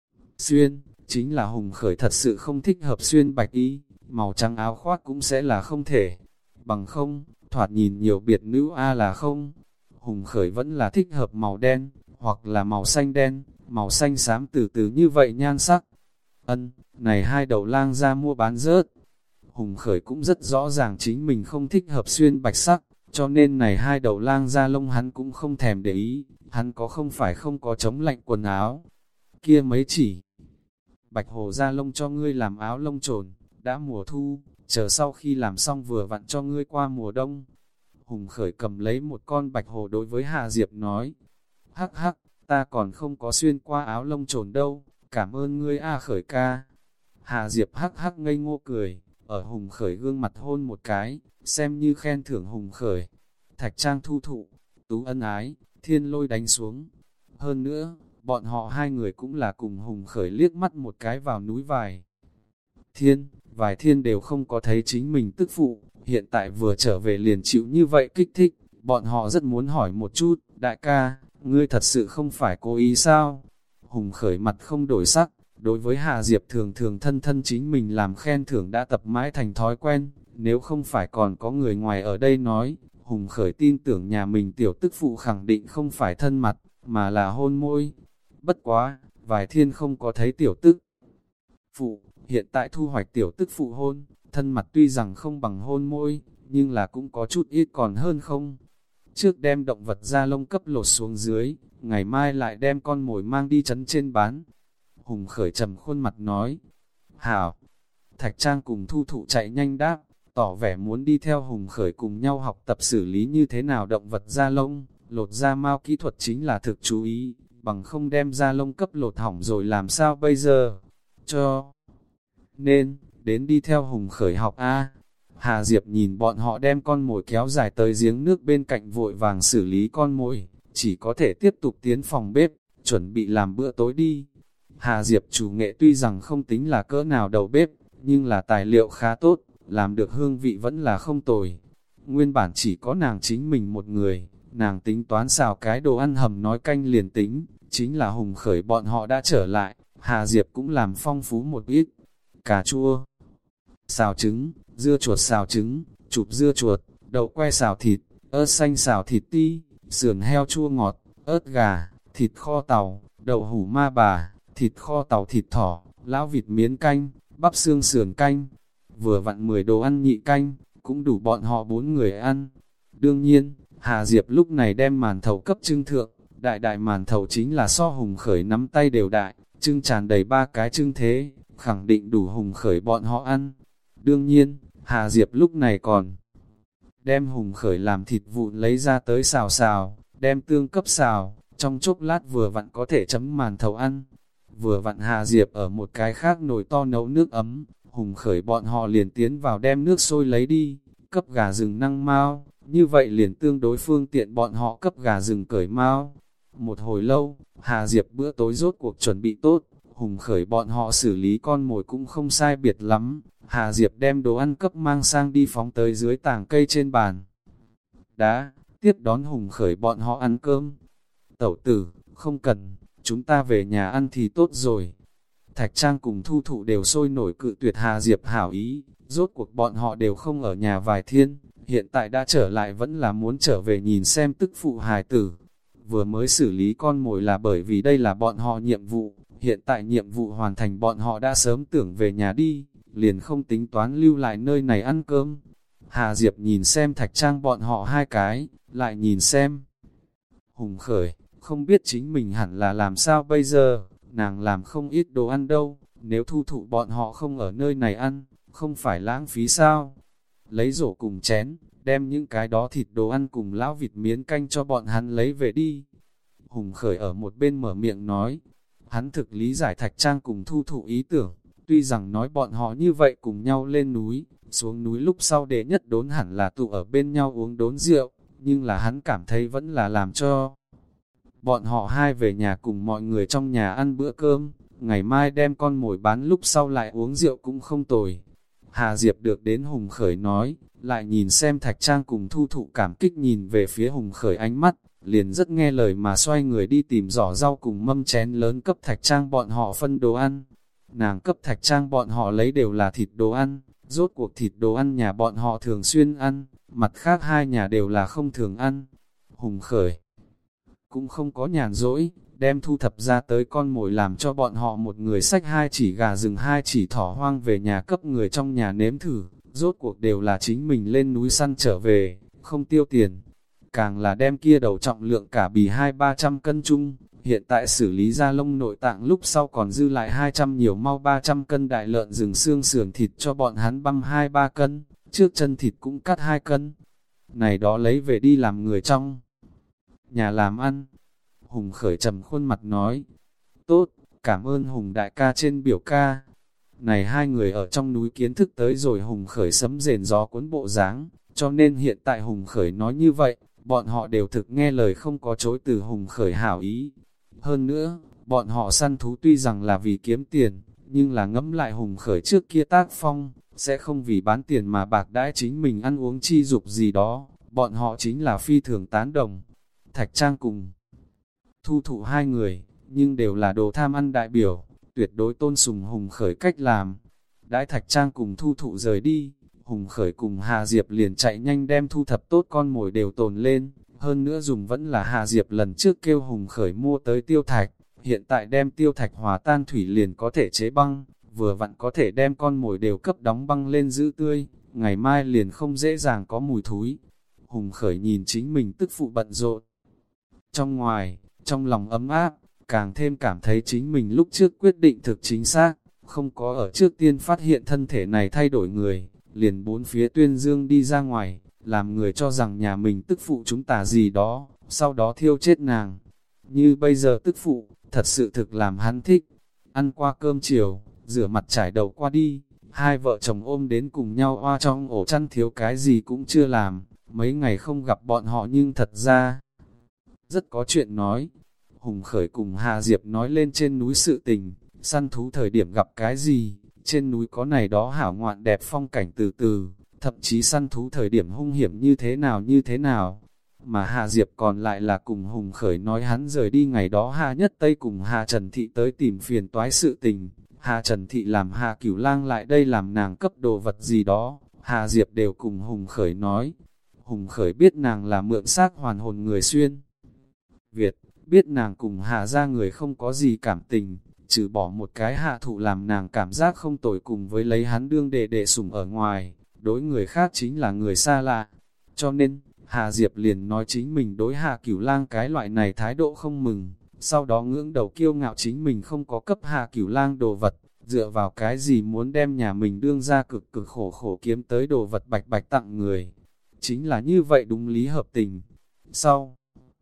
S1: xuyên, chính là Hùng Khởi thật sự không thích hợp xuyên bạch y, màu trắng áo khoác cũng sẽ là không thể. Bằng không, thoạt nhìn nhiều biệt nữ a là không. Hùng Khởi vẫn là thích hợp màu đen, hoặc là màu xanh đen, màu xanh xám từ từ như vậy nhan sắc. Ân, này hai đầu lang ra mua bán rớt. Hùng Khởi cũng rất rõ ràng chính mình không thích hợp xuyên bạch sắc, cho nên này hai đầu lang da lông hắn cũng không thèm để ý, hắn có không phải không có chống lạnh quần áo. Kia mấy chỉ bạch hồ da lông cho ngươi làm áo lông trồn, đã mùa thu, chờ sau khi làm xong vừa vặn cho ngươi qua mùa đông. Hùng Khởi cầm lấy một con bạch hồ đối với Hà Diệp nói, Hắc hắc, ta còn không có xuyên qua áo lông trồn đâu, cảm ơn ngươi A Khởi ca. Hà Diệp hắc hắc ngây ngô cười, ở Hùng Khởi gương mặt hôn một cái, xem như khen thưởng Hùng Khởi. Thạch Trang thu thụ, tú ân ái, thiên lôi đánh xuống. Hơn nữa, bọn họ hai người cũng là cùng Hùng Khởi liếc mắt một cái vào núi vài. Thiên, vài thiên đều không có thấy chính mình tức phụ, hiện tại vừa trở về liền chịu như vậy kích thích, bọn họ rất muốn hỏi một chút, đại ca, ngươi thật sự không phải cố ý sao? Hùng Khởi mặt không đổi sắc, đối với Hà Diệp thường thường thân thân chính mình làm khen thưởng đã tập mãi thành thói quen, nếu không phải còn có người ngoài ở đây nói, Hùng Khởi tin tưởng nhà mình tiểu tức phụ khẳng định không phải thân mặt, mà là hôn môi. Bất quá, vài thiên không có thấy tiểu tức phụ, hiện tại thu hoạch tiểu tức phụ hôn, thân mặt tuy rằng không bằng hôn môi, nhưng là cũng có chút ít còn hơn không. Trước đem động vật da lông cấp lột xuống dưới, ngày mai lại đem con mồi mang đi trấn trên bán. Hùng Khởi trầm khuôn mặt nói, hảo. Thạch Trang cùng Thu Thụ chạy nhanh đáp, tỏ vẻ muốn đi theo Hùng Khởi cùng nhau học tập xử lý như thế nào động vật da lông, lột da mao kỹ thuật chính là thực chú ý, bằng không đem da lông cấp lột hỏng rồi làm sao bây giờ. Cho nên, đến đi theo Hùng Khởi học A. Hà Diệp nhìn bọn họ đem con mồi kéo dài tới giếng nước bên cạnh vội vàng xử lý con mồi, chỉ có thể tiếp tục tiến phòng bếp, chuẩn bị làm bữa tối đi. Hà Diệp chủ nghệ tuy rằng không tính là cỡ nào đầu bếp, nhưng là tài liệu khá tốt, làm được hương vị vẫn là không tồi. Nguyên bản chỉ có nàng chính mình một người, nàng tính toán xào cái đồ ăn hầm nói canh liền tính, chính là Hùng Khởi bọn họ đã trở lại, Hà Diệp cũng làm phong phú một ít. Cà chua, xào trứng, dưa chuột xào trứng, chụp dưa chuột, đậu que xào thịt, ớt xanh xào thịt ti, sườn heo chua ngọt, ớt gà, thịt kho tàu, đậu hủ ma bà, thịt kho tàu thịt thỏ, lão vịt miến canh, bắp xương sườn canh. Vừa vặn mười đồ ăn nhị canh, cũng đủ bọn họ bốn người ăn. Đương nhiên, Hà Diệp lúc này đem màn thầu cấp trưng thượng, đại đại màn thầu chính là so Hùng Khởi nắm tay đều đại, trưng tràn đầy ba cái trưng thế, khẳng định đủ Hùng Khởi bọn họ ăn. Đương nhiên, Hà Diệp lúc này còn đem Hùng Khởi làm thịt vụn lấy ra tới xào xào, đem tương cấp xào, trong chốc lát vừa vặn có thể chấm màn thầu ăn. Vừa vặn Hà Diệp ở một cái khác nồi to nấu nước ấm, Hùng Khởi bọn họ liền tiến vào đem nước sôi lấy đi, cấp gà rừng năng mau, như vậy liền tương đối phương tiện bọn họ cấp gà rừng cởi mau. Một hồi lâu, Hà Diệp bữa tối rốt cuộc chuẩn bị tốt, Hùng Khởi bọn họ xử lý con mồi cũng không sai biệt lắm, Hà Diệp đem đồ ăn cấp mang sang đi phóng tới dưới tảng cây trên bàn đá, tiếp đón Hùng Khởi bọn họ ăn cơm. Tẩu tử, không cần, chúng ta về nhà ăn thì tốt rồi. Thạch Trang cùng Thu Thụ đều sôi nổi cự tuyệt Hà Diệp hảo ý, rốt cuộc bọn họ đều không ở nhà vài thiên, hiện tại đã trở lại vẫn là muốn trở về nhìn xem tức phụ hài tử. Vừa mới xử lý con mồi là bởi vì đây là bọn họ nhiệm vụ, hiện tại nhiệm vụ hoàn thành bọn họ đã sớm tưởng về nhà đi, liền không tính toán lưu lại nơi này ăn cơm. Hà Diệp nhìn xem Thạch Trang bọn họ hai cái, lại nhìn xem Hùng Khởi, không biết chính mình hẳn là làm sao bây giờ, nàng làm không ít đồ ăn đâu, nếu Thu Thụ bọn họ không ở nơi này ăn, không phải lãng phí sao? Lấy rổ cùng chén, đem những cái đó thịt đồ ăn cùng lão vịt miến canh cho bọn hắn lấy về đi. Hùng Khởi ở một bên mở miệng nói, hắn thực lý giải Thạch Trang cùng Thu Thụ ý tưởng, tuy rằng nói bọn họ như vậy cùng nhau lên núi, xuống núi lúc sau đệ nhất đốn hẳn là tụ ở bên nhau uống đốn rượu, nhưng là hắn cảm thấy vẫn là làm cho bọn họ hai về nhà cùng mọi người trong nhà ăn bữa cơm, ngày mai đem con mồi bán lúc sau lại uống rượu cũng không tồi. Hà Diệp được đến Hùng Khởi nói, lại nhìn xem Thạch Trang cùng Thu Thụ cảm kích nhìn về phía Hùng Khởi ánh mắt, liền rất nghe lời mà xoay người đi tìm giỏ rau cùng mâm chén lớn cấp Thạch Trang bọn họ phân đồ ăn. Nàng cấp Thạch Trang bọn họ lấy đều là thịt đồ ăn, rốt cuộc thịt đồ ăn nhà bọn họ thường xuyên ăn, mặt khác hai nhà đều là không thường ăn. Hùng Khởi cũng không có nhàn rỗi, đem thu thập ra tới con mồi làm cho bọn họ một người xách hai chỉ gà rừng hai chỉ thỏ hoang về nhà cấp người trong nhà nếm thử, rốt cuộc đều là chính mình lên núi săn trở về, không tiêu tiền. Càng là đem kia đầu trọng lượng cả bì hai ba trăm cân chung, hiện tại xử lý ra lông nội tạng lúc sau còn dư lại hai trăm nhiều mau ba trăm cân đại lợn rừng xương sườn thịt cho bọn hắn băm hai ba cân, trước chân thịt cũng cắt hai cân. Này đó lấy về đi làm người trong nhà làm ăn. Hùng Khởi trầm khuôn mặt nói, tốt, cảm ơn Hùng đại ca trên biểu ca. Này hai người ở trong núi kiến thức tới rồi Hùng Khởi sấm rền gió cuốn bộ dáng, cho nên hiện tại Hùng Khởi nói như vậy, bọn họ đều thực nghe lời không có chối từ Hùng Khởi hảo ý. Hơn nữa, bọn họ săn thú tuy rằng là vì kiếm tiền, nhưng là ngẫm lại Hùng Khởi trước kia tác phong, sẽ không vì bán tiền mà bạc đãi chính mình ăn uống chi dục gì đó, bọn họ chính là phi thường tán đồng. Thạch Trang cùng Thu Thụ hai người, nhưng đều là đồ tham ăn đại biểu, tuyệt đối tôn sùng Hùng Khởi cách làm. Đãi Thạch Trang cùng Thu Thụ rời đi, Hùng Khởi cùng Hà Diệp liền chạy nhanh đem thu thập tốt con mồi đều tồn lên, hơn nữa dùng vẫn là Hà Diệp lần trước kêu Hùng Khởi mua tới tiêu thạch, hiện tại đem tiêu thạch hòa tan thủy liền có thể chế băng, vừa vặn có thể đem con mồi đều cấp đóng băng lên giữ tươi, ngày mai liền không dễ dàng có mùi thúi. Hùng Khởi nhìn chính mình tức phụ bận rộn trong ngoài, trong lòng ấm áp, càng thêm cảm thấy chính mình lúc trước quyết định thực chính xác, không có ở trước tiên phát hiện thân thể này thay đổi người, liền bốn phía tuyên dương đi ra ngoài, làm người cho rằng nhà mình tức phụ chúng ta gì đó, sau đó thiêu chết nàng. Như bây giờ tức phụ, thật sự thực làm hắn thích. Ăn qua cơm chiều, rửa mặt trải đầu qua đi, hai vợ chồng ôm đến cùng nhau oa trong ổ chăn thiếu cái gì cũng chưa làm, mấy ngày không gặp bọn họ nhưng thật ra rất có chuyện nói. Hùng Khởi cùng Hà Diệp nói lên trên núi sự tình, săn thú thời điểm gặp cái gì, trên núi có này đó hảo ngoạn đẹp phong cảnh từ từ, thậm chí săn thú thời điểm hung hiểm như thế nào như thế nào. Mà Hà Diệp còn lại là cùng Hùng Khởi nói hắn rời đi ngày đó Hà Nhất Tây cùng Hà Trần Thị tới tìm phiền toái sự tình, Hà Trần Thị làm Hà Cửu Lang lại đây làm nàng cấp đồ vật gì đó, Hà Diệp đều cùng Hùng Khởi nói. Hùng Khởi biết nàng là mượn xác hoàn hồn người xuyên Việt, biết nàng cùng Hà ra người không có gì cảm tình, trừ bỏ một cái Hạ Thụ làm nàng cảm giác không tồi cùng với lấy hắn đương đệ đệ sủng ở ngoài, đối người khác chính là người xa lạ. Cho nên, Hà Diệp liền nói chính mình đối Hà Cửu Lang cái loại này thái độ không mừng, sau đó ngưỡng đầu kiêu ngạo chính mình không có cấp Hà Cửu Lang đồ vật, dựa vào cái gì muốn đem nhà mình đương ra cực cực khổ khổ kiếm tới đồ vật bạch bạch tặng người. Chính là như vậy đúng lý hợp tình. Sau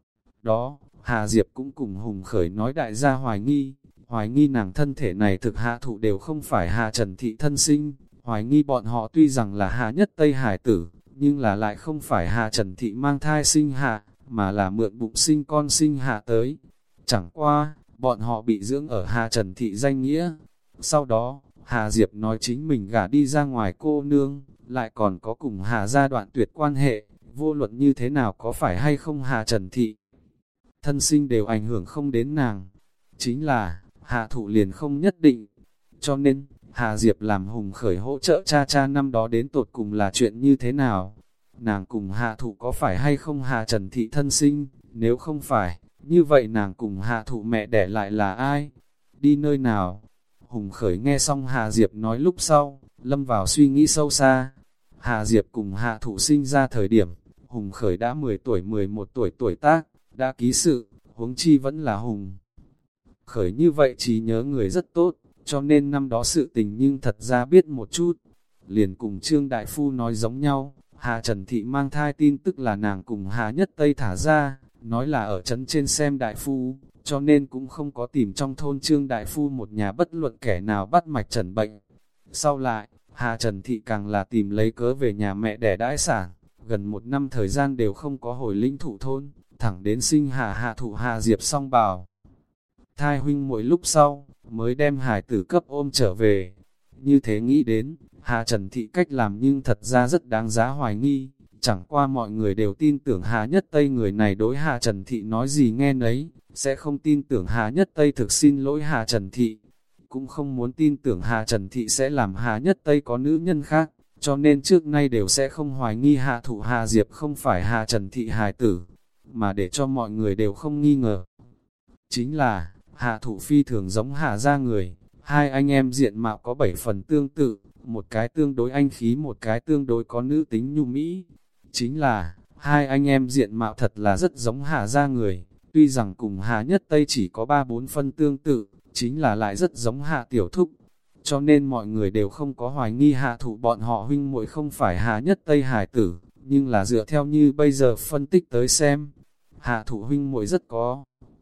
S1: đó, Hà Diệp cũng cùng Hùng Khởi nói đại gia hoài nghi, hoài nghi nàng thân thể này thực Hạ Thụ đều không phải Hà Trần Thị thân sinh, hoài nghi bọn họ tuy rằng là Hà Nhất Tây hải tử, nhưng là lại không phải Hà Trần Thị mang thai sinh hạ, mà là mượn bụng sinh con sinh hạ tới. Chẳng qua, bọn họ bị dưỡng ở Hà Trần Thị danh nghĩa. Sau đó, Hà Diệp nói chính mình gả đi ra ngoài cô nương, lại còn có cùng Hà gia đoạn tuyệt quan hệ, vô luận như thế nào có phải hay không Hà Trần Thị thân sinh đều ảnh hưởng không đến nàng. Chính là, Hạ Thụ liền không nhất định. Cho nên, Hà Diệp làm Hùng Khởi hỗ trợ cha cha năm đó đến tột cùng là chuyện như thế nào. Nàng cùng Hạ Thụ có phải hay không Hà Trần Thị thân sinh, nếu không phải, như vậy nàng cùng Hạ Thụ mẹ đẻ lại là ai? Đi nơi nào? Hùng Khởi nghe xong Hà Diệp nói lúc sau, lâm vào suy nghĩ sâu xa. Hà Diệp cùng Hạ Thụ sinh ra thời điểm, Hùng Khởi đã mười tuổi mười một tuổi tuổi tác, đã ký sự, huống chi vẫn là Hùng Khởi như vậy trí nhớ người rất tốt, cho nên năm đó sự tình nhưng thật ra biết một chút. Liền cùng Trương Đại Phu nói giống nhau, Hà Trần Thị mang thai tin tức là nàng cùng Hà Nhất Tây thả ra, nói là ở trấn trên xem Đại Phu, cho nên cũng không có tìm trong thôn Trương Đại Phu một nhà bất luận kẻ nào bắt mạch trần bệnh. Sau lại, Hà Trần Thị càng là tìm lấy cớ về nhà mẹ đẻ đãi sản, gần một năm thời gian đều không có hồi linh thụ thôn, thẳng đến sinh Hà Hạ Thụ Hà Diệp song bào thai huynh muội lúc sau, mới đem hài tử cấp ôm trở về. Như thế nghĩ đến, Hà Trần Thị cách làm nhưng thật ra rất đáng giá hoài nghi, chẳng qua mọi người đều tin tưởng Hà Nhất Tây người này đối Hà Trần Thị nói gì nghe nấy, sẽ không tin tưởng Hà Nhất Tây thực xin lỗi Hà Trần Thị, cũng không muốn tin tưởng Hà Trần Thị sẽ làm Hà Nhất Tây có nữ nhân khác, cho nên trước nay đều sẽ không hoài nghi Hạ Thụ Hà Diệp không phải Hà Trần Thị hài tử, mà để cho mọi người đều không nghi ngờ. Chính là, Hạ Thụ phi thường giống Hà gia người, hai anh em diện mạo có bảy phần tương tự, một cái tương đối anh khí một cái tương đối có nữ tính nhu mỹ. Chính là, hai anh em diện mạo thật là rất giống Hà gia người, tuy rằng cùng Hà Nhất Tây chỉ có ba bốn phân tương tự, chính là lại rất giống Hà Tiểu Thúc. Cho nên mọi người đều không có hoài nghi Hạ Thụ bọn họ huynh muội không phải Hà Nhất Tây hải tử, nhưng là dựa theo như bây giờ phân tích tới xem, Hạ Thụ huynh muội rất có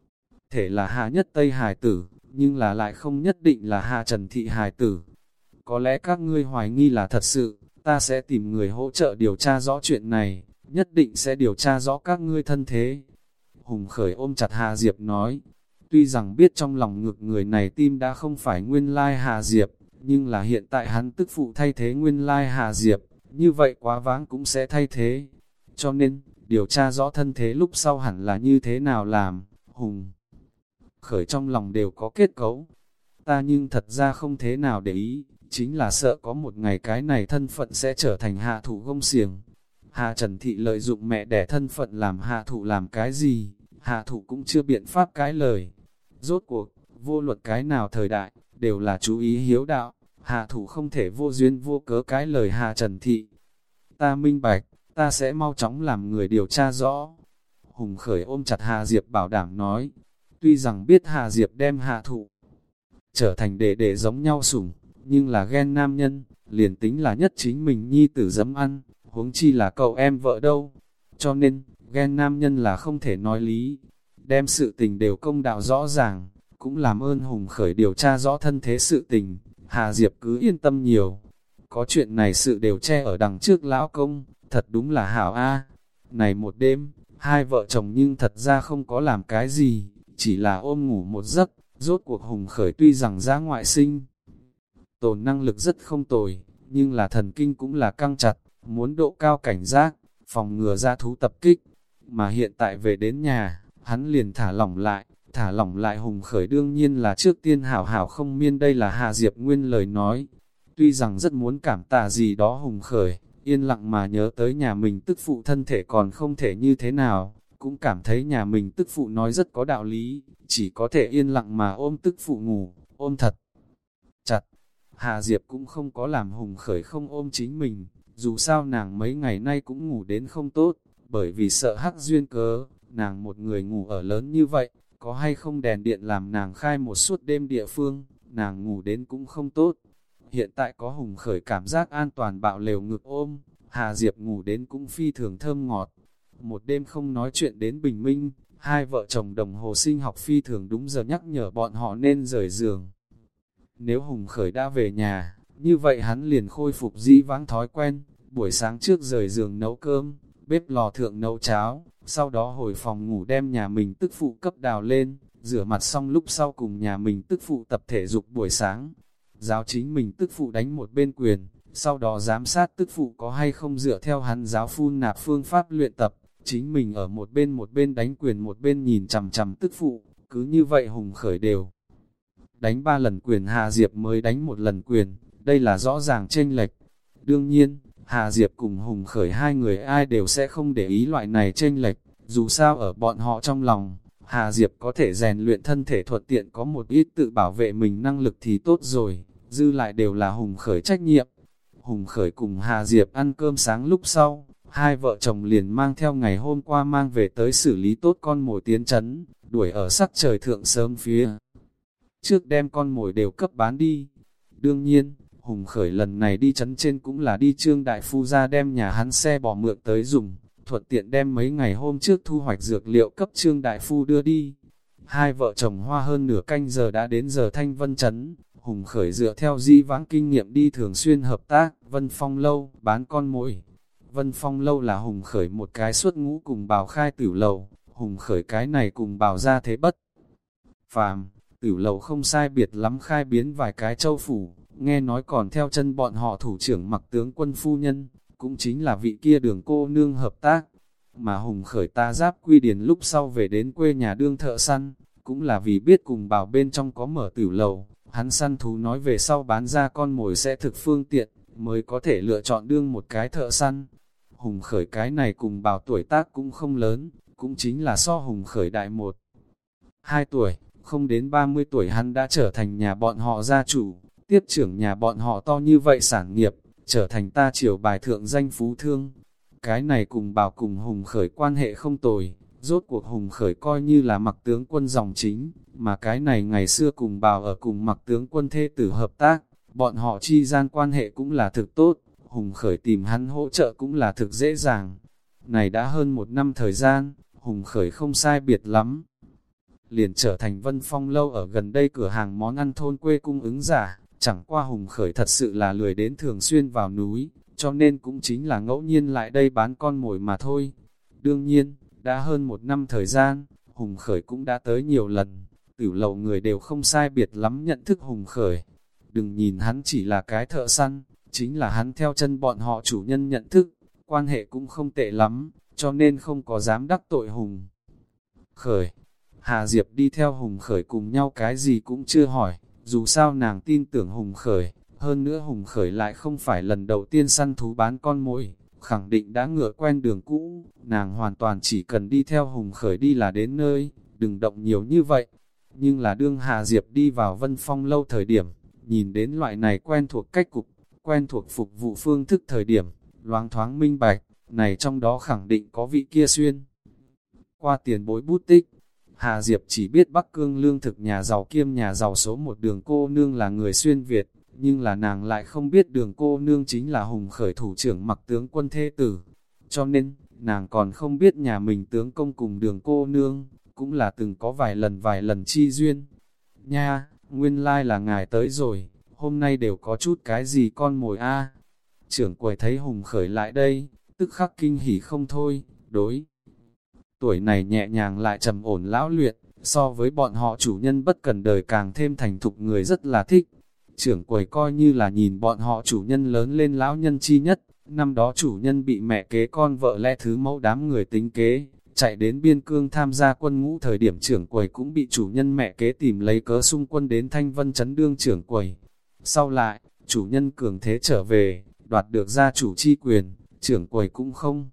S1: thể là Hà Nhất Tây hài tử, nhưng là lại không nhất định là Hà Trần Thị hài tử. Có lẽ các ngươi hoài nghi là thật sự, ta sẽ tìm người hỗ trợ điều tra rõ chuyện này, nhất định sẽ điều tra rõ các ngươi thân thế. Hùng Khởi ôm chặt Hà Diệp nói, tuy rằng biết trong lòng ngực người này tim đã không phải nguyên lai Hà Diệp, nhưng là hiện tại hắn tức phụ thay thế nguyên lai Hà Diệp, như vậy quá vãng cũng sẽ thay thế. Cho nên, điều tra rõ thân thế lúc sau hẳn là như thế nào làm, Hùng Khởi trong lòng đều có kết cấu. Ta nhưng thật ra không thế nào để ý, chính là sợ có một ngày cái này thân phận sẽ trở thành hạ thủ gông xiềng. Hạ Trần Thị lợi dụng mẹ đẻ thân phận làm hạ thủ làm cái gì, hạ thủ cũng chưa biện pháp cái lời. Rốt cuộc, vô luật cái nào thời đại, đều là chú ý hiếu đạo, hạ thủ không thể vô duyên vô cớ cái lời Hạ Trần Thị. Ta minh bạch, ta sẽ mau chóng làm người điều tra rõ. Hùng Khởi ôm chặt Hà Diệp bảo đảm nói, tuy rằng biết Hà Diệp đem hạ thủ trở thành đệ đệ giống nhau sủng, nhưng là ghen nam nhân, liền tính là nhất chính mình nhi tử dấm ăn, huống chi là cậu em vợ đâu. Cho nên, ghen nam nhân là không thể nói lý, đem sự tình đều công đạo rõ ràng, cũng làm ơn Hùng Khởi điều tra rõ thân thế sự tình, Hà Diệp cứ yên tâm nhiều. Có chuyện này sự đều che ở đằng trước lão công, thật đúng là hảo a. Này một đêm, hai vợ chồng nhưng thật ra không có làm cái gì, chỉ là ôm ngủ một giấc. Rốt cuộc Hùng Khởi tuy rằng ra ngoại sinh, tồn năng lực rất không tồi, nhưng là thần kinh cũng là căng chặt, muốn độ cao cảnh giác, phòng ngừa ra thú tập kích. Mà hiện tại về đến nhà, hắn liền thả lỏng lại, thả lỏng lại Hùng Khởi đương nhiên là trước tiên hảo hảo không miên, đây là Hà Diệp Nguyên lời nói. Tuy rằng rất muốn cảm tạ gì đó Hùng Khởi, yên lặng mà nhớ tới nhà mình tức phụ thân thể còn không thể như thế nào, cũng cảm thấy nhà mình tức phụ nói rất có đạo lý, chỉ có thể yên lặng mà ôm tức phụ ngủ, ôm thật chặt. Hà Diệp cũng không có làm Hùng Khởi không ôm chính mình, dù sao nàng mấy ngày nay cũng ngủ đến không tốt, bởi vì sợ hắc duyên cớ, nàng một người ngủ ở lớn như vậy, có hay không đèn điện làm nàng khai một suốt đêm địa phương, nàng ngủ đến cũng không tốt. Hiện tại có Hùng Khởi cảm giác an toàn bạo lều ngực ôm, Hà Diệp ngủ đến cũng phi thường thơm ngọt. Một đêm không nói chuyện đến bình minh, hai vợ chồng đồng hồ sinh học phi thường đúng giờ nhắc nhở bọn họ nên rời giường. Nếu Hùng Khởi đã về nhà, như vậy hắn liền khôi phục dĩ vãng thói quen, buổi sáng trước rời giường nấu cơm, bếp lò thượng nấu cháo, sau đó hồi phòng ngủ đem nhà mình tức phụ cấp đào lên, rửa mặt xong lúc sau cùng nhà mình tức phụ tập thể dục buổi sáng. Giáo chính mình tức phụ đánh một bên quyền, sau đó giám sát tức phụ có hay không dựa theo hắn giáo phun nạp phương pháp luyện tập, chính mình ở một bên một bên đánh quyền một bên nhìn chằm chằm tức phụ, cứ như vậy Hùng Khởi đều đánh ba lần quyền, Hà Diệp mới đánh một lần quyền, đây là rõ ràng chênh lệch. Đương nhiên, Hà Diệp cùng Hùng Khởi hai người ai đều sẽ không để ý loại này chênh lệch, dù sao ở bọn họ trong lòng, Hà Diệp có thể rèn luyện thân thể thuận tiện có một ít tự bảo vệ mình năng lực thì tốt rồi, dư lại đều là Hùng Khởi trách nhiệm. Hùng Khởi cùng Hà Diệp ăn cơm sáng lúc sau, hai vợ chồng liền mang theo ngày hôm qua mang về tới xử lý tốt con mồi tiến trấn, đuổi ở sắc trời thượng sớm phía trước đem con mồi đều cấp bán đi. Đương nhiên, Hùng Khởi lần này đi trấn trên cũng là đi Trương Đại Phu ra đem nhà hắn xe bò mượn tới dùng, thuận tiện đem mấy ngày hôm trước thu hoạch dược liệu cấp Trương Đại Phu đưa đi. Hai vợ chồng hoa hơn nửa canh giờ đã đến giờ Thanh Vân trấn. Hùng Khởi dựa theo dĩ vãng kinh nghiệm đi thường xuyên hợp tác, Vân Phong Lâu, bán con mồi. Vân Phong Lâu là Hùng Khởi một cái suốt ngũ cùng bào khai tử lầu, Hùng Khởi cái này cùng bào ra thế bất phàm, tử lầu không sai biệt lắm khai biến vài cái châu phủ, nghe nói còn theo chân bọn họ thủ trưởng Mặc tướng quân phu nhân, cũng chính là vị kia Đường cô nương hợp tác. Mà Hùng Khởi ta giáp quy điền lúc sau về đến quê nhà đương thợ săn, cũng là vì biết cùng bảo bên trong có mở tử lầu, hắn săn thú nói về sau bán ra con mồi sẽ thực phương tiện, mới có thể lựa chọn đương một cái thợ săn. Hùng Khởi cái này cùng bảo tuổi tác cũng không lớn, cũng chính là so Hùng Khởi đại một, hai tuổi, không đến ba mươi tuổi hắn đã trở thành nhà bọn họ gia chủ, tiếp trưởng nhà bọn họ to như vậy sản nghiệp, trở thành ta triều bài thượng danh phú thương. Cái này cùng bảo cùng Hùng Khởi quan hệ không tồi, rốt cuộc Hùng Khởi coi như là Mặc tướng quân dòng chính, mà cái này ngày xưa cùng bảo ở cùng Mặc tướng quân thê tử hợp tác, bọn họ chi gian quan hệ cũng là thực tốt, Hùng Khởi tìm hắn hỗ trợ cũng là thực dễ dàng. Này đã hơn một năm thời gian, Hùng Khởi không sai biệt lắm. liền trở thành Vân Phong lâu ở gần đây cửa hàng món ăn thôn quê cung ứng giả. Chẳng qua Hùng Khởi thật sự là lười đến thường xuyên vào núi, cho nên cũng chính là ngẫu nhiên lại đây bán con mồi mà thôi. Đương nhiên, đã hơn một năm thời gian, Hùng Khởi cũng đã tới nhiều lần, tử lầu người đều không sai biệt lắm nhận thức Hùng Khởi. Đừng nhìn hắn chỉ là cái thợ săn, chính là hắn theo chân bọn họ chủ nhân nhận thức, quan hệ cũng không tệ lắm, cho nên không có dám đắc tội Hùng Khởi. Hà Diệp đi theo Hùng Khởi cùng nhau cái gì cũng chưa hỏi, dù sao nàng tin tưởng Hùng Khởi, hơn nữa Hùng Khởi lại không phải lần đầu tiên săn thú bán con mồi, khẳng định đã ngựa quen đường cũ, nàng hoàn toàn chỉ cần đi theo Hùng Khởi đi là đến nơi, đừng động nhiều như vậy. Nhưng là đương Hà Diệp đi vào Vân Phong lâu thời điểm, nhìn đến loại này quen thuộc cách cục, quen thuộc phục vụ phương thức thời điểm, loáng thoáng minh bạch, này trong đó khẳng định có vị kia xuyên. Qua tiền bối bút tích, Hà Diệp chỉ biết Bắc Cương lương thực nhà giàu kiêm nhà giàu số một Đường cô nương là người xuyên Việt, nhưng là nàng lại không biết Đường cô nương chính là Hùng Khởi thủ trưởng Mặc tướng quân thê tử. Cho nên, nàng còn không biết nhà mình tướng công cùng Đường cô nương, cũng là từng có vài lần vài lần chi duyên. Nha, nguyên lai là ngài tới rồi, hôm nay đều có chút cái gì con mồi a. Trưởng quầy thấy Hùng Khởi lại đây, tức khắc kinh hỉ không thôi, đối. Tuổi này nhẹ nhàng lại trầm ổn lão luyện, so với bọn họ chủ nhân bất cần đời càng thêm thành thục người rất là thích. Trưởng quầy coi như là nhìn bọn họ chủ nhân lớn lên lão nhân chi nhất, năm đó chủ nhân bị mẹ kế con vợ lẽ thứ mẫu đám người tính kế, chạy đến biên cương tham gia quân ngũ thời điểm trưởng quầy cũng bị chủ nhân mẹ kế tìm lấy cớ xung quân đến Thanh Vân Trấn đương trưởng quầy. Sau lại, chủ nhân cường thế trở về, đoạt được gia chủ chi quyền, trưởng quầy cũng không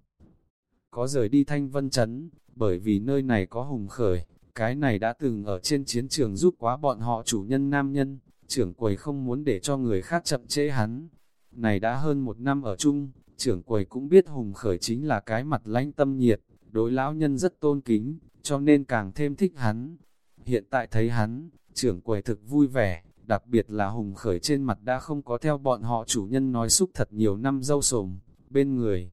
S1: có rời đi Thanh Vân Trấn, bởi vì nơi này có Hùng Khởi, cái này đã từng ở trên chiến trường giúp quá bọn họ chủ nhân nam nhân, trưởng quầy không muốn để cho người khác chậm trễ hắn. Này đã hơn một năm ở chung, trưởng quầy cũng biết Hùng Khởi chính là cái mặt lãnh tâm nhiệt, đối lão nhân rất tôn kính, cho nên càng thêm thích hắn. Hiện tại thấy hắn, trưởng quầy thực vui vẻ, đặc biệt là Hùng Khởi trên mặt đã không có theo bọn họ chủ nhân nói xúc thật nhiều năm dâu sồm, bên người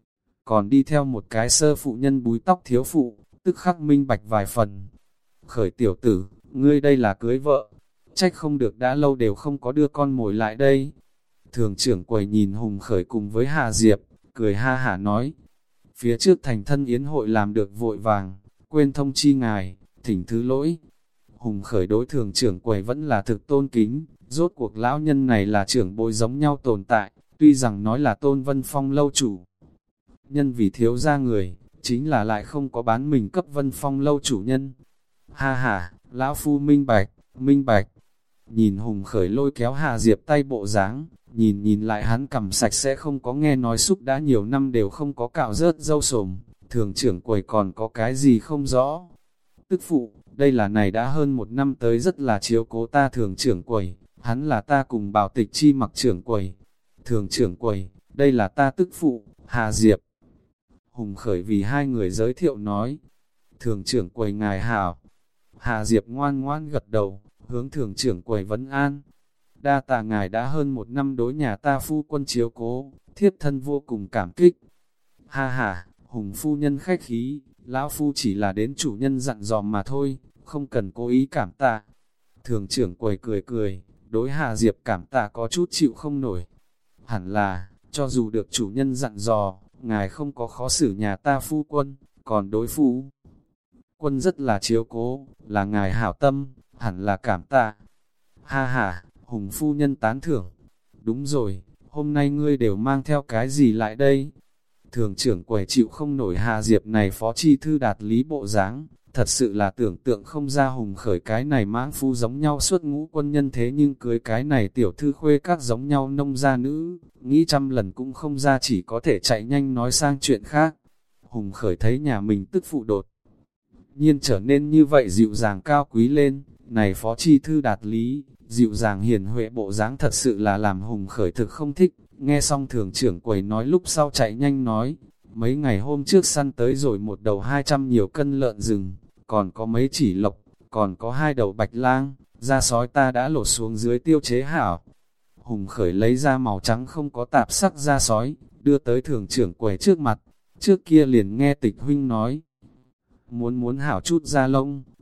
S1: còn đi theo một cái sơ phụ nhân búi tóc thiếu phụ, tức khắc minh bạch vài phần. Khởi tiểu tử, ngươi đây là cưới vợ, trách không được đã lâu đều không có đưa con mồi lại đây. Thường trưởng quầy nhìn Hùng Khởi cùng với Hà Diệp, cười ha hả nói, phía trước thành thân yến hội làm được vội vàng, quên thông chi ngài, thỉnh thứ lỗi. Hùng Khởi đối thường trưởng quầy vẫn là thực tôn kính, rốt cuộc lão nhân này là trưởng bối giống nhau tồn tại, tuy rằng nói là Tôn Vân Phong lâu chủ. Nhân vì thiếu ra người, chính là lại không có bán mình cấp Vân Phong lâu chủ nhân. Ha ha, lão phu minh bạch, minh bạch. Nhìn Hùng Khởi lôi kéo Hà Diệp tay bộ dáng, nhìn nhìn lại hắn cầm sạch sẽ không có nghe nói xúc đã nhiều năm đều không có cạo rớt dâu sồm, thường trưởng quầy còn có cái gì không rõ. Tức phụ, đây là này đã hơn một năm tới rất là chiếu cố ta thường trưởng quầy, hắn là ta cùng bảo tịch chi mặc trưởng quầy. Thường trưởng quầy, đây là ta tức phụ, Hà Diệp. Hùng Khởi vì hai người giới thiệu nói, thường trưởng quầy ngài hảo. Hà Diệp ngoan ngoan gật đầu, hướng thường trưởng quầy vấn an. Đa tạ ngài đã hơn một năm đối nhà ta phu quân chiếu cố, thiếp thân vô cùng cảm kích. Ha ha, Hùng phu nhân khách khí, lão phu chỉ là đến chủ nhân dặn dò mà thôi, không cần cố ý cảm tạ. Thường trưởng quầy cười cười, đối Hà Diệp cảm tạ có chút chịu không nổi. Hẳn là, cho dù được chủ nhân dặn dò, ngài không có khó xử nhà ta phu quân, còn đối phu quân rất là chiếu cố, là ngài hảo tâm, hẳn là cảm tạ. Ha ha, Hùng phu nhân tán thưởng. Đúng rồi, hôm nay ngươi đều mang theo cái gì lại đây? Thường trưởng quầy chịu không nổi Hà Diệp này phó chi thư đạt lý bộ dáng, thật sự là tưởng tượng không ra Hùng Khởi cái này mãng phu giống nhau suốt ngũ quân nhân thế nhưng cưới cái này tiểu thư khuê các giống nhau nông gia nữ, nghĩ trăm lần cũng không ra, chỉ có thể chạy nhanh nói sang chuyện khác. Hùng Khởi thấy nhà mình tức phụ đột nhiên trở nên như vậy dịu dàng cao quý lên, này phó chi thư đạt lý, dịu dàng hiền huệ bộ dáng thật sự là làm Hùng Khởi thực không thích. Nghe xong thường trưởng quầy nói lúc sau chạy nhanh nói, mấy ngày hôm trước săn tới rồi một đầu hai trăm nhiều cân lợn rừng, còn có mấy chỉ lộc, còn có hai đầu bạch lang, da sói ta đã lột xuống dưới tiêu chế hảo. Hùng Khởi lấy ra màu trắng không có tạp sắc da sói, đưa tới thường trưởng quầy trước mặt, trước kia liền nghe Tịch huynh nói, muốn muốn hảo chút da lông,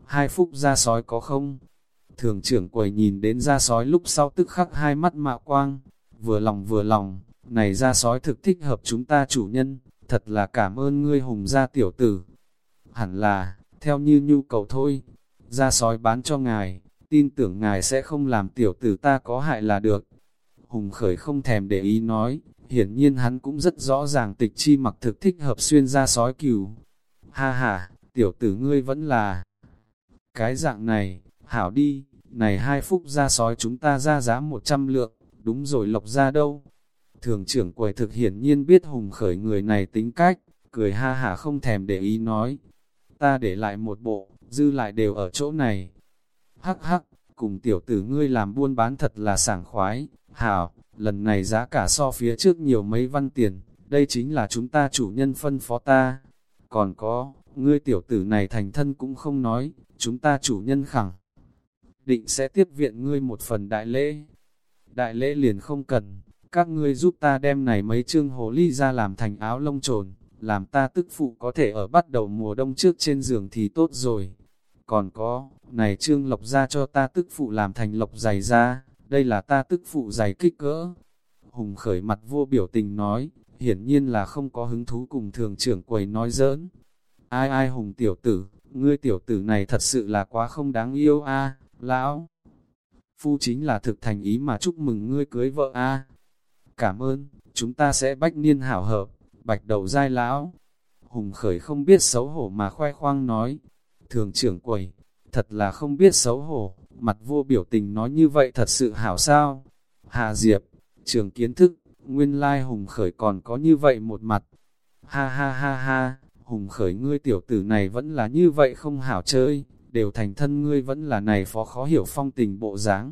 S1: hai phúc gia sói có không? Thường trưởng quầy nhìn đến gia sói lúc sau tức khắc hai mắt mạo quang, vừa lòng vừa lòng, này gia sói thực thích hợp chúng ta chủ nhân, thật là cảm ơn ngươi Hùng gia tiểu tử. Hẳn là, theo như nhu cầu thôi, gia sói bán cho ngài, tin tưởng ngài sẽ không làm tiểu tử ta có hại là được. Hùng khởi không thèm để ý nói, hiển nhiên hắn cũng rất rõ ràng Tịch Chi Mặc thực thích hợp xuyên gia sói cừu. Ha ha, tiểu tử ngươi vẫn là cái dạng này, hảo đi, này hai phúc gia sói chúng ta ra giá một trăm lượng, đúng rồi Lộc gia đâu. Thường trưởng quầy thực hiển nhiên biết Hùng khởi người này tính cách, cười ha hả không thèm để ý nói, ta để lại một bộ, dư lại đều ở chỗ này. Hắc hắc, cùng tiểu tử ngươi làm buôn bán thật là sảng khoái, hảo, lần này giá cả so phía trước nhiều mấy văn tiền, đây chính là chúng ta chủ nhân phân phó ta. Còn có, ngươi tiểu tử này thành thân cũng không nói, chúng ta chủ nhân khẳng định sẽ tiếp viện ngươi một phần đại lễ. Đại lễ liền không cần, các ngươi giúp ta đem này mấy chương hồ ly ra làm thành áo lông trồn, làm ta tức phụ có thể ở bắt đầu mùa đông trước trên giường thì tốt rồi. Còn có, này trương lộc ra cho ta tức phụ làm thành lộc giày ra, đây là ta tức phụ giày kích cỡ. Hùng khởi mặt vô biểu tình nói, hiển nhiên là không có hứng thú cùng thường trưởng quầy nói giỡn. Ai ai Hùng tiểu tử, ngươi tiểu tử này thật sự là quá không đáng yêu a, lão phu chính là thực thành ý mà chúc mừng ngươi cưới vợ a. Cảm ơn, chúng ta sẽ bách niên hảo hợp, bạch đầu giai lão. Hùng khởi không biết xấu hổ mà khoe khoang nói, thường trưởng quầy, thật là không biết xấu hổ, mặt vô biểu tình nói như vậy thật sự hảo sao. Hà Diệp, trường kiến thức, nguyên lai Hùng khởi còn có như vậy một mặt. Ha ha ha ha, Hùng khởi ngươi tiểu tử này vẫn là như vậy không hảo chơi, đều thành thân ngươi vẫn là này phó khó hiểu phong tình bộ dáng.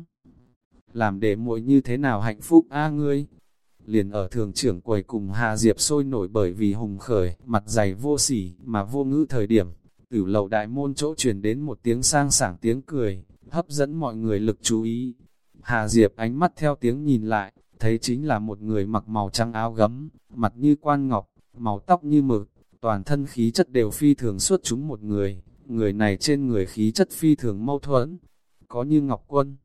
S1: Làm để muội như thế nào hạnh phúc a ngươi. Liền ở thường trưởng quầy cùng Hà Diệp sôi nổi bởi vì Hùng khởi mặt dày vô sỉ mà vô ngữ thời điểm, tử lầu đại môn chỗ truyền đến một tiếng sang sảng tiếng cười, hấp dẫn mọi người lực chú ý. Hà Diệp ánh mắt theo tiếng nhìn lại, thấy chính là một người mặc màu trắng áo gấm, mặt như quan ngọc, màu tóc như mực, toàn thân khí chất đều phi thường xuất chúng một người. Người này trên người khí chất phi thường mâu thuẫn, có như Ngọc Quân,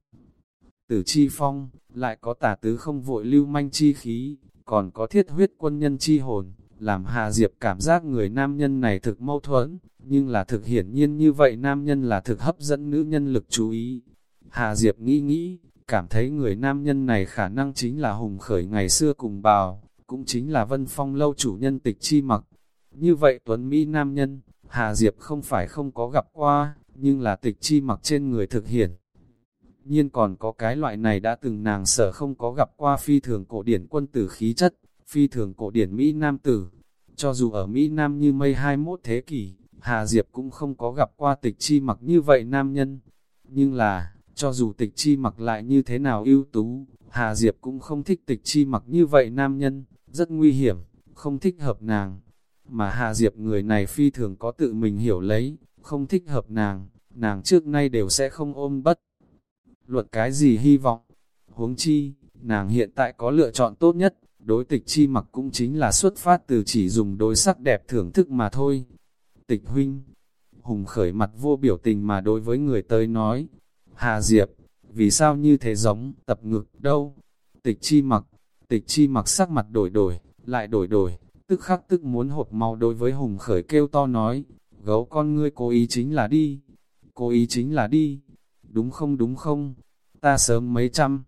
S1: Tử Chi Phong, lại có tả tứ không vội lưu manh chi khí, còn có thiết huyết quân nhân chi hồn, làm Hà Diệp cảm giác người nam nhân này thực mâu thuẫn, nhưng là thực hiển nhiên như vậy nam nhân là thực hấp dẫn nữ nhân lực chú ý. Hà Diệp nghĩ nghĩ, cảm thấy người nam nhân này khả năng chính là Hùng khởi ngày xưa cùng bào, cũng chính là Vân Phong lâu chủ nhân Tịch Chi Mặc. Như vậy tuấn Mỹ nam nhân, Hà Diệp không phải không có gặp qua, nhưng là Tịch Chi Mặc trên người thực hiển nhiên còn có cái loại này đã từng nàng sở không có gặp qua phi thường cổ điển quân tử khí chất, phi thường cổ điển Mỹ Nam tử. Cho dù ở Mỹ Nam như mây hai mươi mốt thế kỷ, Hà Diệp cũng không có gặp qua Tịch Chi Mặc như vậy nam nhân. Nhưng là, cho dù Tịch Chi Mặc lại như thế nào ưu tú, Hà Diệp cũng không thích Tịch Chi Mặc như vậy nam nhân, rất nguy hiểm, không thích hợp nàng. Mà Hà Diệp người này phi thường có tự mình hiểu lấy, không thích hợp nàng, nàng trước nay đều sẽ không ôm bất luận cái gì hy vọng. Huống chi, nàng hiện tại có lựa chọn tốt nhất, đối Tịch Chi Mặc cũng chính là xuất phát từ chỉ dùng đối sắc đẹp thưởng thức mà thôi. Tịch huynh, Hùng khởi mặt vô biểu tình mà đối với người tới nói, Hà Diệp, vì sao như thế giống, tập ngực, đâu? Tịch Chi Mặc, Tịch Chi Mặc sắc mặt đổi đổi, lại đổi đổi, tức khắc tức muốn hột máu đối với Hùng khởi kêu to nói, gấu con ngươi cố ý chính là đi, cố ý chính là đi, đúng không đúng không, ta sớm mấy trăm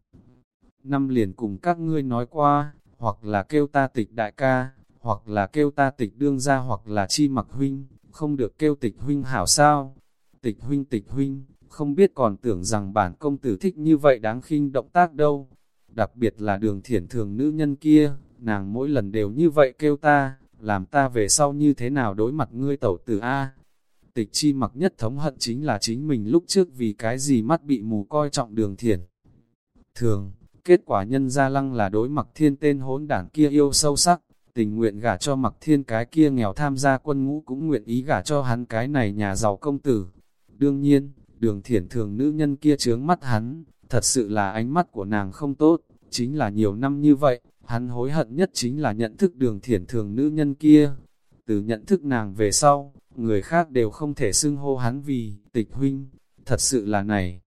S1: năm liền cùng các ngươi nói qua, hoặc là kêu ta Tịch đại ca, hoặc là kêu ta Tịch đương gia, hoặc là Chi Mặc huynh, không được kêu Tịch huynh hảo sao? Tịch huynh Tịch huynh, không biết còn tưởng rằng bản công tử thích như vậy đáng khinh động tác đâu. Đặc biệt là Đường Thiển Thường nữ nhân kia, nàng mỗi lần đều như vậy kêu ta, làm ta về sau như thế nào đối mặt ngươi tẩu tử A. Tịch Chi Mặc nhất thống hận chính là chính mình lúc trước vì cái gì mắt bị mù coi trọng Đường Thiển Thường, kết quả nhân gia lăng là đối Mặc Thiên tên hỗn đản kia yêu sâu sắc, tình nguyện gả cho Mặc Thiên cái kia nghèo tham gia quân ngũ cũng nguyện ý gả cho hắn cái này nhà giàu công tử. Đương nhiên, Đường Thiển Thường nữ nhân kia chướng mắt hắn, thật sự là ánh mắt của nàng không tốt, chính là nhiều năm như vậy, hắn hối hận nhất chính là nhận thức Đường Thiển Thường nữ nhân kia. Từ nhận thức nàng về sau, người khác đều không thể xưng hô hắn vì Tịch huynh, thật sự là này.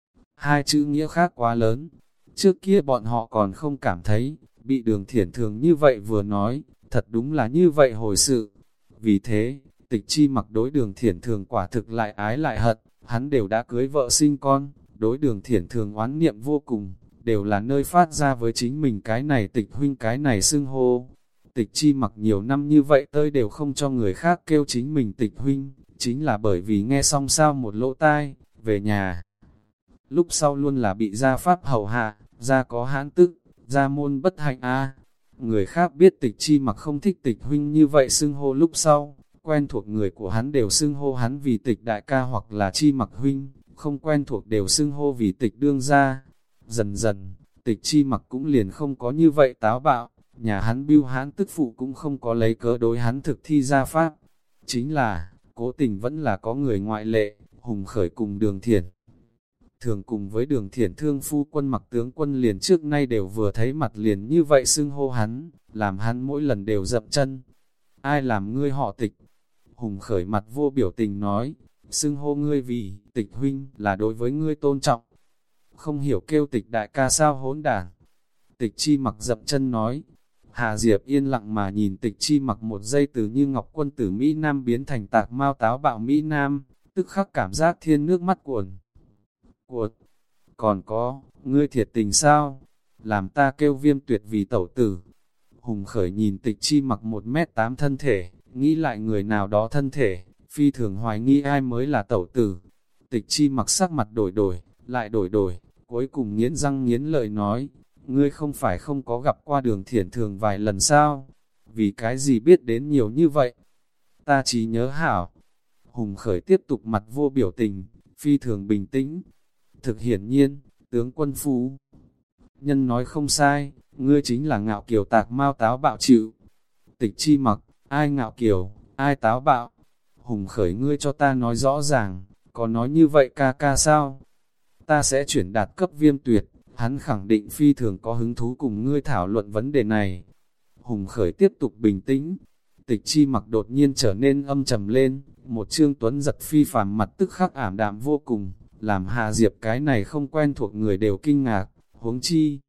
S1: Hai chữ nghĩa khác quá lớn, trước kia bọn họ còn không cảm thấy, bị Đường Thiển thường như vậy vừa nói, thật đúng là như vậy hồi sự. Vì thế, Tịch Chi Mặc đối Đường Thiển thường quả thực lại ái lại hận, hắn đều đã cưới vợ sinh con, đối Đường Thiển thường oán niệm vô cùng, đều là nơi phát ra với chính mình cái này Tịch huynh cái này xưng hô. Tịch Chi Mặc nhiều năm như vậy tới đều không cho người khác kêu chính mình Tịch huynh, chính là bởi vì nghe xong sao một lỗ tai, về nhà. Lúc sau luôn là bị gia pháp hầu hạ, gia có hãn tức, gia môn bất hạnh a. Người khác biết Tịch Chi Mặc không thích Tịch huynh như vậy xưng hô lúc sau, quen thuộc người của hắn đều xưng hô hắn vì Tịch đại ca hoặc là Chi Mặc huynh, không quen thuộc đều xưng hô vì Tịch đương gia. Dần dần, Tịch Chi Mặc cũng liền không có như vậy táo bạo, nhà hắn bưu hãn tức phụ cũng không có lấy cớ đối hắn thực thi gia pháp. Chính là, cố tình vẫn là có người ngoại lệ, Hùng Khởi cùng Đường Thiển. Thường cùng với Đường Thiển thương phu quân Mặc tướng quân liền trước nay đều vừa thấy mặt liền như vậy xưng hô hắn, làm hắn mỗi lần đều dậm chân. Ai làm ngươi họ Tịch? Hùng Khởi mặt vô biểu tình nói, xưng hô ngươi vì Tịch huynh là đối với ngươi tôn trọng. Không hiểu kêu Tịch đại ca sao hỗn đản. Tịch Chi Mặc dậm chân nói. Hà Diệp yên lặng mà nhìn Tịch Chi Mặc một giây từ như ngọc quân tử Mỹ Nam biến thành tạc mao táo bạo Mỹ Nam, tức khắc cảm giác thiên nước mắt cuồn. Cuột, còn có, ngươi thiệt tình sao? Làm ta kêu Viêm Tuyệt vì tẩu tử. Hùng Khởi nhìn Tịch Chi Mặc một mét tám thân thể, nghĩ lại người nào đó thân thể, phi thường hoài nghi ai mới là tẩu tử. Tịch Chi Mặc sắc mặt đổi đổi, lại đổi đổi, cuối cùng nghiến răng nghiến lợi nói, ngươi không phải không có gặp qua Đường Thiển thường vài lần sao? Vì cái gì biết đến nhiều như vậy? Ta chỉ nhớ hảo. Hùng Khởi tiếp tục mặt vô biểu tình, phi thường bình tĩnh. Thực hiển nhiên, tướng quân phu nhân nói không sai, ngươi chính là ngạo kiều tạc mao táo bạo chịu. Tịch Chi Mặc, ai ngạo kiều, ai táo bạo? Hùng Khởi ngươi cho ta nói rõ ràng, có nói như vậy ca ca sao? Ta sẽ chuyển đạt cấp Viêm Tuyệt, hắn khẳng định phi thường có hứng thú cùng ngươi thảo luận vấn đề này. Hùng Khởi tiếp tục bình tĩnh. Tịch Chi Mặc đột nhiên trở nên âm trầm lên, một trương tuấn giật phi phàm mặt tức khắc ảm đạm vô cùng, làm Hà Diệp cái này không quen thuộc người đều kinh ngạc, huống chi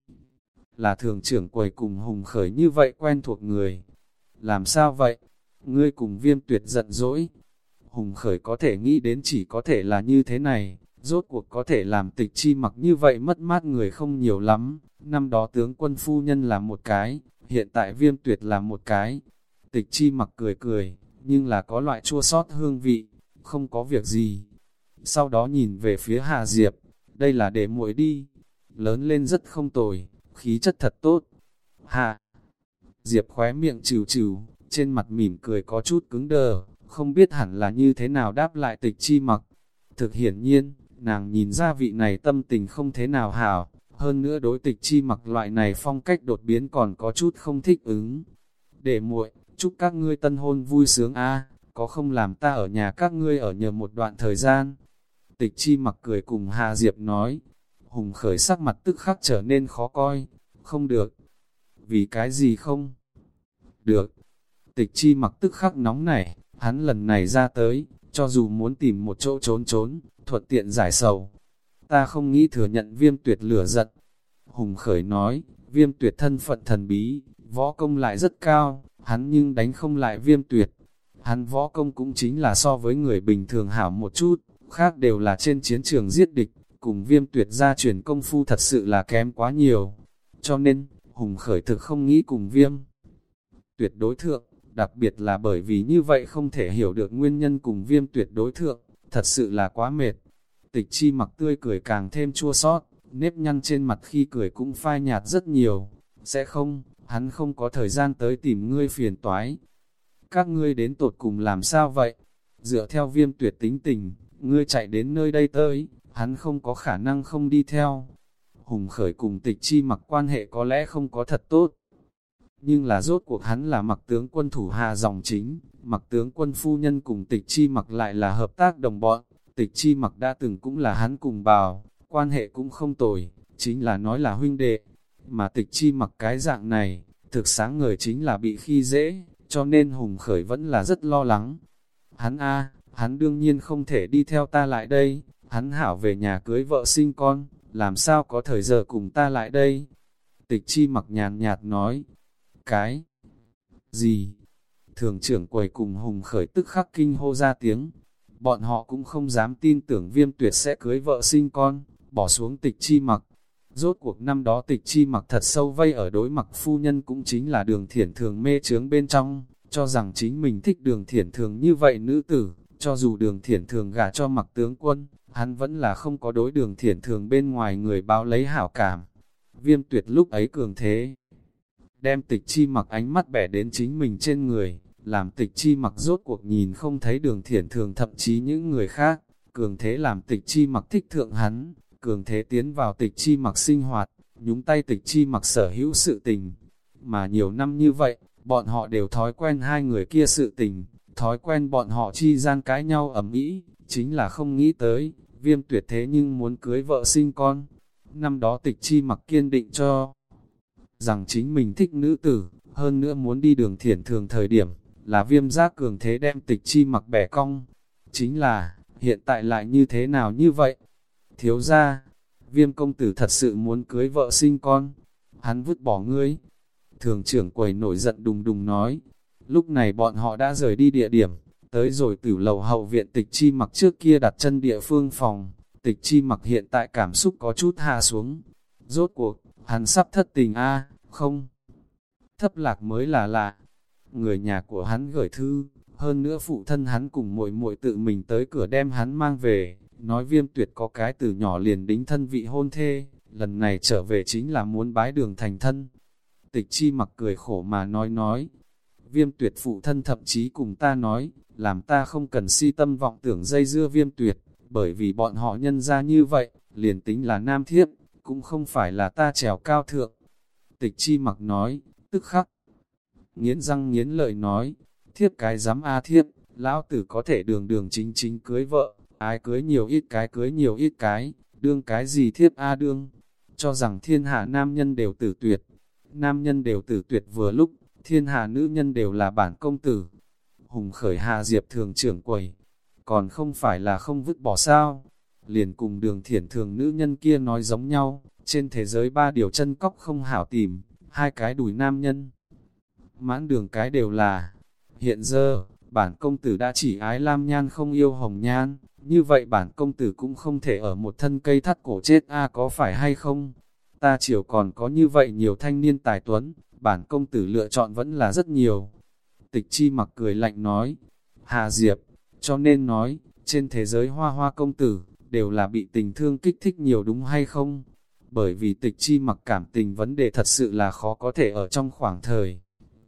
S1: là thường trưởng quầy cùng Hùng Khởi như vậy quen thuộc người. Làm sao vậy? Ngươi cùng Viêm Tuyệt giận dỗi. Hùng Khởi có thể nghĩ đến chỉ có thể là như thế này, rốt cuộc có thể làm Tịch Chi Mặc như vậy mất mát người không nhiều lắm. Năm đó tướng quân phu nhân là một cái, hiện tại Viêm Tuyệt là một cái. Tịch Chi Mặc cười cười, nhưng là có loại chua xót hương vị, không có việc gì. Sau đó nhìn về phía Hà Diệp, đây là để muội đi, lớn lên rất không tồi, khí chất thật tốt. Hà Diệp khóe miệng trừ trừ, trên mặt mỉm cười có chút cứng đờ, không biết hẳn là như thế nào đáp lại Tịch Chi Mặc. Thực hiển nhiên, nàng nhìn ra vị này tâm tình không thế nào hảo, hơn nữa đối Tịch Chi Mặc loại này phong cách đột biến còn có chút không thích ứng. Để muội, chúc các ngươi tân hôn vui sướng a, có không làm ta ở nhà các ngươi ở nhờ một đoạn thời gian. Tịch Chi Mặc cười cùng Hà Diệp nói. Hùng Khởi sắc mặt tức khắc trở nên khó coi. Không được. Vì cái gì không được? Tịch Chi Mặc tức khắc nóng nảy, hắn lần này ra tới, cho dù muốn tìm một chỗ trốn trốn, thuận tiện giải sầu. Ta không nghĩ thừa nhận Viêm Tuyệt lửa giận. Hùng Khởi nói, Viêm Tuyệt thân phận thần bí, võ công lại rất cao, hắn nhưng đánh không lại Viêm Tuyệt. Hắn võ công cũng chính là so với người bình thường hảo một chút, khác đều là trên chiến trường giết địch, cùng Viêm Tuyệt gia truyền công phu thật sự là kém quá nhiều. Cho nên, Hùng Khởi thực không nghĩ cùng Viêm Tuyệt đối thượng, đặc biệt là bởi vì như vậy không thể hiểu được nguyên nhân cùng Viêm Tuyệt đối thượng, thật sự là quá mệt. Tịch Chi Mặc tươi cười càng thêm chua xót, nếp nhăn trên mặt khi cười cũng phai nhạt rất nhiều. Sẽ không, hắn không có thời gian tới tìm ngươi phiền toái. Các ngươi đến tột cùng làm sao vậy? Dựa theo Viêm Tuyệt tính tình, ngươi chạy đến nơi đây tới, hắn không có khả năng không đi theo. Hùng Khởi cùng Tịch Chi Mặc quan hệ có lẽ không có thật tốt, nhưng là rốt cuộc hắn là Mặc tướng quân thủ hạ dòng chính, Mặc tướng quân phu nhân cùng Tịch Chi Mặc lại là hợp tác đồng bọn. Tịch Chi Mặc đã từng cũng là hắn cùng bào, quan hệ cũng không tồi, chính là nói là huynh đệ. Mà Tịch Chi Mặc cái dạng này, thực sáng ngời chính là bị khi dễ, cho nên Hùng Khởi vẫn là rất lo lắng. Hắn a, hắn đương nhiên không thể đi theo ta lại đây, hắn hảo về nhà cưới vợ sinh con, làm sao có thời giờ cùng ta lại đây. Tịch Chi Mặc nhàn nhạt nói, cái gì? Thường trưởng quầy cùng Hùng Khởi tức khắc kinh hô ra tiếng, bọn họ cũng không dám tin tưởng Viêm Tuyệt sẽ cưới vợ sinh con, bỏ xuống Tịch Chi Mặc. Rốt cuộc năm đó Tịch Chi Mặc thật sâu vây ở đối Mặc phu nhân cũng chính là Đường Thiển Thường mê chướng bên trong, cho rằng chính mình thích Đường Thiển Thường như vậy nữ tử, cho dù Đường Thiển Thường gả cho Mặc tướng quân, hắn vẫn là không có đối Đường Thiển Thường bên ngoài người báo lấy hảo cảm. Viêm Tuyệt lúc ấy cường thế, đem Tịch Chi Mặc ánh mắt bẻ đến chính mình trên người, làm Tịch Chi Mặc rốt cuộc nhìn không thấy Đường Thiển Thường thậm chí những người khác, cường thế làm Tịch Chi Mặc thích thượng hắn, cường thế tiến vào Tịch Chi Mặc sinh hoạt, nhúng tay Tịch Chi Mặc sở hữu sự tình. Mà nhiều năm như vậy, bọn họ đều thói quen hai người kia sự tình, thói quen bọn họ chi gian cãi nhau ầm ĩ, chính là không nghĩ tới, Viêm Tuyệt thế nhưng muốn cưới vợ sinh con. Năm đó Tịch Chi Mặc kiên định cho rằng chính mình thích nữ tử, hơn nữa muốn đi Đường Thiển Thường thời điểm, là Viêm giác cường thế đem Tịch Chi Mặc bẻ cong. Chính là, hiện tại lại như thế nào như vậy? Thiếu gia, Viêm công tử thật sự muốn cưới vợ sinh con, hắn vứt bỏ ngươi. Thường trưởng quầy nổi giận đùng đùng nói, lúc này bọn họ đã rời đi địa điểm, tới rồi Tử lầu hậu viện Tịch Chi Mặc trước kia đặt chân địa phương phòng. Tịch Chi Mặc hiện tại cảm xúc có chút hạ xuống. Rốt cuộc, hắn sắp thất tình a không? Thấp lạc mới là lạ. Người nhà của hắn gửi thư, hơn nữa phụ thân hắn cùng muội muội tự mình tới cửa đem hắn mang về, nói Viêm Tuyệt có cái từ nhỏ liền đính thân vị hôn thê, lần này trở về chính là muốn bái đường thành thân. Tịch Chi Mặc cười khổ mà nói nói, Viêm Tuyệt phụ thân thậm chí cùng ta nói, làm ta không cần si tâm vọng tưởng dây dưa Viêm Tuyệt, bởi vì bọn họ nhân ra như vậy, liền tính là nam thiếp, cũng không phải là ta trèo cao thượng. Tịch Chi Mặc nói, tức khắc, nghiến răng nghiến lợi nói, thiếp cái dám a thiếp, lão tử có thể đường đường chính chính cưới vợ, ai cưới nhiều ít cái cưới nhiều ít cái, đương cái gì thiếp a đương, cho rằng thiên hạ nam nhân đều tử tuyệt, nam nhân đều tử tuyệt vừa lúc, thiên hạ nữ nhân đều là bản công tử. Hùng Khởi Hà Diệp thường trưởng quầy, còn không phải là không vứt bỏ sao, liền cùng Đường Thiển Thường nữ nhân kia nói giống nhau, trên thế giới ba điều chân cóc không hảo tìm, hai cái đùi nam nhân. Mãn đường cái đều là, hiện giờ, bản công tử đã chỉ ái lam nhan không yêu hồng nhan, như vậy bản công tử cũng không thể ở một thân cây thắt cổ chết a có phải hay không? Ta chiều còn có như vậy nhiều thanh niên tài tuấn, bản công tử lựa chọn vẫn là rất nhiều. Tịch Chi Mặc cười lạnh nói, Hà Diệp, cho nên nói, trên thế giới hoa hoa công tử, đều là bị tình thương kích thích nhiều đúng hay không? Bởi vì Tịch Chi Mặc cảm tình vấn đề thật sự là khó có thể ở trong khoảng thời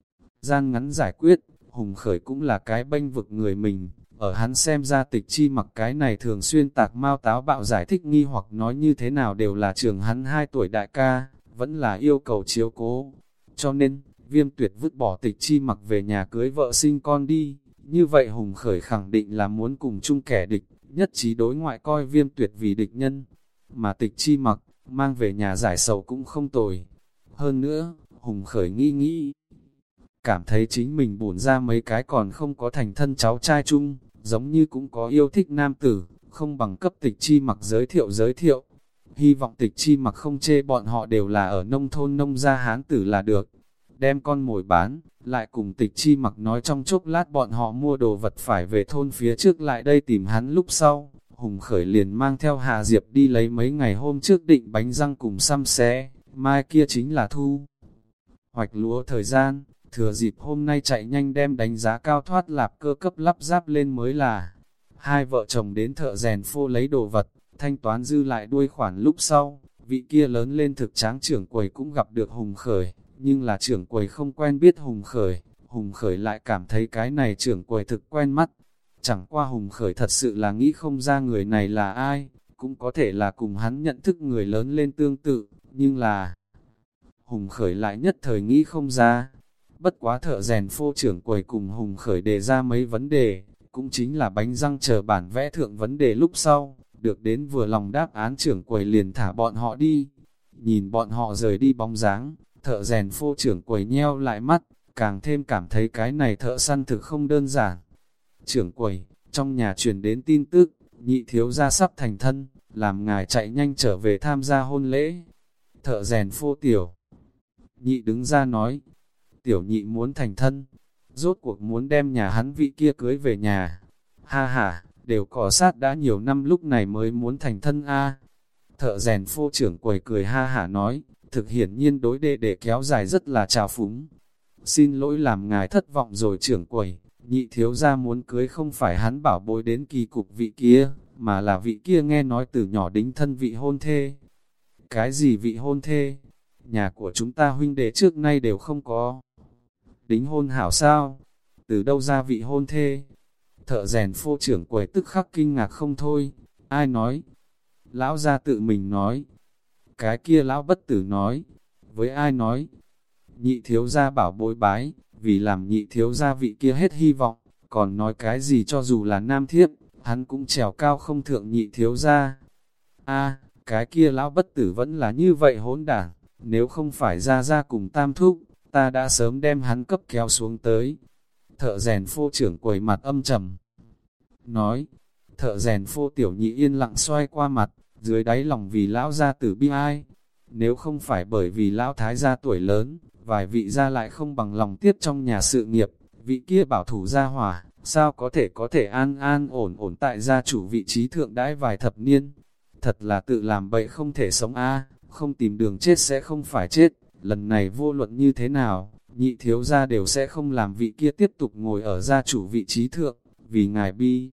S1: gian ngắn giải quyết, Hùng Khởi cũng là cái bênh vực người mình, ở hắn xem ra Tịch Chi Mặc cái này thường xuyên tạc mau táo bạo giải thích nghi hoặc nói như thế nào đều là trường hắn hai tuổi đại ca, vẫn là yêu cầu chiếu cố. Cho nên, Viêm Tuyệt vứt bỏ Tịch Chi Mặc về nhà cưới vợ sinh con đi, như vậy Hùng Khởi khẳng định là muốn cùng chung kẻ địch, nhất trí đối ngoại coi Viêm Tuyệt vì địch nhân, mà Tịch Chi Mặc, mang về nhà giải sầu cũng không tồi. Hơn nữa, Hùng Khởi nghĩ nghĩ, cảm thấy chính mình bổn ra mấy cái còn không có thành thân cháu trai chung, giống như cũng có yêu thích nam tử, không bằng cấp Tịch Chi Mặc giới thiệu giới thiệu. Hy vọng Tịch Chi Mặc không chê bọn họ đều là ở nông thôn nông gia hán tử là được. Đem con mồi bán, lại cùng Tịch Chi Mặc nói trong chốc lát bọn họ mua đồ vật phải về thôn phía trước lại đây tìm hắn lúc sau. Hùng Khởi liền mang theo Hà Diệp đi lấy mấy ngày hôm trước định bánh răng cùng xăm xé, mai kia chính là thu hoạch lúa thời gian, thừa dịp hôm nay chạy nhanh đem đánh giá cao thoát lạp cơ cấp lắp ráp lên mới là. Hai vợ chồng đến thợ rèn phô lấy đồ vật, thanh toán dư lại đuôi khoản lúc sau, vị kia lớn lên thực tráng trưởng quầy cũng gặp được Hùng Khởi, nhưng là trưởng quầy không quen biết Hùng Khởi, Hùng Khởi lại cảm thấy cái này trưởng quầy thực quen mắt. Chẳng qua Hùng Khởi thật sự là nghĩ không ra người này là ai, cũng có thể là cùng hắn nhận thức người lớn lên tương tự, nhưng là Hùng Khởi lại nhất thời nghĩ không ra. Bất quá thợ rèn phô trưởng quầy cùng Hùng Khởi đề ra mấy vấn đề, cũng chính là bánh răng chờ bản vẽ thượng vấn đề lúc sau, được đến vừa lòng đáp án trưởng quầy liền thả bọn họ đi. Nhìn bọn họ rời đi bóng dáng, thợ rèn phô trưởng quầy nheo lại mắt, càng thêm cảm thấy cái này thợ săn thực không đơn giản. Trưởng quầy, trong nhà truyền đến tin tức, nhị thiếu gia sắp thành thân, làm ngài chạy nhanh trở về tham gia hôn lễ. Thợ rèn Phô Tiểu Nhị đứng ra nói, tiểu nhị muốn thành thân, rốt cuộc muốn đem nhà hắn vị kia cưới về nhà. Ha ha, đều cỏ sát đã nhiều năm lúc này mới muốn thành thân a. Thợ rèn Phô trưởng quầy cười ha hả nói, thực hiển nhiên đối đệ đệ kéo dài rất là trào phúng. Xin lỗi làm ngài thất vọng rồi trưởng quầy, nhị thiếu gia muốn cưới không phải hắn bảo bối đến kỳ cục vị kia, mà là vị kia nghe nói từ nhỏ đính thân vị hôn thê. Cái gì vị hôn thê? Nhà của chúng ta huynh đệ trước nay đều không có đính hôn hảo sao? Từ đâu ra vị hôn thê? Thợ rèn Phô trưởng quầy tức khắc kinh ngạc không thôi. Ai nói? Lão gia tự mình nói. Cái kia lão bất tử nói. Với ai nói? Nhị thiếu gia bảo bối bái, vì làm nhị thiếu gia vị kia hết hy vọng, còn nói cái gì cho dù là nam thiếp, hắn cũng trèo cao không thượng nhị thiếu gia. A, cái kia lão bất tử vẫn là như vậy hỗn đảng, nếu không phải ra ra cùng tam thúc, ta đã sớm đem hắn cấp kéo xuống tới. Thợ rèn Phô trưởng quầy mặt âm trầm nói, thợ rèn Phô tiểu nhị yên lặng xoay qua mặt, dưới đáy lòng vì lão gia tử bi ai. Nếu không phải bởi vì lão thái gia tuổi lớn, vài vị gia lại không bằng lòng tiếp trong nhà sự nghiệp, vị kia bảo thủ gia hỏa, sao có thể có thể an an ổn ổn tại gia chủ vị trí thượng đãi vài thập niên. Thật là tự làm bậy không thể sống a, không tìm đường chết sẽ không phải chết, lần này vô luận như thế nào, nhị thiếu gia đều sẽ không làm vị kia tiếp tục ngồi ở gia chủ vị trí thượng, vì ngài bi.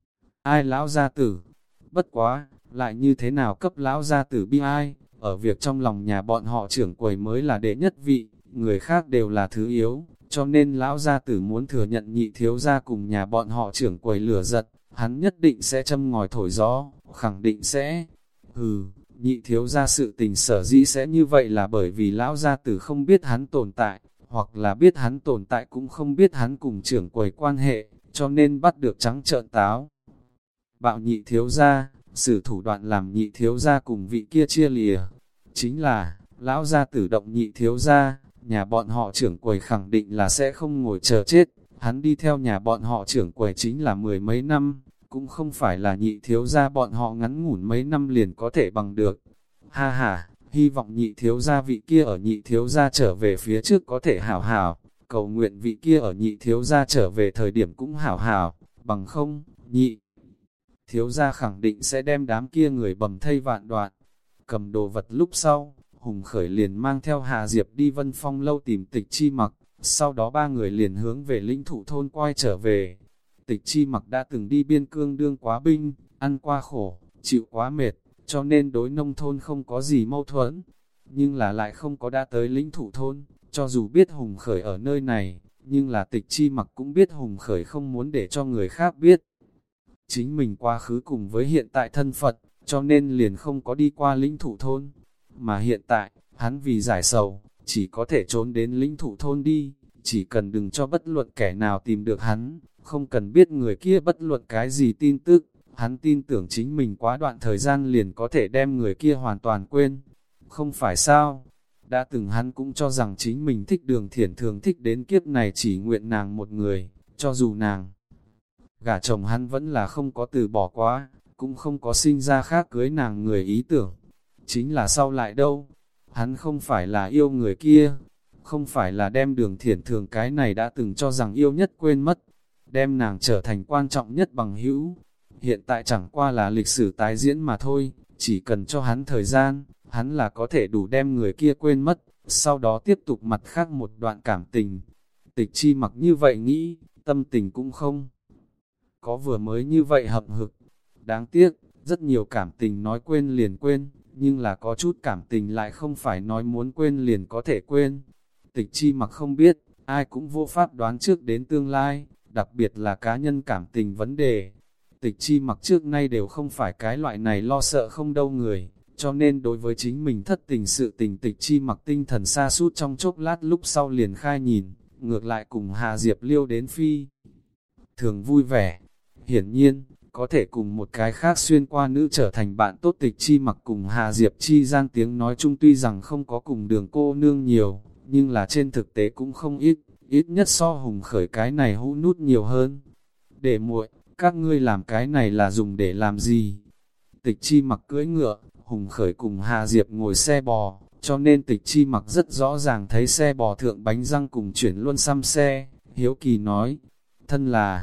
S1: Ai lão gia tử? Bất quá, lại như thế nào cấp lão gia tử bi ai? Ở việc trong lòng nhà bọn họ trưởng quầy mới là đệ nhất vị, người khác đều là thứ yếu, cho nên lão gia tử muốn thừa nhận nhị thiếu gia cùng nhà bọn họ trưởng quầy lửa giật, hắn nhất định sẽ châm ngòi thổi gió, khẳng định sẽ. Hừ, nhị thiếu gia sự tình sở dĩ sẽ như vậy là bởi vì lão gia tử không biết hắn tồn tại, hoặc là biết hắn tồn tại cũng không biết hắn cùng trưởng quầy quan hệ, cho nên bắt được trắng trợn táo. Bạo nhị thiếu gia, sử thủ đoạn làm nhị thiếu gia cùng vị kia chia lìa. Chính là, lão gia tử động nhị thiếu gia, nhà bọn họ trưởng quầy khẳng định là sẽ không ngồi chờ chết, hắn đi theo nhà bọn họ trưởng quầy chính là mười mấy năm, cũng không phải là nhị thiếu gia bọn họ ngắn ngủn mấy năm liền có thể bằng được. Ha ha, hy vọng nhị thiếu gia vị kia ở nhị thiếu gia trở về phía trước có thể hảo hảo, cầu nguyện vị kia ở nhị thiếu gia trở về thời điểm cũng hảo hảo, bằng không, nhị thiếu gia khẳng định sẽ đem đám kia người bầm thây vạn đoạn. Cầm đồ vật lúc sau, Hùng Khởi liền mang theo Hà Diệp đi Vân Phong lâu tìm Tịch Chi Mặc, sau đó ba người liền hướng về lĩnh thụ thôn quay trở về. Tịch Chi Mặc đã từng đi biên cương đương quá binh, ăn qua khổ, chịu quá mệt, cho nên đối nông thôn không có gì mâu thuẫn, nhưng là lại không có đã tới lĩnh thụ thôn, cho dù biết Hùng Khởi ở nơi này, nhưng là Tịch Chi Mặc cũng biết Hùng Khởi không muốn để cho người khác biết. Chính mình quá khứ cùng với hiện tại thân Phật, cho nên liền không có đi qua lĩnh thụ thôn. Mà hiện tại, hắn vì giải sầu, chỉ có thể trốn đến lĩnh thụ thôn đi, chỉ cần đừng cho bất luận kẻ nào tìm được hắn, không cần biết người kia bất luận cái gì tin tức, hắn tin tưởng chính mình quá đoạn thời gian liền có thể đem người kia hoàn toàn quên. Không phải sao? Đã từng hắn cũng cho rằng chính mình thích Đường Thiển Thường thích đến kiếp này chỉ nguyện nàng một người, cho dù nàng gả chồng hắn vẫn là không có từ bỏ quá, cũng không có sinh ra khác cưới nàng người ý tưởng. Chính là sau lại đâu? Hắn không phải là yêu người kia, không phải là đem Đường Thiển Thường cái này đã từng cho rằng yêu nhất quên mất, đem nàng trở thành quan trọng nhất bằng hữu. Hiện tại chẳng qua là lịch sử tái diễn mà thôi, chỉ cần cho hắn thời gian, hắn là có thể đủ đem người kia quên mất, sau đó tiếp tục mặt khác một đoạn cảm tình. Tịch Chi Mặc như vậy nghĩ, tâm tình cũng không có vừa mới như vậy hậm hực. Đáng tiếc, rất nhiều cảm tình nói quên liền quên, nhưng là có chút cảm tình lại không phải nói muốn quên liền có thể quên. Tịch Chi Mặc không biết, ai cũng vô pháp đoán trước đến tương lai, đặc biệt là cá nhân cảm tình vấn đề. Tịch Chi Mặc trước nay đều không phải cái loại này lo sợ không đâu người, cho nên đối với chính mình thất tình sự tình Tịch Chi Mặc tinh thần sa sút trong chốc lát lúc sau liền khai nhìn, ngược lại cùng Hà Diệp liêu đến phi thường vui vẻ. Hiển nhiên, có thể cùng một cái khác xuyên qua nữ trở thành bạn tốt Tịch Chi Mặc cùng Hà Diệp chi gian tiếng nói chung tuy rằng không có cùng Đường cô nương nhiều, nhưng là trên thực tế cũng không ít, ít nhất so Hùng Khởi cái này hũ nút nhiều hơn. Đệ muội, các ngươi làm cái này là dùng để làm gì? Tịch Chi Mặc cưỡi ngựa, Hùng Khởi cùng Hà Diệp ngồi xe bò, cho nên Tịch Chi Mặc rất rõ ràng thấy xe bò thượng bánh răng cùng chuyển luôn xăm xe, hiếu kỳ nói, thân là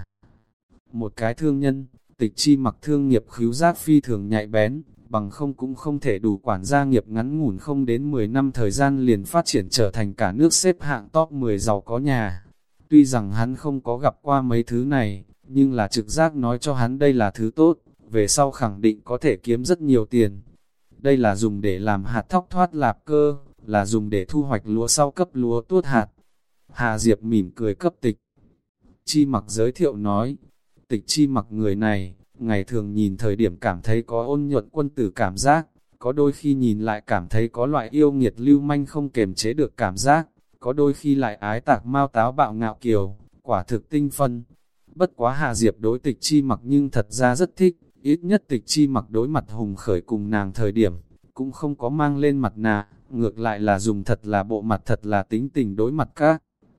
S1: một cái thương nhân, Tịch Chi Mặc thương nghiệp khứu giác phi thường nhạy bén, bằng không cũng không thể đủ quản gia nghiệp ngắn ngủn không đến mười năm thời gian liền phát triển trở thành cả nước xếp hạng top mười giàu có nhà. Tuy rằng hắn không có gặp qua mấy thứ này, nhưng là trực giác nói cho hắn đây là thứ tốt, về sau khẳng định có thể kiếm rất nhiều tiền. Đây là dùng để làm hạt thóc thoát lạp cơ, là dùng để thu hoạch lúa sau cấp lúa tuốt hạt. Hà Diệp mỉm cười cấp Tịch Chi Mặc giới thiệu nói, Tịch Chi Mặc người này, ngày thường nhìn thời điểm cảm thấy có ôn nhuận quân tử cảm giác, có đôi khi nhìn lại cảm thấy có loại yêu nghiệt lưu manh không kềm chế được cảm giác, có đôi khi lại ái tạc mau táo bạo ngạo kiều, quả thực tinh phân. Bất quá Hà Diệp đối Tịch Chi Mặc nhưng thật ra rất thích, ít nhất Tịch Chi Mặc đối mặt Hùng Khởi cùng nàng thời điểm, cũng không có mang lên mặt nạ, ngược lại là dùng thật là bộ mặt thật là tính tình đối mặt các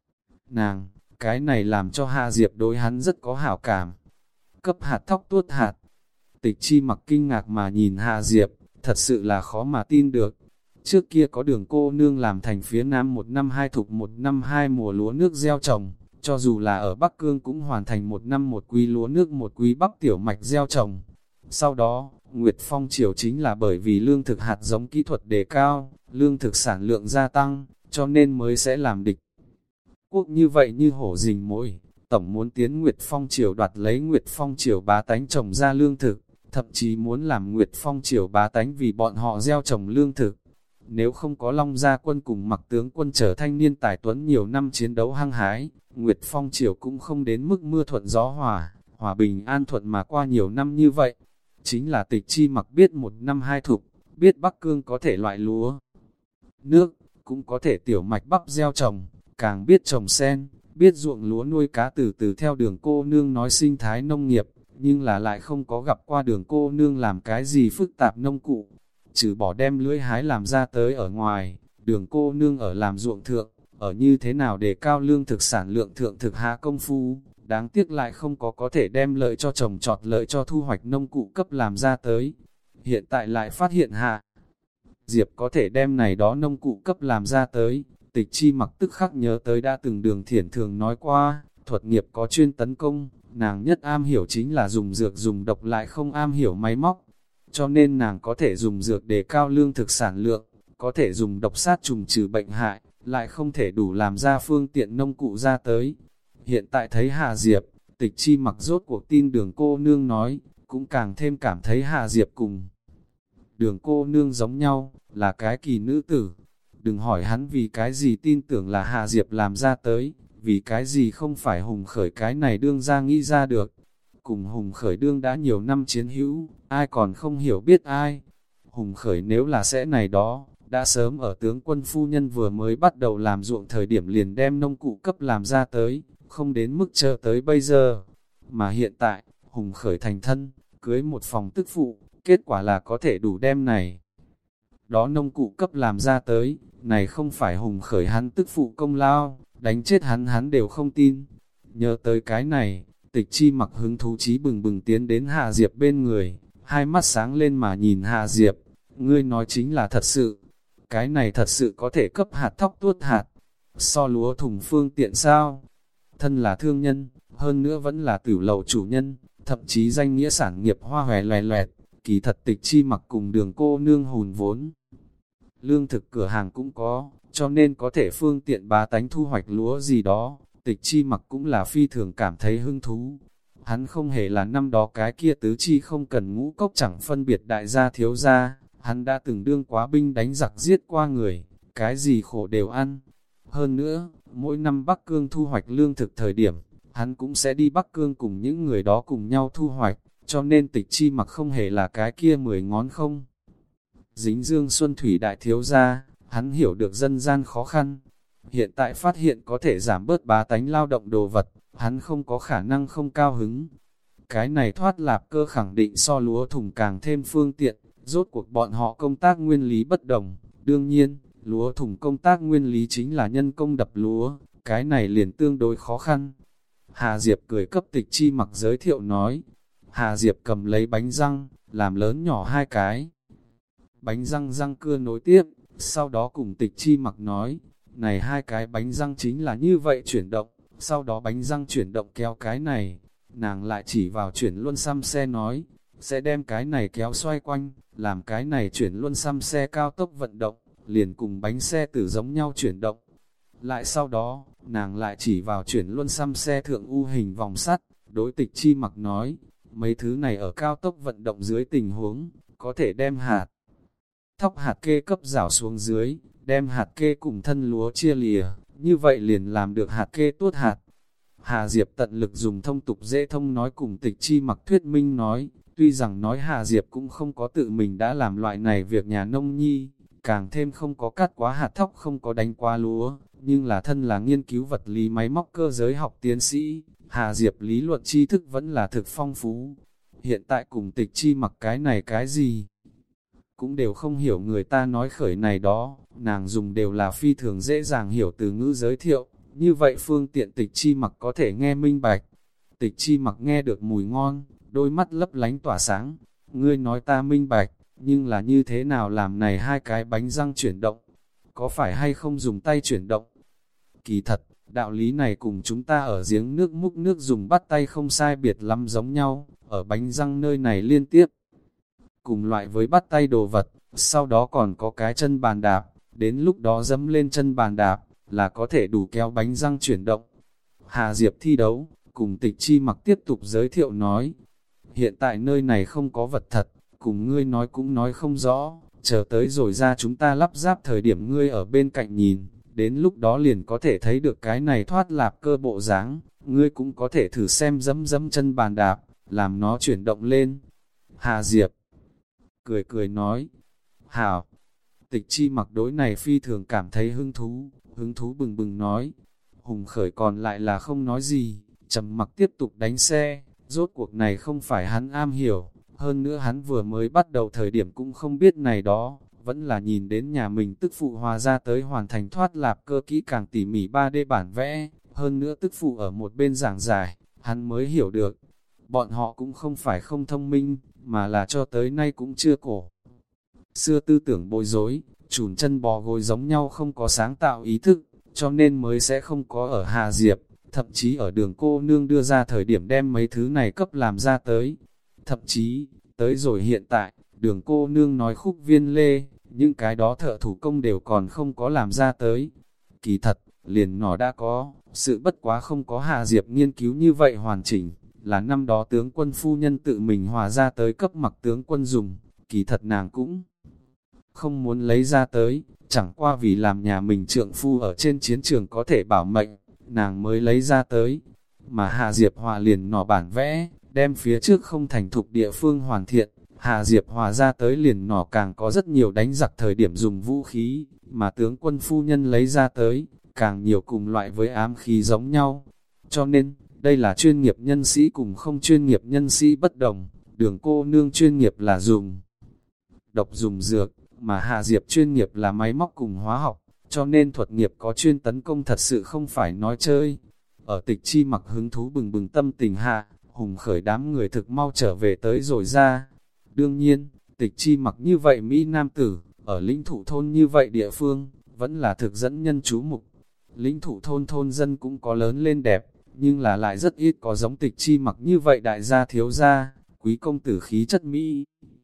S1: nàng, cái này làm cho Hà Diệp đối hắn rất có hảo cảm. Cấp hạt thóc tuốt hạt, Tịch Chi Mặc kinh ngạc mà nhìn Hà Diệp, thật sự là khó mà tin được. Trước kia có Đường cô nương làm thành phía Nam một năm hai thục một năm hai mùa lúa nước gieo trồng, cho dù là ở Bắc Cương cũng hoàn thành một năm một quý lúa nước một quý bắp tiểu mạch gieo trồng. Sau đó, Nguyệt Phong Triều chính là bởi vì lương thực hạt giống kỹ thuật đề cao, lương thực sản lượng gia tăng, cho nên mới sẽ làm địch quốc như vậy như hổ rình mồi. Tổng muốn tiến Nguyệt Phong Triều đoạt lấy Nguyệt Phong Triều bá tánh trồng ra lương thực, thậm chí muốn làm Nguyệt Phong Triều bá tánh vì bọn họ gieo trồng lương thực. Nếu không có Long Gia quân cùng Mặc tướng quân trở thanh niên tài tuấn nhiều năm chiến đấu hăng hái, Nguyệt Phong Triều cũng không đến mức mưa thuận gió hòa, hòa bình an thuận mà qua nhiều năm như vậy. Chính là Tịch Chi Mặc biết một năm hai thục, biết Bắc Cương có thể loại lúa nước, cũng có thể tiểu mạch bắp gieo trồng, càng biết trồng sen, biết ruộng lúa nuôi cá, từ từ theo Đường cô nương nói sinh thái nông nghiệp, nhưng là lại không có gặp qua Đường cô nương làm cái gì phức tạp nông cụ. Trừ bỏ đem lưỡi hái làm ra tới ở ngoài, Đường cô nương ở làm ruộng thượng, ở như thế nào để cao lương thực sản lượng thượng thực hạ công phu, đáng tiếc lại không có có thể đem lợi cho trồng trọt lợi cho thu hoạch nông cụ cấp làm ra tới. Hiện tại lại phát hiện Hạ Diệp có thể đem này đó nông cụ cấp làm ra tới, Tịch Chi Mặc tức khắc nhớ tới đã từng Đường Thiển thường nói qua, thuật nghiệp có chuyên tấn công, nàng nhất am hiểu chính là dùng dược dùng độc lại không am hiểu máy móc. Cho nên nàng có thể dùng dược để cao lương thực sản lượng, có thể dùng độc sát trùng trừ bệnh hại, lại không thể đủ làm ra phương tiện nông cụ ra tới. Hiện tại thấy Hà Diệp, Tịch Chi Mặc rốt cuộc tin Đường cô nương nói, cũng càng thêm cảm thấy Hà Diệp cùng Đường cô nương giống nhau, là cái kỳ nữ tử. Đừng hỏi hắn vì cái gì tin tưởng là Hà Diệp làm ra tới, vì cái gì không phải Hùng Khởi cái này đương ra nghĩ ra được. Cùng Hùng Khởi đương đã nhiều năm chiến hữu, ai còn không hiểu biết ai. Hùng Khởi nếu là sẽ này đó, đã sớm ở tướng quân phu nhân vừa mới bắt đầu làm ruộng thời điểm liền đem nông cụ cấp làm ra tới, không đến mức chờ tới bây giờ. Mà hiện tại, Hùng Khởi thành thân, cưới một phòng tức phụ, kết quả là có thể đủ đem này. Đó nông cụ cấp làm ra tới, này không phải Hùng Khởi hắn tức phụ công lao, đánh chết hắn hắn đều không tin. Nhớ tới cái này, Tịch Chi Mặc hứng thú chí bừng bừng tiến đến Hà Diệp bên người, hai mắt sáng lên mà nhìn Hà Diệp, ngươi nói chính là thật sự, cái này thật sự có thể cấp hạt thóc tuốt hạt, so lúa thùng phương tiện sao? Thân là thương nhân, hơn nữa vẫn là tử lầu chủ nhân, thậm chí danh nghĩa sản nghiệp hoa hòe loè loẹt, kỳ thật Tịch Chi Mặc cùng Đường cô nương hùn vốn. Lương thực cửa hàng cũng có, cho nên có thể phương tiện bá tánh thu hoạch lúa gì đó. Tịch Chi Mặc cũng là phi thường cảm thấy hứng thú. Hắn không hề là năm đó cái kia tứ chi không cần ngũ cốc chẳng phân biệt đại gia thiếu gia, hắn đã từng đương quá binh đánh giặc giết qua người, cái gì khổ đều ăn. Hơn nữa, mỗi năm Bắc Cương thu hoạch lương thực thời điểm, hắn cũng sẽ đi Bắc Cương cùng những người đó cùng nhau thu hoạch, cho nên Tịch Chi Mặc không hề là cái kia mười ngón không. Dính dương xuân thủy đại thiếu gia, hắn hiểu được dân gian khó khăn. Hiện tại phát hiện có thể giảm bớt bá tánh lao động đồ vật, hắn không có khả năng không cao hứng. Cái này thoát lạp cơ khẳng định so lúa thùng càng thêm phương tiện, rốt cuộc bọn họ công tác nguyên lý bất đồng. Đương nhiên, lúa thùng công tác nguyên lý chính là nhân công đập lúa, cái này liền tương đối khó khăn. Hà Diệp cười cấp Tịch Chi Mặc giới thiệu nói. Hà Diệp cầm lấy bánh răng, làm lớn nhỏ hai cái. Bánh răng răng cưa nối tiếp, sau đó cùng Tịch Chi Mặc nói, này hai cái bánh răng chính là như vậy chuyển động, sau đó bánh răng chuyển động kéo cái này. Nàng lại chỉ vào chuyển luân xăm xe nói, sẽ đem cái này kéo xoay quanh, làm cái này chuyển luân xăm xe cao tốc vận động, liền cùng bánh xe tử giống nhau chuyển động. Lại sau đó, nàng lại chỉ vào chuyển luân xăm xe thượng u hình vòng sắt, đối Tịch Chi Mặc nói, mấy thứ này ở cao tốc vận động dưới tình huống, có thể đem hạt thóc hạt kê cấp rảo xuống dưới, đem hạt kê cùng thân lúa chia lìa, như vậy liền làm được hạt kê tuốt hạt. Hà Diệp tận lực dùng thông tục dễ thông nói cùng Tịch Chi Mặc thuyết minh nói, tuy rằng nói Hà Diệp cũng không có tự mình đã làm loại này việc nhà nông nhi, càng thêm không có cắt quá hạt thóc, không có đánh quá lúa, nhưng là thân là nghiên cứu vật lý máy móc cơ giới học tiến sĩ, Hà Diệp lý luận tri thức vẫn là thực phong phú. Hiện tại cùng Tịch Chi Mặc cái này cái gì cũng đều không hiểu người ta nói khởi này đó, nàng dùng đều là phi thường dễ dàng hiểu từ ngữ giới thiệu, như vậy phương tiện Tịch Chi Mặc có thể nghe minh bạch. Tịch Chi Mặc nghe được mùi ngon, đôi mắt lấp lánh tỏa sáng, ngươi nói ta minh bạch, nhưng là như thế nào làm này hai cái bánh răng chuyển động, có phải hay không dùng tay chuyển động? Kỳ thật, đạo lý này cùng chúng ta ở giếng nước múc nước dùng bắt tay không sai biệt lắm giống nhau, ở bánh răng nơi này liên tiếp. Cùng loại với bắt tay đồ vật, sau đó còn có cái chân bàn đạp, đến lúc đó dẫm lên chân bàn đạp, là có thể đủ kéo bánh răng chuyển động. Hà Diệp thi đấu, cùng Tịch Chi Mặc tiếp tục giới thiệu nói, hiện tại nơi này không có vật thật, cùng ngươi nói cũng nói không rõ, chờ tới rồi ra chúng ta lắp ráp thời điểm ngươi ở bên cạnh nhìn, đến lúc đó liền có thể thấy được cái này thoát lạp cơ bộ dáng, ngươi cũng có thể thử xem dẫm dẫm chân bàn đạp, làm nó chuyển động lên. Hà Diệp cười cười nói, hảo. Tịch Chi Mặc đối này phi thường cảm thấy hứng thú, hứng thú bừng bừng nói. Hùng Khởi còn lại là không nói gì, trầm mặc tiếp tục đánh xe, rốt cuộc này không phải hắn am hiểu, hơn nữa hắn vừa mới bắt đầu thời điểm cũng không biết này đó, vẫn là nhìn đến nhà mình tức phụ hòa ra tới hoàn thành thoát lạp cơ kỹ càng tỉ mỉ ba D bản vẽ, hơn nữa tức phụ ở một bên giảng giải, hắn mới hiểu được. Bọn họ cũng không phải không thông minh, mà là cho tới nay cũng chưa cổ. Xưa tư tưởng bối rối, chùn chân bò gối giống nhau không có sáng tạo ý thức, cho nên mới sẽ không có ở Hà Diệp, thậm chí ở đường cô nương đưa ra thời điểm đem mấy thứ này cấp làm ra tới. Thậm chí, tới rồi hiện tại, đường cô nương nói khúc viên lê, những cái đó thợ thủ công đều còn không có làm ra tới. Kỳ thật, liền nó đã có, sự bất quá không có Hà Diệp nghiên cứu như vậy hoàn chỉnh, là năm đó tướng quân phu nhân tự mình hòa ra tới cấp mặc tướng quân dùng, kỳ thật nàng cũng không muốn lấy ra tới, chẳng qua vì làm nhà mình trượng phu ở trên chiến trường có thể bảo mệnh, nàng mới lấy ra tới. Mà Hà Diệp hòa liền nỏ bản vẽ, đem phía trước không thành thục địa phương hoàn thiện, Hà Diệp hòa ra tới liền nỏ càng có rất nhiều đánh giặc thời điểm dùng vũ khí, mà tướng quân phu nhân lấy ra tới, càng nhiều cùng loại với ám khí giống nhau. Cho nên, đây là chuyên nghiệp nhân sĩ cùng không chuyên nghiệp nhân sĩ bất đồng, đường cô nương chuyên nghiệp là dùng độc dùng dược, mà Hà Diệp chuyên nghiệp là máy móc cùng hóa học, cho nên thuật nghiệp có chuyên tấn công thật sự không phải nói chơi. Ở Tịch Chi Mặc hứng thú bừng bừng tâm tình hạ, Hùng Khởi đám người thực mau trở về tới rồi ra. Đương nhiên, Tịch Chi Mặc như vậy Mỹ Nam tử, ở lĩnh thủ thôn như vậy địa phương, vẫn là thực dẫn nhân chú mục. Lĩnh thủ thôn thôn dân cũng có lớn lên đẹp, nhưng là lại rất ít có giống Tịch Chi Mặc như vậy đại gia thiếu gia, quý công tử khí chất Mỹ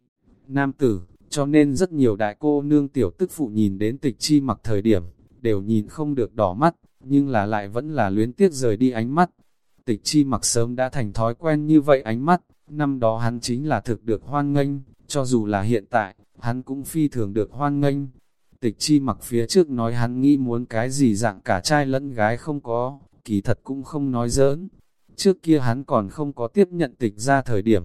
S1: Nam tử, cho nên rất nhiều đại cô nương tiểu tức phụ nhìn đến Tịch Chi Mặc thời điểm, đều nhìn không được đỏ mắt, nhưng là lại vẫn là luyến tiếc rời đi ánh mắt. Tịch Chi Mặc sớm đã thành thói quen như vậy ánh mắt, năm đó hắn chính là thực được hoan nghênh, cho dù là hiện tại, hắn cũng phi thường được hoan nghênh. Tịch Chi Mặc phía trước nói hắn nghĩ muốn cái gì dạng cả trai lẫn gái không có, kỳ thật cũng không nói giỡn. Trước kia hắn còn không có tiếp nhận Tịch ra thời điểm.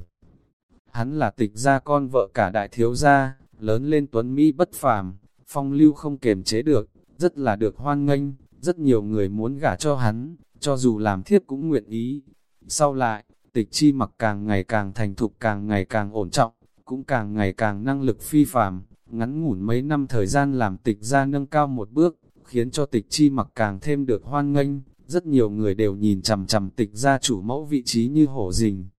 S1: Hắn là Tịch ra con vợ cả đại thiếu gia, lớn lên tuấn Mỹ bất phàm, phong lưu không kềm chế được, rất là được hoan nghênh, rất nhiều người muốn gả cho hắn, cho dù làm thiếp cũng nguyện ý. Sau lại, Tịch Chi Mặc càng ngày càng thành thục, càng ngày càng ổn trọng, cũng càng ngày càng năng lực phi phàm, ngắn ngủn mấy năm thời gian làm Tịch ra nâng cao một bước, khiến cho Tịch Chi Mặc càng thêm được hoan nghênh, rất nhiều người đều nhìn chằm chằm Tịch gia chủ mẫu vị trí như hổ rình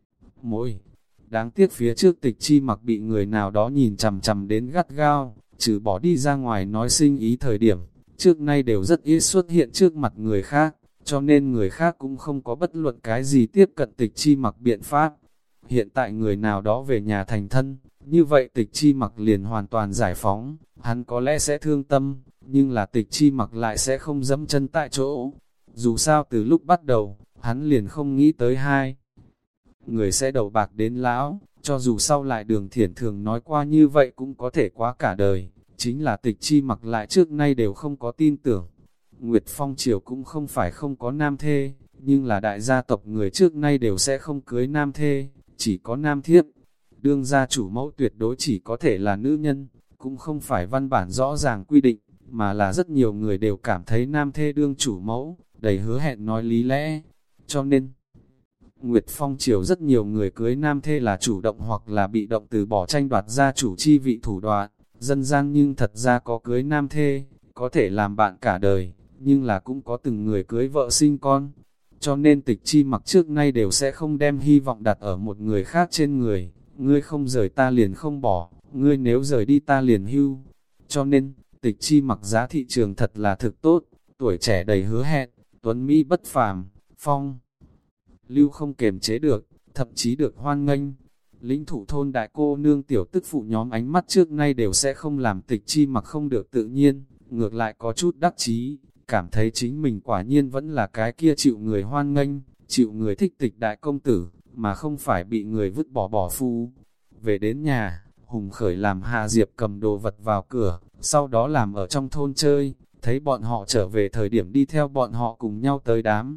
S1: mồi. Đáng tiếc phía trước Tịch Chi Mặc bị người nào đó nhìn chằm chằm đến gắt gao, trừ bỏ đi ra ngoài nói sinh ý thời điểm, trước nay đều rất ít xuất hiện trước mặt người khác, cho nên người khác cũng không có bất luận cái gì tiếp cận Tịch Chi Mặc biện pháp. Hiện tại người nào đó về nhà thành thân, như vậy Tịch Chi Mặc liền hoàn toàn giải phóng, hắn có lẽ sẽ thương tâm, nhưng là Tịch Chi Mặc lại sẽ không dẫm chân tại chỗ. Dù sao từ lúc bắt đầu, hắn liền không nghĩ tới hai người sẽ đầu bạc đến lão, cho dù sau lại Đường Thiển thường nói qua như vậy cũng có thể quá cả đời, chính là Tịch Chi Mặc lại trước nay đều không có tin tưởng. Nguyệt Phong Triều cũng không phải không có nam thê, nhưng là đại gia tộc người trước nay đều sẽ không cưới nam thê, chỉ có nam thiếp. Đương gia chủ mẫu tuyệt đối chỉ có thể là nữ nhân, cũng không phải văn bản rõ ràng quy định, mà là rất nhiều người đều cảm thấy nam thê đương chủ mẫu, đầy hứa hẹn nói lý lẽ. Cho nên, Nguyệt Phong Triều rất nhiều người cưới nam thê là chủ động hoặc là bị động từ bỏ tranh đoạt gia chủ chi vị thủ đoạn, dân gian nhưng thật ra có cưới nam thê, có thể làm bạn cả đời, nhưng là cũng có từng người cưới vợ sinh con. Cho nên Tịch Chi Mặc trước nay đều sẽ không đem hy vọng đặt ở một người khác trên người, ngươi không rời ta liền không bỏ, ngươi nếu rời đi ta liền hưu. Cho nên, Tịch Chi Mặc giá thị trường thật là thực tốt, tuổi trẻ đầy hứa hẹn, tuấn mỹ bất phàm, phong lưu không kềm chế được, thậm chí được hoan nghênh. Lĩnh Thụ thôn đại cô nương tiểu tức phụ nhóm ánh mắt trước nay đều sẽ không làm Tịch Chi Mặc không được tự nhiên, ngược lại có chút đắc chí, cảm thấy chính mình quả nhiên vẫn là cái kia chịu người hoan nghênh, chịu người thích Tịch đại công tử, mà không phải bị người vứt bỏ bỏ phu. Về đến nhà, Hùng Khởi làm Hà Diệp cầm đồ vật vào cửa, sau đó làm ở trong thôn chơi, thấy bọn họ trở về thời điểm đi theo bọn họ cùng nhau tới đám.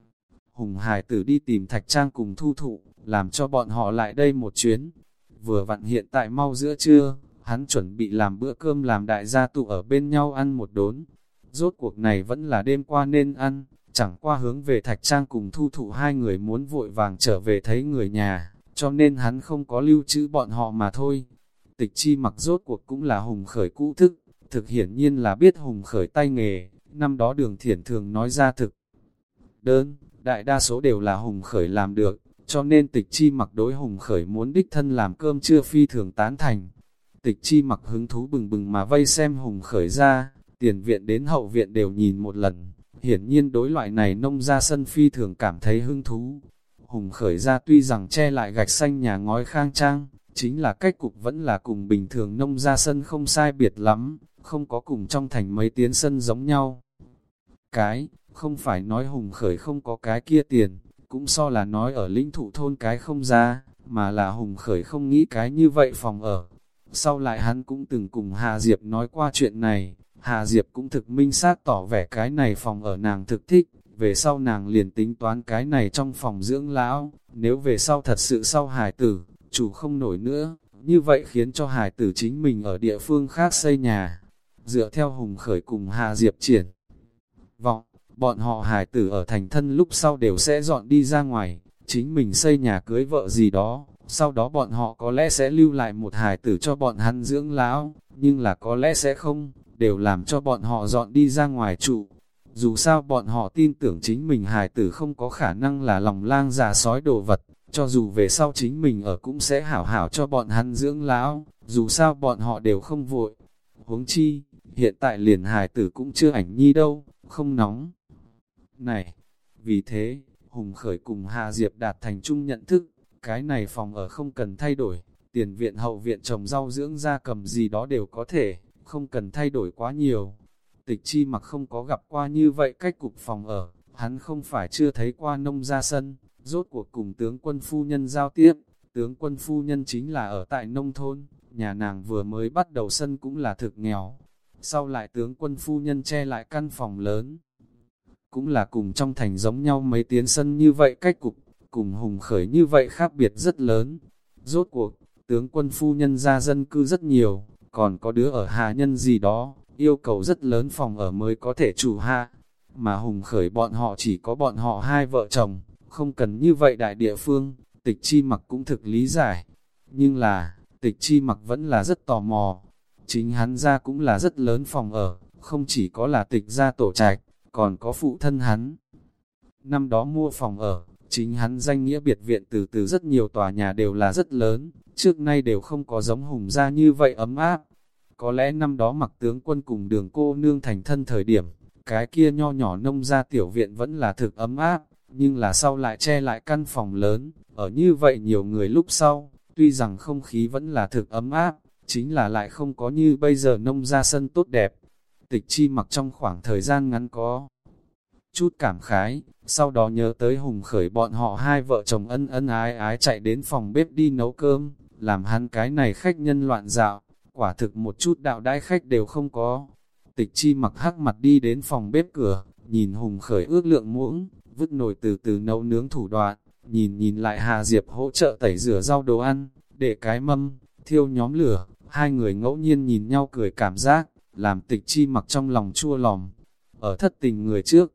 S1: Hùng Hải tử đi tìm Thạch Trang cùng Thu Thụ, làm cho bọn họ lại đây một chuyến. Vừa vặn hiện tại mau giữa trưa, hắn chuẩn bị làm bữa cơm làm đại gia tụ ở bên nhau ăn một đốn. Rốt cuộc này vẫn là đêm qua nên ăn, chẳng qua hướng về Thạch Trang cùng Thu Thụ hai người muốn vội vàng trở về thấy người nhà, cho nên hắn không có lưu trữ bọn họ mà thôi. Tịch Chi Mặc rốt cuộc cũng là Hùng Khởi cũ thức, thực hiển nhiên là biết Hùng Khởi tay nghề, năm đó Đường Thiển thường nói ra thực đơn, đại đa số đều là Hùng Khởi làm được, cho nên Tịch Chi Mặc đối Hùng Khởi muốn đích thân làm cơm trưa phi thường tán thành. Tịch Chi Mặc hứng thú bừng bừng mà vây xem Hùng Khởi ra, tiền viện đến hậu viện đều nhìn một lần, hiển nhiên đối loại này nông ra sân phi thường cảm thấy hứng thú. Hùng Khởi ra tuy rằng che lại gạch xanh nhà ngói khang trang, chính là cách cục vẫn là cùng bình thường nông ra sân không sai biệt lắm, không có cùng trong thành mấy tiến sân giống nhau. Cái, không phải nói Hùng Khởi không có cái kia tiền, cũng so là nói ở Lĩnh Thụ thôn cái không ra, mà là Hùng Khởi không nghĩ cái như vậy phòng ở. Sau lại hắn cũng từng cùng Hà Diệp nói qua chuyện này, Hà Diệp cũng thực minh xác tỏ vẻ cái này phòng ở nàng thực thích, về sau nàng liền tính toán cái này trong phòng dưỡng lão, nếu về sau thật sự sau hài tử, chủ không nổi nữa, như vậy khiến cho hài tử chính mình ở địa phương khác xây nhà. Dựa theo Hùng Khởi cùng Hà Diệp triển vọng, bọn họ hài tử ở thành thân lúc sau đều sẽ dọn đi ra ngoài, chính mình xây nhà cưới vợ gì đó, sau đó bọn họ có lẽ sẽ lưu lại một hài tử cho bọn hắn dưỡng lão, nhưng là có lẽ sẽ không, đều làm cho bọn họ dọn đi ra ngoài trụ. Dù sao bọn họ tin tưởng chính mình hài tử không có khả năng là lòng lang già sói đồ vật, cho dù về sau chính mình ở cũng sẽ hảo hảo cho bọn hắn dưỡng lão, dù sao bọn họ đều không vội. Huống chi, hiện tại liền hài tử cũng chưa ảnh nhi đâu, không nóng. Này, vì thế, Hùng Khởi cùng Hà Diệp đạt thành chung nhận thức, cái này phòng ở không cần thay đổi, tiền viện hậu viện trồng rau dưỡng gia cầm gì đó đều có thể, không cần thay đổi quá nhiều. Tịch Chi Mặc không có gặp qua như vậy cách cục phòng ở, hắn không phải chưa thấy qua nông gia sân, rốt cuộc cùng tướng quân phu nhân giao tiếp, tướng quân phu nhân chính là ở tại nông thôn, nhà nàng vừa mới bắt đầu sân cũng là thực nghèo. Sau lại tướng quân phu nhân che lại căn phòng lớn, cũng là cùng trong thành giống nhau mấy tiến sân như vậy cách cục, cùng Hùng Khởi như vậy khác biệt rất lớn. Rốt cuộc, tướng quân phu nhân ra dân cư rất nhiều, còn có đứa ở Hà Nhân gì đó, yêu cầu rất lớn phòng ở mới có thể chủ hạ. Mà Hùng Khởi bọn họ chỉ có bọn họ hai vợ chồng, không cần như vậy đại địa phương, Tịch Chi Mặc cũng thực lý giải. Nhưng là, Tịch Chi Mặc vẫn là rất tò mò. Chính hắn ra cũng là rất lớn phòng ở, không chỉ có là Tịch gia tổ trạch, còn có phụ thân hắn. Năm đó mua phòng ở, chính hắn danh nghĩa biệt viện từ từ rất nhiều tòa nhà đều là rất lớn, trước nay đều không có giống Hùng gia như vậy ấm áp. Có lẽ năm đó Mặc tướng quân cùng Đường cô nương thành thân thời điểm, cái kia nho nhỏ nông gia tiểu viện vẫn là thực ấm áp, nhưng là sau lại che lại căn phòng lớn, ở như vậy nhiều người lúc sau, tuy rằng không khí vẫn là thực ấm áp, chính là lại không có như bây giờ nông gia sân tốt đẹp. Tịch Chi Mặc trong khoảng thời gian ngắn có chút cảm khái, sau đó nhớ tới Hùng Khởi bọn họ hai vợ chồng ân ân ái ái chạy đến phòng bếp đi nấu cơm, làm hắn cái này khách nhân loạn dạo, quả thực một chút đạo đãi khách đều không có. Tịch Chi Mặc hắc mặt đi đến phòng bếp cửa, nhìn Hùng Khởi ước lượng muỗng, vứt nồi từ từ nấu nướng thủ đoạn, nhìn nhìn lại Hà Diệp hỗ trợ tẩy rửa rau đồ ăn, để cái mâm, thiêu nhóm lửa, hai người ngẫu nhiên nhìn nhau cười cảm giác, làm Tịch Chi Mặc trong lòng chua lòng. Ở thất tình người trước,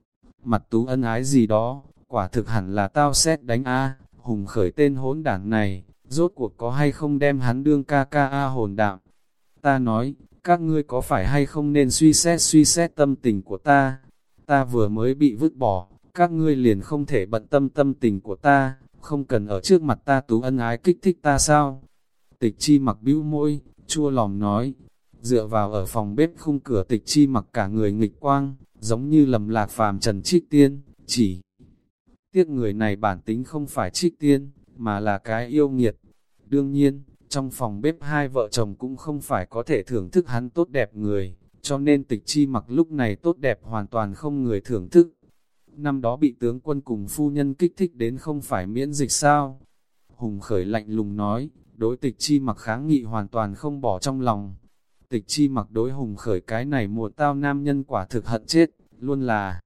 S1: mặt tú ân ái gì đó, quả thực hẳn là tao xét đánh a. Hùng Khởi tên hỗn đản này, rốt cuộc có hay không đem hắn đương ca ca a hồn đạm. Ta nói, các ngươi có phải hay không nên suy xét suy xét tâm tình của ta. Ta vừa mới bị vứt bỏ, các ngươi liền không thể bận tâm tâm tình của ta, không cần ở trước mặt ta tú ân ái kích thích ta sao. Tịch Chi Mặc bĩu môi, chua lòng nói, dựa vào ở phòng bếp khung cửa Tịch Chi Mặc cả người nghịch quang, giống như lầm lạc phàm trần trích tiên, chỉ tiếc người này bản tính không phải trích tiên, mà là cái yêu nghiệt. Đương nhiên, trong phòng bếp hai vợ chồng cũng không phải có thể thưởng thức hắn tốt đẹp người, cho nên Tịch Chi Mặc lúc này tốt đẹp hoàn toàn không người thưởng thức. Năm đó bị tướng quân cùng phu nhân kích thích đến không phải miễn dịch sao? Hùng Khởi lạnh lùng nói, đối Tịch Chi Mặc kháng nghị hoàn toàn không bỏ trong lòng. Tịch Chi Mặc đối Hùng Khởi cái này muộn tao nam nhân quả thực hận chết, luôn là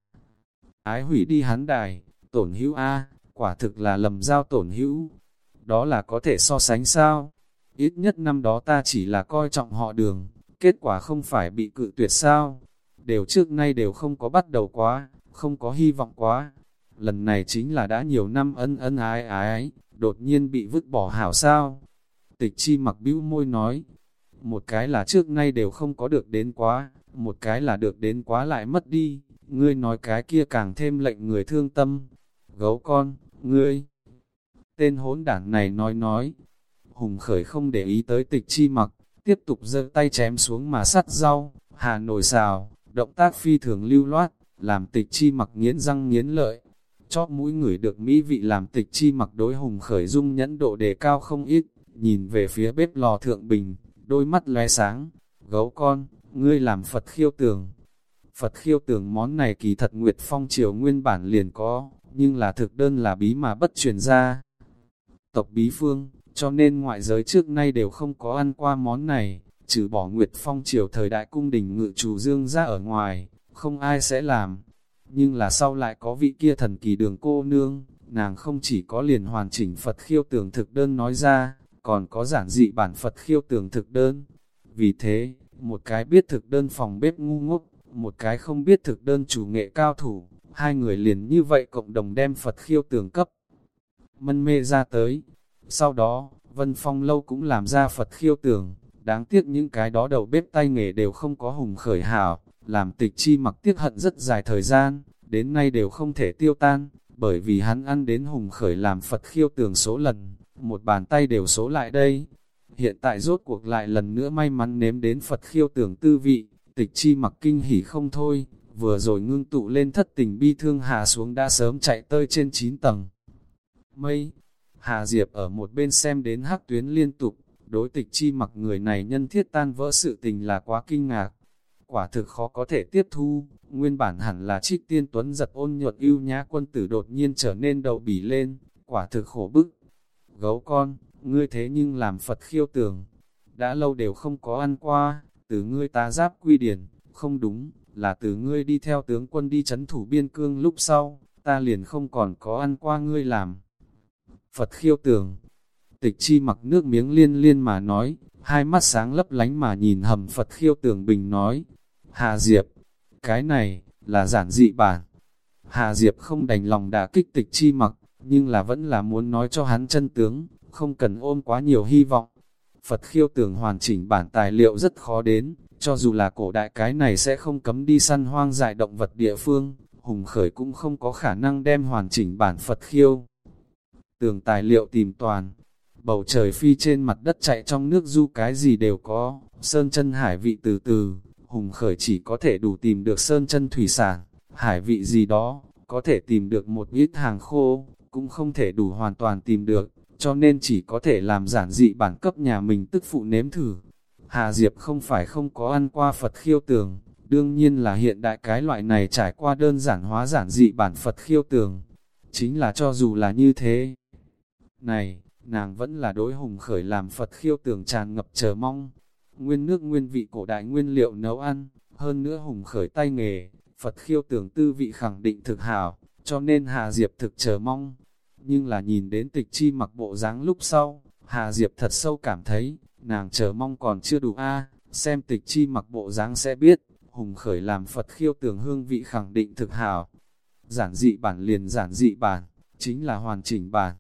S1: ái hủy đi hắn đài, tổn hữu a, quả thực là lầm giao tổn hữu. Đó là có thể so sánh sao? Ít nhất năm đó ta chỉ là coi trọng họ Đường, kết quả không phải bị cự tuyệt sao? Đều trước nay đều không có bắt đầu quá, không có hy vọng quá. Lần này chính là đã nhiều năm ân ân ái ái, đột nhiên bị vứt bỏ hảo sao? Tịch Chi Mặc bĩu môi nói, một cái là trước nay đều không có được đến quá, một cái là được đến quá lại mất đi, ngươi nói cái kia càng thêm lệnh người thương tâm. Gấu con, ngươi, tên hỗn đản này nói nói. Hùng Khởi không để ý tới Tịch Chi Mặc, tiếp tục giơ tay chém xuống mà sắt rau, hà nồi xào, động tác phi thường lưu loát, làm Tịch Chi Mặc nghiến răng nghiến lợi. Chóp mũi ngửi được mỹ vị làm Tịch Chi Mặc đối Hùng Khởi dung nhẫn độ đề cao không ít, nhìn về phía bếp lò thượng bình, đôi mắt lóe sáng. Gấu con, ngươi làm Phật khiêu tường. Phật khiêu tường món này kỳ thật Nguyệt Phong triều nguyên bản liền có, nhưng là thực đơn là bí mà bất truyền ra. Tộc bí phương, cho nên ngoại giới trước nay đều không có ăn qua món này, trừ bỏ Nguyệt Phong triều thời đại cung đình ngự chủ Dương ra ở ngoài, không ai sẽ làm. Nhưng là sau lại có vị kia thần kỳ Đường cô nương, nàng không chỉ có liền hoàn chỉnh Phật khiêu tường thực đơn nói ra, còn có giản dị bản Phật khiêu tường thực đơn. Vì thế, một cái biết thực đơn phòng bếp ngu ngốc, một cái không biết thực đơn chủ nghệ cao thủ, hai người liền như vậy cộng đồng đem Phật khiêu tường cấp mân mê ra tới. Sau đó, Vân Phong lâu cũng làm ra Phật khiêu tường, đáng tiếc những cái đó đầu bếp tay nghề đều không có Hùng Khởi hảo, làm Tịch Chi Mặc tiếc hận rất dài thời gian, đến nay đều không thể tiêu tan, bởi vì hắn ăn đến Hùng Khởi làm Phật khiêu tường số lần, một bàn tay đều số lại đây. Hiện tại rốt cuộc lại lần nữa may mắn nếm đến Phật khiêu tường tư vị, Tịch Chi Mặc kinh hỉ không thôi, vừa rồi ngưng tụ lên thất tình bi thương hạ xuống đã sớm chạy tơi trên chín tầng mây. Hà Diệp ở một bên xem đến hắc tuyến liên tục, đối Tịch Chi Mặc người này nhân thiết tan vỡ sự tình là quá kinh ngạc. Quả thực khó có thể tiếp thu, nguyên bản hẳn là Trích Tiên Tuấn giật ôn nhuận ưu nhã quân tử đột nhiên trở nên đậu bỉ lên, quả thực khổ bức. Gấu con, ngươi thế nhưng làm Phật khiêu tường, đã lâu đều không có ăn qua, từ ngươi tá giáp quy điển, không đúng, là từ ngươi đi theo tướng quân đi trấn thủ biên cương lúc sau, ta liền không còn có ăn qua ngươi làm Phật khiêu tường. Tịch Chi Mặc nước miếng liên liên mà nói, hai mắt sáng lấp lánh mà nhìn hầm Phật khiêu tường bình nói, Hà Diệp, cái này, là giản dị bản. Hà Diệp không đành lòng đả kích Tịch Chi Mặc, nhưng là vẫn là muốn nói cho hắn chân tướng, không cần ôm quá nhiều hy vọng. Phật khiêu tường hoàn chỉnh bản tài liệu rất khó đến, cho dù là cổ đại cái này sẽ không cấm đi săn hoang dại động vật địa phương, Hùng Khởi cũng không có khả năng đem hoàn chỉnh bản Phật khiêu tường tài liệu tìm toàn. Bầu trời phi trên mặt đất chạy trong nước du cái gì đều có, sơn chân hải vị từ từ, Hùng Khởi chỉ có thể đủ tìm được sơn chân thủy sản, hải vị gì đó, có thể tìm được một ít hàng khô, cũng không thể đủ hoàn toàn tìm được, cho nên chỉ có thể làm giản dị bản cấp nhà mình tức phụ nếm thử. Hà Diệp không phải không có ăn qua Phật khiêu tường, đương nhiên là hiện đại cái loại này trải qua đơn giản hóa giản dị bản Phật khiêu tường. Chính là cho dù là như thế này, nàng vẫn là đối Hùng Khởi làm Phật khiêu tường tràn ngập chờ mong. Nguyên nước nguyên vị cổ đại nguyên liệu nấu ăn, hơn nữa Hùng Khởi tay nghề, Phật khiêu tường tư vị khẳng định thực hảo, cho nên Hà Diệp thực chờ mong. Nhưng là nhìn đến Tịch Chi mặc bộ dáng lúc sau, Hà Diệp thật sâu cảm thấy, nàng chờ mong còn chưa đủ a. Xem Tịch Chi mặc bộ dáng sẽ biết, Hùng Khởi làm Phật khiêu tường hương vị khẳng định thực hảo. Giản dị bản liền giản dị bản, chính là hoàn chỉnh bản.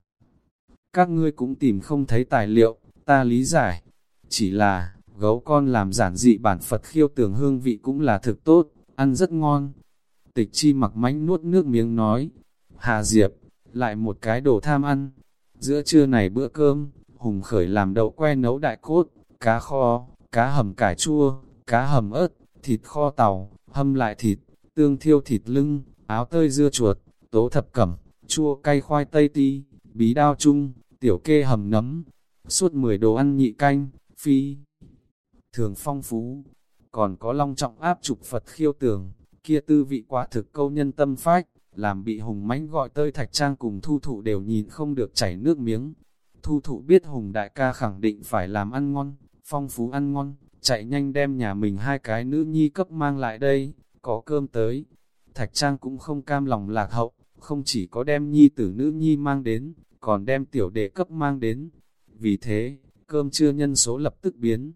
S1: Các ngươi cũng tìm không thấy tài liệu, ta lý giải. Chỉ là, gấu con làm giản dị bản Phật khiêu tường hương vị cũng là thực tốt, ăn rất ngon. Tịch Chi mặc mánh nuốt nước miếng nói. Hà Diệp, lại một cái đồ tham ăn. Giữa trưa này bữa cơm, Hùng Khởi làm đậu que nấu đại cốt, cá kho, cá hầm cải chua, cá hầm ớt, thịt kho tàu, hâm lại thịt, tương thiêu thịt lưng, áo tơi dưa chuột, tố thập cẩm, chua cay khoai tây ti, bí đao chung, tiểu kê hầm nấm. Suốt mười đồ ăn nhị canh, phi thường phong phú. Còn có long trọng áp trục Phật khiêu tường, kia tư vị quá thực câu nhân tâm phách, làm bị Hùng mãnh gọi tơi Thạch Trang cùng Thu Thụ đều nhìn không được chảy nước miếng. Thu Thụ biết Hùng đại ca khẳng định phải làm ăn ngon, phong phú ăn ngon, chạy nhanh đem nhà mình hai cái nữ nhi cấp mang lại đây, có cơm tới. Thạch Trang cũng không cam lòng lạc hậu, không chỉ có đem nhi tử nữ nhi mang đến, còn đem tiểu đệ cấp mang đến. Vì thế, cơm trưa nhân số lập tức biến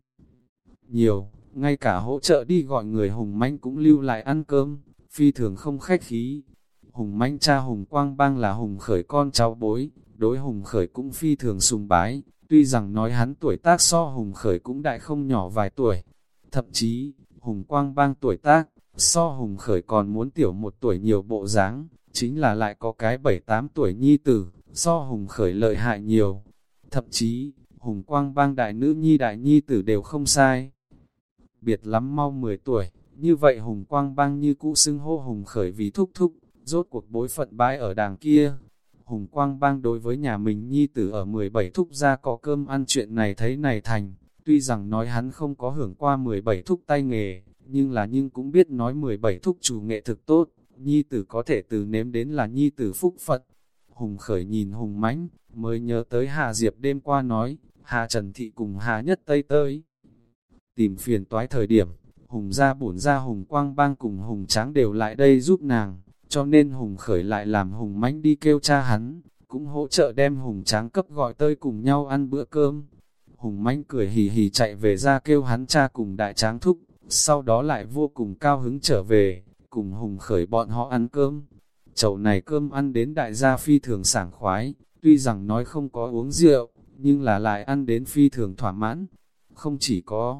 S1: nhiều, ngay cả hỗ trợ đi gọi người Hùng mãnh cũng lưu lại ăn cơm, phi thường không khách khí. Hùng mãnh cha Hùng Quang Bang là Hùng Khởi con cháu bối, đối Hùng Khởi cũng phi thường sùng bái, tuy rằng nói hắn tuổi tác so Hùng Khởi cũng đại không nhỏ vài tuổi. Thậm chí, Hùng Quang Bang tuổi tác, so Hùng Khởi còn muốn tiểu một tuổi nhiều bộ dáng, chính là lại có cái bảy tám tuổi nhi tử, so Hùng Khởi lợi hại nhiều. Thậm chí, Hùng Quang Bang đại nữ nhi đại nhi tử đều không sai. Biệt lắm mau mười tuổi, như vậy Hùng Quang Bang như cũ xưng hô Hùng Khởi vì thúc thúc, rốt cuộc bối phận bái ở đàng kia. Hùng Quang Bang đối với nhà mình nhi tử ở mười bảy thúc ra có cơm ăn chuyện này thấy này thành, tuy rằng nói hắn không có hưởng qua mười bảy thúc tay nghề, nhưng là nhưng cũng biết nói mười bảy thúc chủ nghệ thực tốt, nhi tử có thể từ nếm đến là nhi tử phúc Phật. Hùng Khởi nhìn Hùng mãnh, mới nhớ tới Hà Diệp đêm qua nói, Hà Trần Thị cùng Hà Nhất Tây tới. Tìm phiền toái thời điểm, Hùng gia bổn gia Hùng Quang Bang cùng Hùng Tráng đều lại đây giúp nàng, cho nên Hùng Khởi lại làm Hùng mãnh đi kêu cha hắn, cũng hỗ trợ đem Hùng Tráng cấp gọi tới cùng nhau ăn bữa cơm. Hùng mãnh cười hì hì chạy về ra kêu hắn cha cùng đại Tráng thúc, sau đó lại vô cùng cao hứng trở về, cùng Hùng Khởi bọn họ ăn cơm. Chậu này cơm ăn đến đại gia phi thường sảng khoái, tuy rằng nói không có uống rượu, nhưng là lại ăn đến phi thường thỏa mãn. Không chỉ có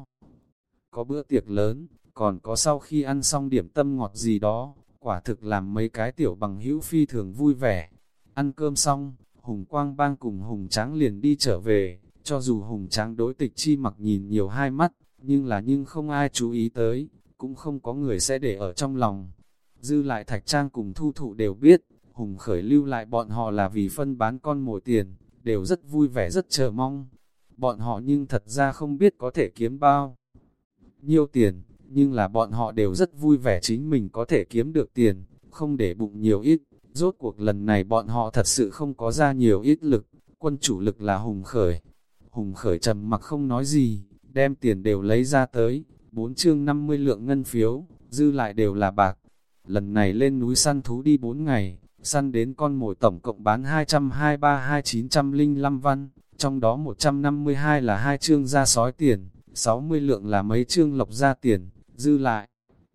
S1: có bữa tiệc lớn, còn có sau khi ăn xong điểm tâm ngọt gì đó, quả thực làm mấy cái tiểu bằng hữu phi thường vui vẻ. Ăn cơm xong, Hùng Quang Bang cùng Hùng Tráng liền đi trở về, cho dù Hùng Tráng đối Tịch Chi mặc nhìn nhiều hai mắt, nhưng là nhưng không ai chú ý tới, cũng không có người sẽ để ở trong lòng. Dư lại Thạch Trang cùng Thu Thụ đều biết, Hùng Khởi lưu lại bọn họ là vì phân bán con mồi tiền, đều rất vui vẻ rất chờ mong. Bọn họ nhưng thật ra không biết có thể kiếm bao nhiêu tiền, nhưng là bọn họ đều rất vui vẻ chính mình có thể kiếm được tiền, không để bụng nhiều ít. Rốt cuộc lần này bọn họ thật sự không có ra nhiều ít lực, quân chủ lực là Hùng Khởi. Hùng Khởi trầm mặc không nói gì, đem tiền đều lấy ra tới, bốn chương năm mươi lượng ngân phiếu, dư lại đều là bạc. Lần này lên núi săn thú đi bốn ngày, săn đến con mồi tổng cộng bán hai trăm hai mươi ba nghìn chín trăm lẻ năm văn, trong đó một trăm năm mươi hai là hai chương da sói tiền, sáu mươi lượng là mấy chương lộc da tiền, dư lại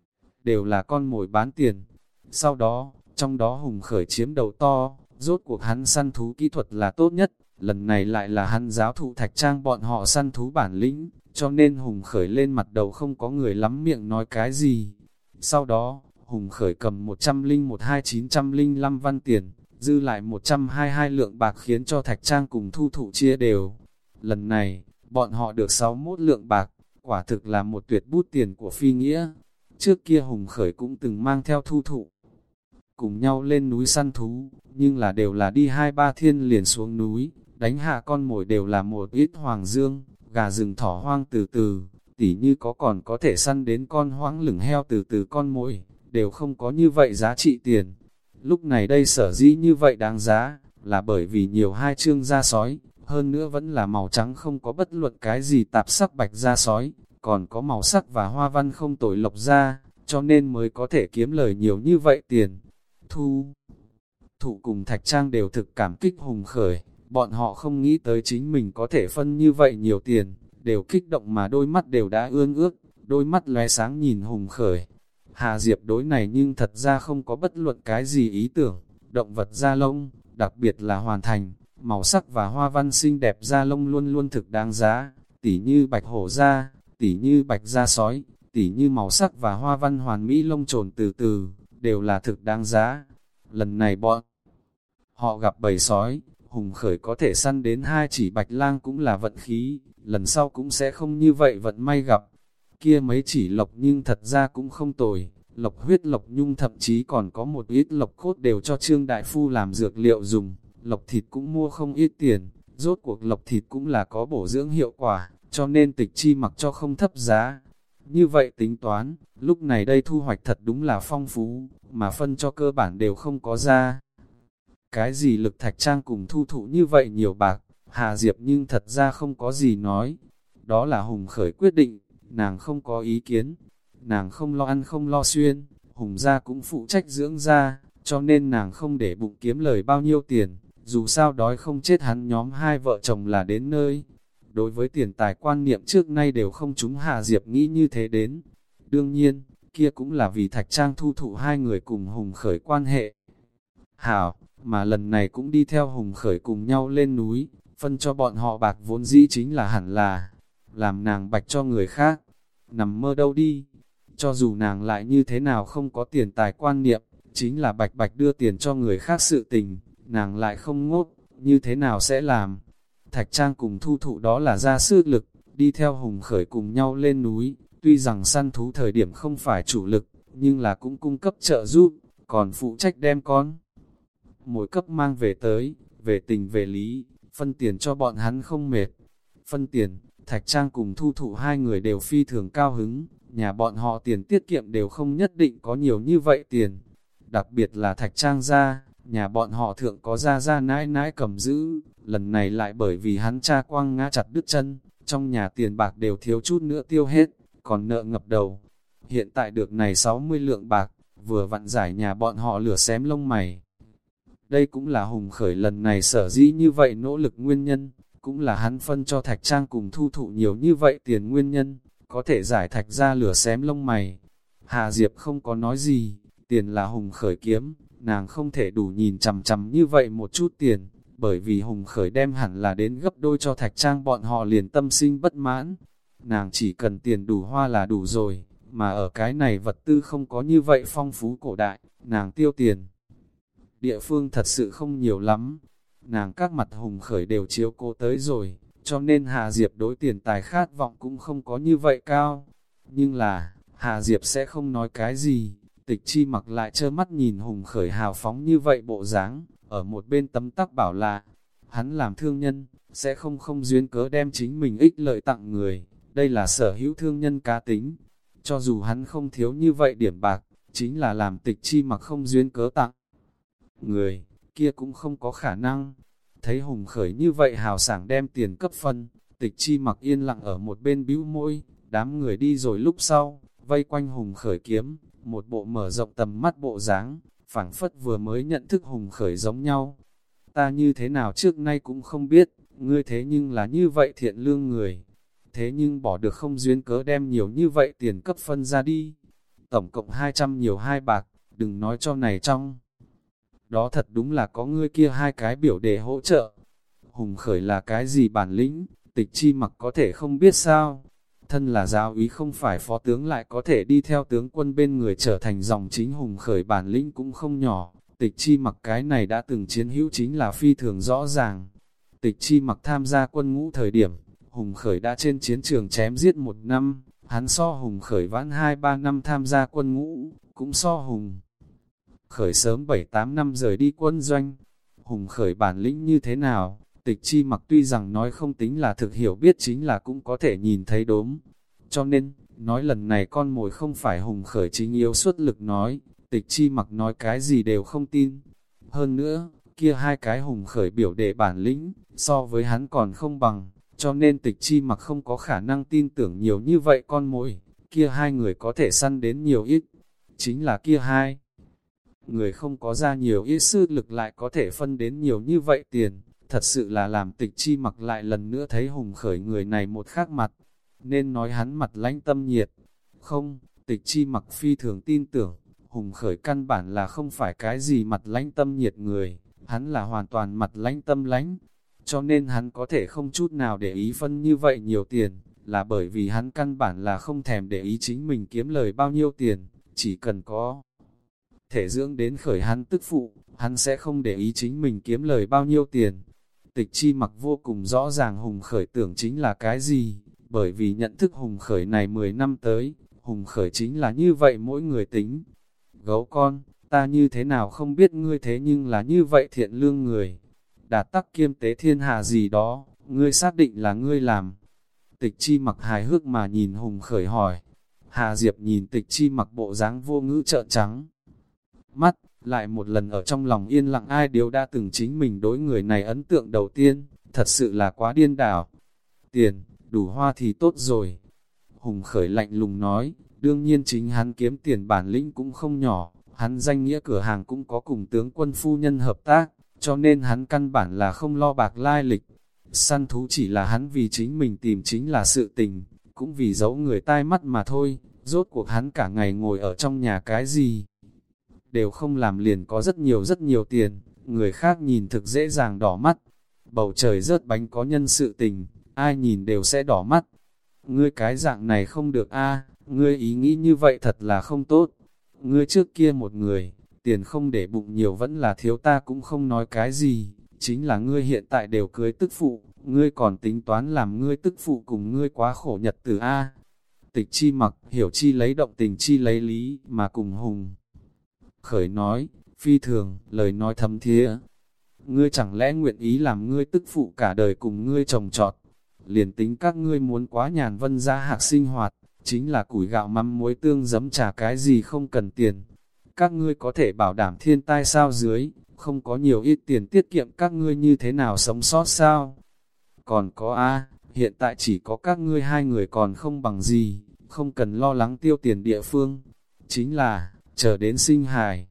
S1: đều là con mồi bán tiền. Sau đó, trong đó Hùng Khởi chiếm đầu to, rốt cuộc hắn săn thú kỹ thuật là tốt nhất, lần này lại là hắn giáo thụ Thạch Trang bọn họ săn thú bản lĩnh, cho nên Hùng Khởi lên mặt đầu không có người lắm miệng nói cái gì. Sau đó, Hùng Khởi cầm một trăm linh một hai chín trăm linh năm văn tiền, dư lại một trăm hai mươi hai lượng bạc khiến cho Thạch Trang cùng Thu Thụ chia đều. Lần này, bọn họ được sáu mươi mốt lượng bạc, quả thực là một tuyệt bút tiền của phi nghĩa. Trước kia Hùng Khởi cũng từng mang theo Thu Thụ cùng nhau lên núi săn thú, nhưng là đều là đi hai ba thiên liền xuống núi, đánh hạ con mồi đều là một ít hoàng dương, gà rừng thỏ hoang từ từ, tỉ như có còn có thể săn đến con hoang lửng heo từ từ con mồi, đều không có như vậy giá trị tiền. Lúc này đây sở dĩ như vậy đáng giá, là bởi vì nhiều hai chương da sói, hơn nữa vẫn là màu trắng không có bất luận cái gì tạp sắc bạch da sói, còn có màu sắc và hoa văn không tồi lộc da, cho nên mới có thể kiếm lời nhiều như vậy tiền. Thu Thụ cùng Thạch Trang đều thực cảm kích Hùng Khởi, bọn họ không nghĩ tới chính mình có thể phân như vậy nhiều tiền, đều kích động mà đôi mắt đều đã ương ước, đôi mắt lóe sáng nhìn Hùng Khởi. Hà Diệp đối này nhưng thật ra không có bất luận cái gì ý tưởng, động vật da lông, đặc biệt là hoàn thành, màu sắc và hoa văn xinh đẹp da lông luôn luôn thực đáng giá, tỉ như bạch hổ da, tỉ như bạch da sói, tỉ như màu sắc và hoa văn hoàn mỹ lông trồn từ từ, đều là thực đáng giá. Lần này bọn họ gặp bầy sói, Hùng Khởi có thể săn đến hai chỉ bạch lang cũng là vận khí, lần sau cũng sẽ không như vậy vận may gặp. Kia mấy chỉ lộc nhưng thật ra cũng không tồi, lộc huyết lộc nhung thậm chí còn có một ít lộc cốt đều cho Trương Đại Phu làm dược liệu dùng, lộc thịt cũng mua không ít tiền, rốt cuộc lộc thịt cũng là có bổ dưỡng hiệu quả, cho nên Tịch Chi Mặc cho không thấp giá. Như vậy tính toán, lúc này đây thu hoạch thật đúng là phong phú, mà phân cho cơ bản đều không có ra. Cái gì Lực Thạch Trang cùng Thu Thụ như vậy nhiều bạc, Hà Diệp nhưng thật ra không có gì nói. Đó là Hùng Khởi quyết định, nàng không có ý kiến. Nàng không lo ăn không lo xuyên, Hùng gia cũng phụ trách dưỡng gia, cho nên nàng không để bụng kiếm lời bao nhiêu tiền, dù sao đói không chết hắn nhóm hai vợ chồng là đến nơi. Đối với tiền tài quan niệm trước nay đều không chúng Hà Diệp nghĩ như thế đến. Đương nhiên, kia cũng là vì Thạch Trang Thu Thụ hai người cùng Hùng Khởi quan hệ hảo, mà lần này cũng đi theo Hùng Khởi cùng nhau lên núi, phân cho bọn họ bạc vốn dĩ chính là hẳn là làm nàng bạch cho người khác, nằm mơ đâu đi. Cho dù nàng lại như thế nào không có tiền tài quan niệm, chính là bạch bạch đưa tiền cho người khác sự tình, nàng lại không ngốc, như thế nào sẽ làm. Thạch Trang cùng Thu Thụ đó là ra sức lực, đi theo Hùng Khởi cùng nhau lên núi, tuy rằng săn thú thời điểm không phải chủ lực, nhưng là cũng cung cấp trợ giúp, còn phụ trách đem con mỗi cấp mang về tới, về tình về lý, phân tiền cho bọn hắn không mệt. Phân tiền, Thạch Trang cùng Thu Thụ hai người đều phi thường cao hứng, nhà bọn họ tiền tiết kiệm đều không nhất định có nhiều như vậy tiền. Đặc biệt là Thạch Trang gia, nhà bọn họ thượng có gia gia nãi nãi cầm giữ, lần này lại bởi vì hắn cha quang ngã chặt đứt chân, trong nhà tiền bạc đều thiếu chút nữa tiêu hết, còn nợ ngập đầu. Hiện tại được này sáu mươi lượng bạc, vừa vặn giải nhà bọn họ lửa xém lông mày. Đây cũng là Hùng Khởi lần này sở dĩ như vậy nỗ lực nguyên nhân, cũng là hắn phân cho Thạch Trang cùng Thu Thụ nhiều như vậy tiền nguyên nhân, có thể giải Thạch ra lửa xém lông mày. Hà Diệp không có nói gì, tiền là Hùng Khởi kiếm, nàng không thể đủ nhìn chằm chằm như vậy một chút tiền, bởi vì Hùng Khởi đem hẳn là đến gấp đôi cho Thạch Trang bọn họ liền tâm sinh bất mãn. Nàng chỉ cần tiền đủ hoa là đủ rồi, mà ở cái này vật tư không có như vậy phong phú cổ đại, nàng tiêu tiền địa phương thật sự không nhiều lắm. Nàng các mặt Hùng Khởi đều chiếu cố tới rồi, cho nên Hà Diệp đối tiền tài khát vọng cũng không có như vậy cao. Nhưng là, Hà Diệp sẽ không nói cái gì, Tịch Chi Mặc lại trơ mắt nhìn Hùng Khởi hào phóng như vậy bộ dáng, ở một bên tấm tắc bảo là, hắn làm thương nhân, sẽ không không duyên cớ đem chính mình ích lợi tặng người, đây là sở hữu thương nhân cá tính. Cho dù hắn không thiếu như vậy điểm bạc, chính là làm Tịch Chi Mặc không duyên cớ tặng người, kia cũng không có khả năng. Thấy Hùng Khởi như vậy hào sảng đem tiền cấp phân, Tịch Chi Mặc yên lặng ở một bên bĩu môi, đám người đi rồi lúc sau, vây quanh Hùng Khởi kiếm, một bộ mở rộng tầm mắt bộ dáng, phảng phất vừa mới nhận thức Hùng Khởi giống nhau. Ta như thế nào trước nay cũng không biết, ngươi thế nhưng là như vậy thiện lương người, thế nhưng bỏ được không duyên cớ đem nhiều như vậy tiền cấp phân ra đi. Tổng cộng hai trăm nhiều hai bạc, đừng nói cho này trong đó thật đúng là có ngươi kia hai cái biểu để hỗ trợ. Hùng khởi là cái gì bản lĩnh, Tịch Chi Mặc có thể không biết sao? Thân là giáo úy không phải phó tướng lại có thể đi theo tướng quân bên người trở thành dòng chính. Hùng khởi bản lĩnh cũng không nhỏ, Tịch Chi Mặc cái này đã từng chiến hữu chính là phi thường rõ ràng. Tịch Chi Mặc tham gia quân ngũ thời điểm, Hùng khởi đã trên chiến trường chém giết một năm, hắn so Hùng khởi vãn hai ba năm tham gia quân ngũ, cũng so Hùng khởi sớm bảy tám năm rời đi quân doanh. Hùng khởi bản lĩnh như thế nào, Tịch Chi Mặc tuy rằng nói không tính là thực hiểu biết, chính là cũng có thể nhìn thấy đốm. Cho nên, nói lần này con mồi không phải Hùng khởi chính yếu xuất lực nói, Tịch Chi Mặc nói cái gì đều không tin. Hơn nữa, kia hai cái Hùng khởi biểu đệ bản lĩnh, so với hắn còn không bằng, cho nên Tịch Chi Mặc không có khả năng tin tưởng nhiều như vậy con mồi, kia hai người có thể săn đến nhiều ít. Chính là kia hai người không có ra nhiều ít sư lực lại có thể phân đến nhiều như vậy tiền, thật sự là làm Tịch Chi Mặc lại lần nữa thấy Hùng khởi người này một khác mặt, nên nói hắn mặt lãnh tâm nhiệt. Không, Tịch Chi Mặc phi thường tin tưởng, Hùng khởi căn bản là không phải cái gì mặt lãnh tâm nhiệt người, hắn là hoàn toàn mặt lãnh tâm lãnh, cho nên hắn có thể không chút nào để ý phân như vậy nhiều tiền, là bởi vì hắn căn bản là không thèm để ý chính mình kiếm lời bao nhiêu tiền, chỉ cần có thể dưỡng đến khởi hắn tức phụ, hắn sẽ không để ý chính mình kiếm lời bao nhiêu tiền. Tịch Chi Mặc vô cùng rõ ràng Hùng khởi tưởng chính là cái gì, bởi vì nhận thức Hùng khởi này mười năm tới, Hùng khởi chính là như vậy mỗi người tính. Gấu con, ta như thế nào không biết ngươi thế nhưng là như vậy thiện lương người. Đạt tắc kiêm tế thiên hạ gì đó, ngươi xác định là ngươi làm. Tịch Chi Mặc hài hước mà nhìn Hùng khởi hỏi. Hà Diệp nhìn Tịch Chi Mặc bộ dáng vô ngữ trợn trắng mắt, lại một lần ở trong lòng yên lặng ai điều đã từng chính mình đối người này ấn tượng đầu tiên, thật sự là quá điên đảo. Tiền, đủ hoa thì tốt rồi. Hùng khởi lạnh lùng nói, đương nhiên chính hắn kiếm tiền bản lĩnh cũng không nhỏ, hắn danh nghĩa cửa hàng cũng có cùng tướng quân phu nhân hợp tác, cho nên hắn căn bản là không lo bạc lai lịch. Săn thú chỉ là hắn vì chính mình tìm chính là sự tình, cũng vì giấu người tai mắt mà thôi, rốt cuộc hắn cả ngày ngồi ở trong nhà cái gì đều không làm liền có rất nhiều rất nhiều tiền, người khác nhìn thực dễ dàng đỏ mắt. Bầu trời rớt bánh có nhân sự tình, ai nhìn đều sẽ đỏ mắt. Ngươi cái dạng này không được a, ngươi ý nghĩ như vậy thật là không tốt. Ngươi trước kia một người, tiền không để bụng nhiều vẫn là thiếu ta cũng không nói cái gì, chính là ngươi hiện tại đều cưới tức phụ, ngươi còn tính toán làm ngươi tức phụ cùng ngươi quá khổ nhật từ a. Tịch Chi Mặc, hiểu chi lấy động tình chi lấy lý, mà cùng Hùng khởi nói, phi thường, lời nói thâm thía. Ngươi chẳng lẽ nguyện ý làm ngươi tức phụ cả đời cùng ngươi trồng trọt, liền tính các ngươi muốn quá nhàn vân gia hạc sinh hoạt, chính là củi gạo mắm muối tương giấm trà cái gì không cần tiền. Các ngươi có thể bảo đảm thiên tai sao dưới, không có nhiều ít tiền tiết kiệm các ngươi như thế nào sống sót sao? Còn có a, hiện tại chỉ có các ngươi hai người còn không bằng gì, không cần lo lắng tiêu tiền địa phương. Chính là, chờ đến sinh hài.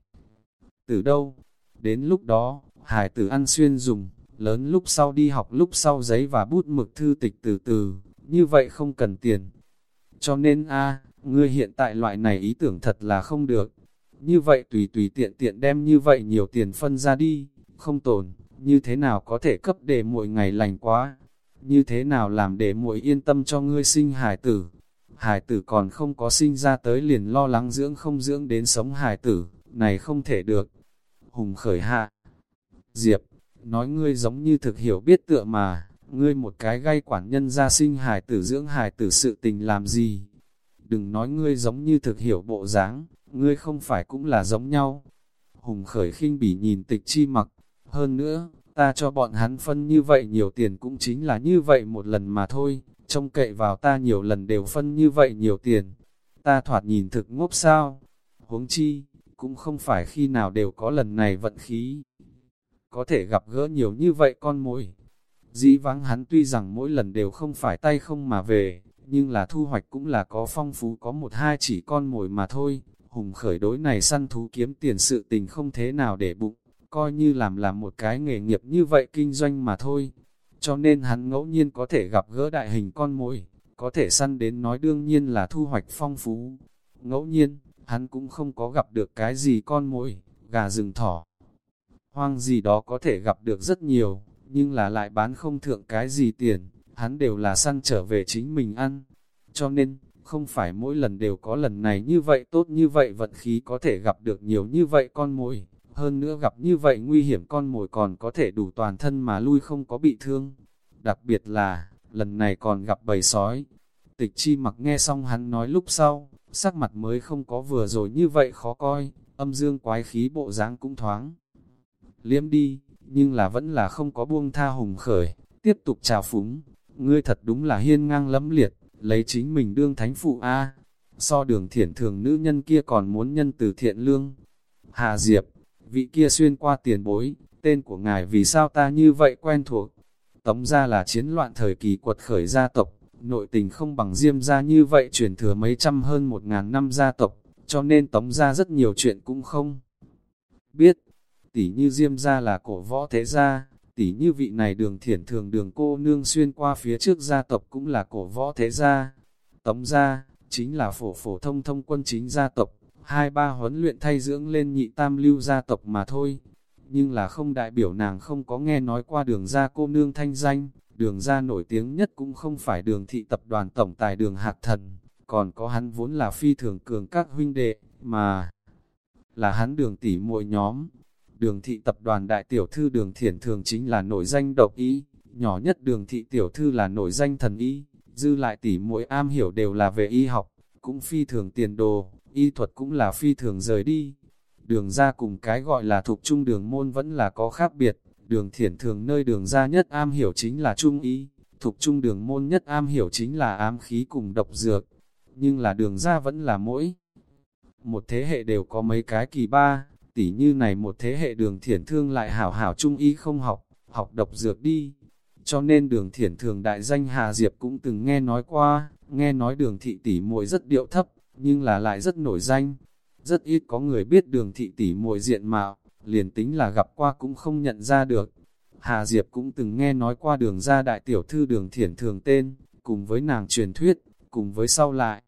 S1: Từ đâu? Đến lúc đó, hài tử ăn xuyên dùng, lớn lúc sau đi học lúc sau giấy và bút mực thư tịch từ từ, như vậy không cần tiền. Cho nên a, ngươi hiện tại loại này ý tưởng thật là không được. Như vậy tùy tùy tiện tiện đem như vậy nhiều tiền phân ra đi, không tồn, như thế nào có thể cấp để mỗi ngày lành quá. Như thế nào làm để muội yên tâm cho ngươi sinh hài tử? Hài tử còn không có sinh ra tới liền lo lắng dưỡng không dưỡng đến sống hài tử, này không thể được. Hùng khởi hạ Diệp, nói ngươi giống như thực hiểu biết tựa mà, ngươi một cái gay quản nhân gia sinh hài tử dưỡng hài tử sự tình làm gì? Đừng nói ngươi giống như thực hiểu bộ dáng, ngươi không phải cũng là giống nhau. Hùng khởi khinh bỉ nhìn Tịch Chi Mặc, hơn nữa, ta cho bọn hắn phân như vậy nhiều tiền cũng chính là như vậy một lần mà thôi, trông cậy vào ta nhiều lần đều phân như vậy nhiều tiền. Ta thoạt nhìn thực ngốc sao? Huống chi, cũng không phải khi nào đều có lần này vận khí. Có thể gặp gỡ nhiều như vậy con mồi. Dĩ vãng hắn tuy rằng mỗi lần đều không phải tay không mà về, nhưng là thu hoạch cũng là có phong phú có một hai chỉ con mồi mà thôi. Hùng khởi đối này săn thú kiếm tiền sự tình không thế nào để bụng, coi như làm làm một cái nghề nghiệp như vậy kinh doanh mà thôi. Cho nên hắn ngẫu nhiên có thể gặp gỡ đại hình con mồi, có thể săn đến nói đương nhiên là thu hoạch phong phú. Ngẫu nhiên, hắn cũng không có gặp được cái gì con mồi, gà rừng thỏ. Hoang gì đó có thể gặp được rất nhiều, nhưng là lại bán không thượng cái gì tiền, hắn đều là săn trở về chính mình ăn. Cho nên, không phải mỗi lần đều có lần này như vậy tốt như vậy vận khí có thể gặp được nhiều như vậy con mồi, hơn nữa gặp như vậy nguy hiểm con mồi còn có thể đủ toàn thân mà lui không có bị thương. Đặc biệt là, lần này còn gặp bầy sói. Tịch Chi Mặc nghe xong hắn nói lúc sau, sắc mặt mới không có vừa rồi như vậy khó coi, âm dương quái khí bộ dáng cũng thoáng liếm đi, nhưng là vẫn là không có buông tha Hùng Khởi, tiếp tục chào phúng, ngươi thật đúng là hiên ngang lẫm liệt, lấy chính mình đương thánh phụ a, so Đường Thiển thường nữ nhân kia còn muốn nhân từ thiện lương. Hà Diệp, vị kia xuyên qua tiền bối, tên của ngài vì sao ta như vậy quen thuộc? Tống gia là chiến loạn thời kỳ quật khởi gia tộc, nội tình không bằng Diêm gia như vậy truyền thừa mấy trăm hơn một ngàn năm gia tộc, cho nên Tống gia rất nhiều chuyện cũng không biết. Tỷ như Diêm gia là cổ võ thế gia, tỷ như vị này Đường Thiển thường Đường cô nương xuyên qua phía trước gia tộc cũng là cổ võ thế gia. Tống gia, chính là phổ phổ thông thông quân chính gia tộc, hai ba huấn luyện thay dưỡng lên nhị tam lưu gia tộc mà thôi. Nhưng là không đại biểu nàng không có nghe nói qua Đường gia cô nương thanh danh. Đường gia nổi tiếng nhất cũng không phải Đường thị tập đoàn tổng tài Đường Hạc Thần, còn có hắn vốn là phi thường cường các huynh đệ, mà là hắn Đường tỷ muội nhóm. Đường thị tập đoàn đại tiểu thư Đường Thiển thường chính là nổi danh độc ý, nhỏ nhất Đường thị tiểu thư là nổi danh thần y, dư lại tỷ muội am hiểu đều là về y học, cũng phi thường tiền đồ, y thuật cũng là phi thường rời đi. Đường gia cùng cái gọi là thục trung đường môn vẫn là có khác biệt. Đường Thiển thường nơi Đường gia nhất am hiểu chính là trung y, thục trung đường môn nhất am hiểu chính là ám khí cùng độc dược. Nhưng là Đường gia vẫn là mỗi một thế hệ đều có mấy cái kỳ ba, tỉ như này một thế hệ Đường Thiển thương lại hảo hảo trung y không học, học độc dược đi. Cho nên Đường Thiển thường đại danh Hà Diệp cũng từng nghe nói qua, nghe nói Đường thị tỷ muội rất điệu thấp, nhưng là lại rất nổi danh. Rất ít có người biết Đường thị tỷ muội diện mạo, liền tính là gặp qua cũng không nhận ra được. Hà Diệp cũng từng nghe nói qua Đường gia đại tiểu thư Đường Thiển thường tên, cùng với nàng truyền thuyết, cùng với sau lại.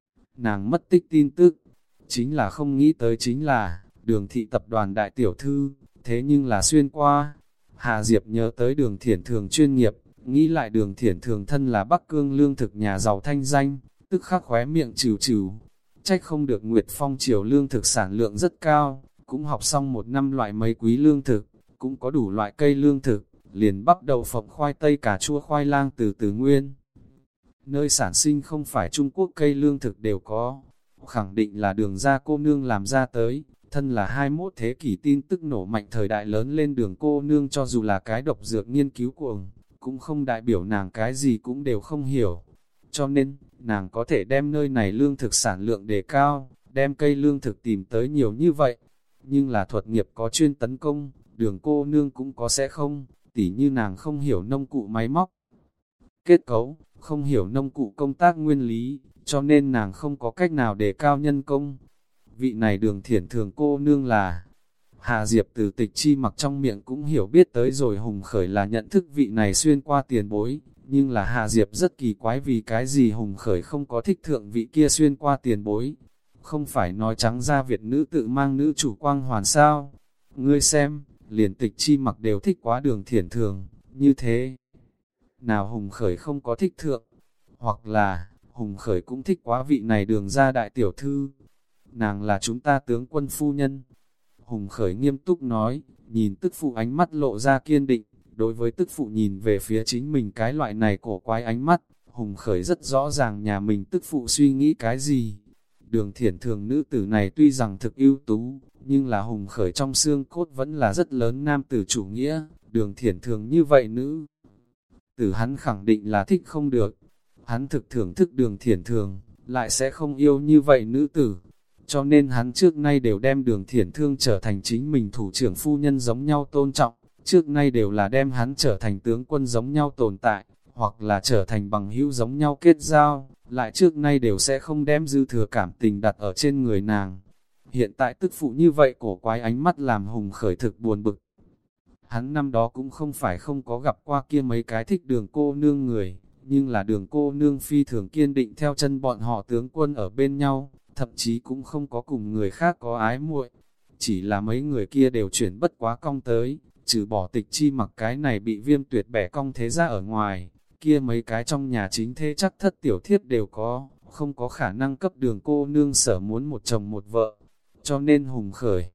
S1: Nàng mất tích tin tức, chính là không nghĩ tới chính là, Đường thị tập đoàn đại tiểu thư, thế nhưng là xuyên qua. Hà Diệp nhớ tới Đường Thiển thường chuyên nghiệp, nghĩ lại Đường Thiển thường thân là Bắc Cương lương thực nhà giàu thanh danh, tức khắc khóe miệng trừ trừ. Trách không được Nguyệt Phong triều lương thực sản lượng rất cao, cũng học xong một năm loại mấy quý lương thực, cũng có đủ loại cây lương thực, liền bắp đậu phộng khoai tây cà chua khoai lang từ từ nguyên. Nơi sản sinh không phải Trung Quốc cây lương thực đều có, khẳng định là Đường gia cô nương làm ra tới, thân là hai mươi mốt thế kỷ tin tức nổ mạnh thời đại lớn lên Đường cô nương cho dù là cái độc dược nghiên cứu cuồng, cũng không đại biểu nàng cái gì cũng đều không hiểu. Cho nên, nàng có thể đem nơi này lương thực sản lượng đề cao, đem cây lương thực tìm tới nhiều như vậy. Nhưng là thuật nghiệp có chuyên tấn công, Đường cô nương cũng có sẽ không, tỉ như nàng không hiểu nông cụ máy móc, kết cấu, không hiểu nông cụ công tác nguyên lý, cho nên nàng không có cách nào đề cao nhân công. Vị này Đường Thiển thường cô nương là Hà Diệp từ Tịch Chi Mặc trong miệng cũng hiểu biết tới rồi. Hùng Khởi là nhận thức vị này xuyên qua tiền bối, nhưng là Hà Diệp rất kỳ quái vì cái gì Hùng Khởi không có thích thượng vị kia xuyên qua tiền bối. Không phải nói trắng ra Việt nữ tự mang nữ chủ quang hoàn sao? Ngươi xem, liền Tịch Chi Mặc đều thích quá Đường Thiển thường, như thế nào Hùng Khởi không có thích thượng? Hoặc là, Hùng Khởi cũng thích quá vị này Đường gia đại tiểu thư. Nàng là chúng ta tướng quân phu nhân. Hùng Khởi nghiêm túc nói, nhìn tức phụ ánh mắt lộ ra kiên định. Đối với tức phụ nhìn về phía chính mình cái loại này cổ quái ánh mắt, Hùng Khởi rất rõ ràng nhà mình tức phụ suy nghĩ cái gì. Đường Thiển thường nữ tử này tuy rằng thực ưu tú, nhưng là Hùng Khởi trong xương cốt vẫn là rất lớn nam tử chủ nghĩa. Đường Thiển thường như vậy nữ tử hắn khẳng định là thích không được. Hắn thực thưởng thức Đường Thiển thường, lại sẽ không yêu như vậy nữ tử. Cho nên hắn trước nay đều đem Đường Thiển thương trở thành chính mình thủ trưởng phu nhân giống nhau tôn trọng. Trước nay đều là đem hắn trở thành tướng quân giống nhau tồn tại, hoặc là trở thành bằng hữu giống nhau kết giao, lại trước nay đều sẽ không đem dư thừa cảm tình đặt ở trên người nàng. Hiện tại tức phụ như vậy cổ quái ánh mắt làm Hùng Khởi thực buồn bực. Hắn năm đó cũng không phải không có gặp qua kia mấy cái thích Đường cô nương người, nhưng là Đường cô nương phi thường kiên định theo chân bọn họ tướng quân ở bên nhau, thậm chí cũng không có cùng người khác có ái muội. Chỉ là mấy người kia đều chuyển bất quá cong tới, trừ bỏ Tịch Chi Mặc cái này bị Viêm Tuyệt bẻ cong thế ra ở ngoài, kia mấy cái trong nhà chính thế chắc thất tiểu thiết đều có, không có khả năng cấp Đường cô nương sở muốn một chồng một vợ, cho nên Hùng Khởi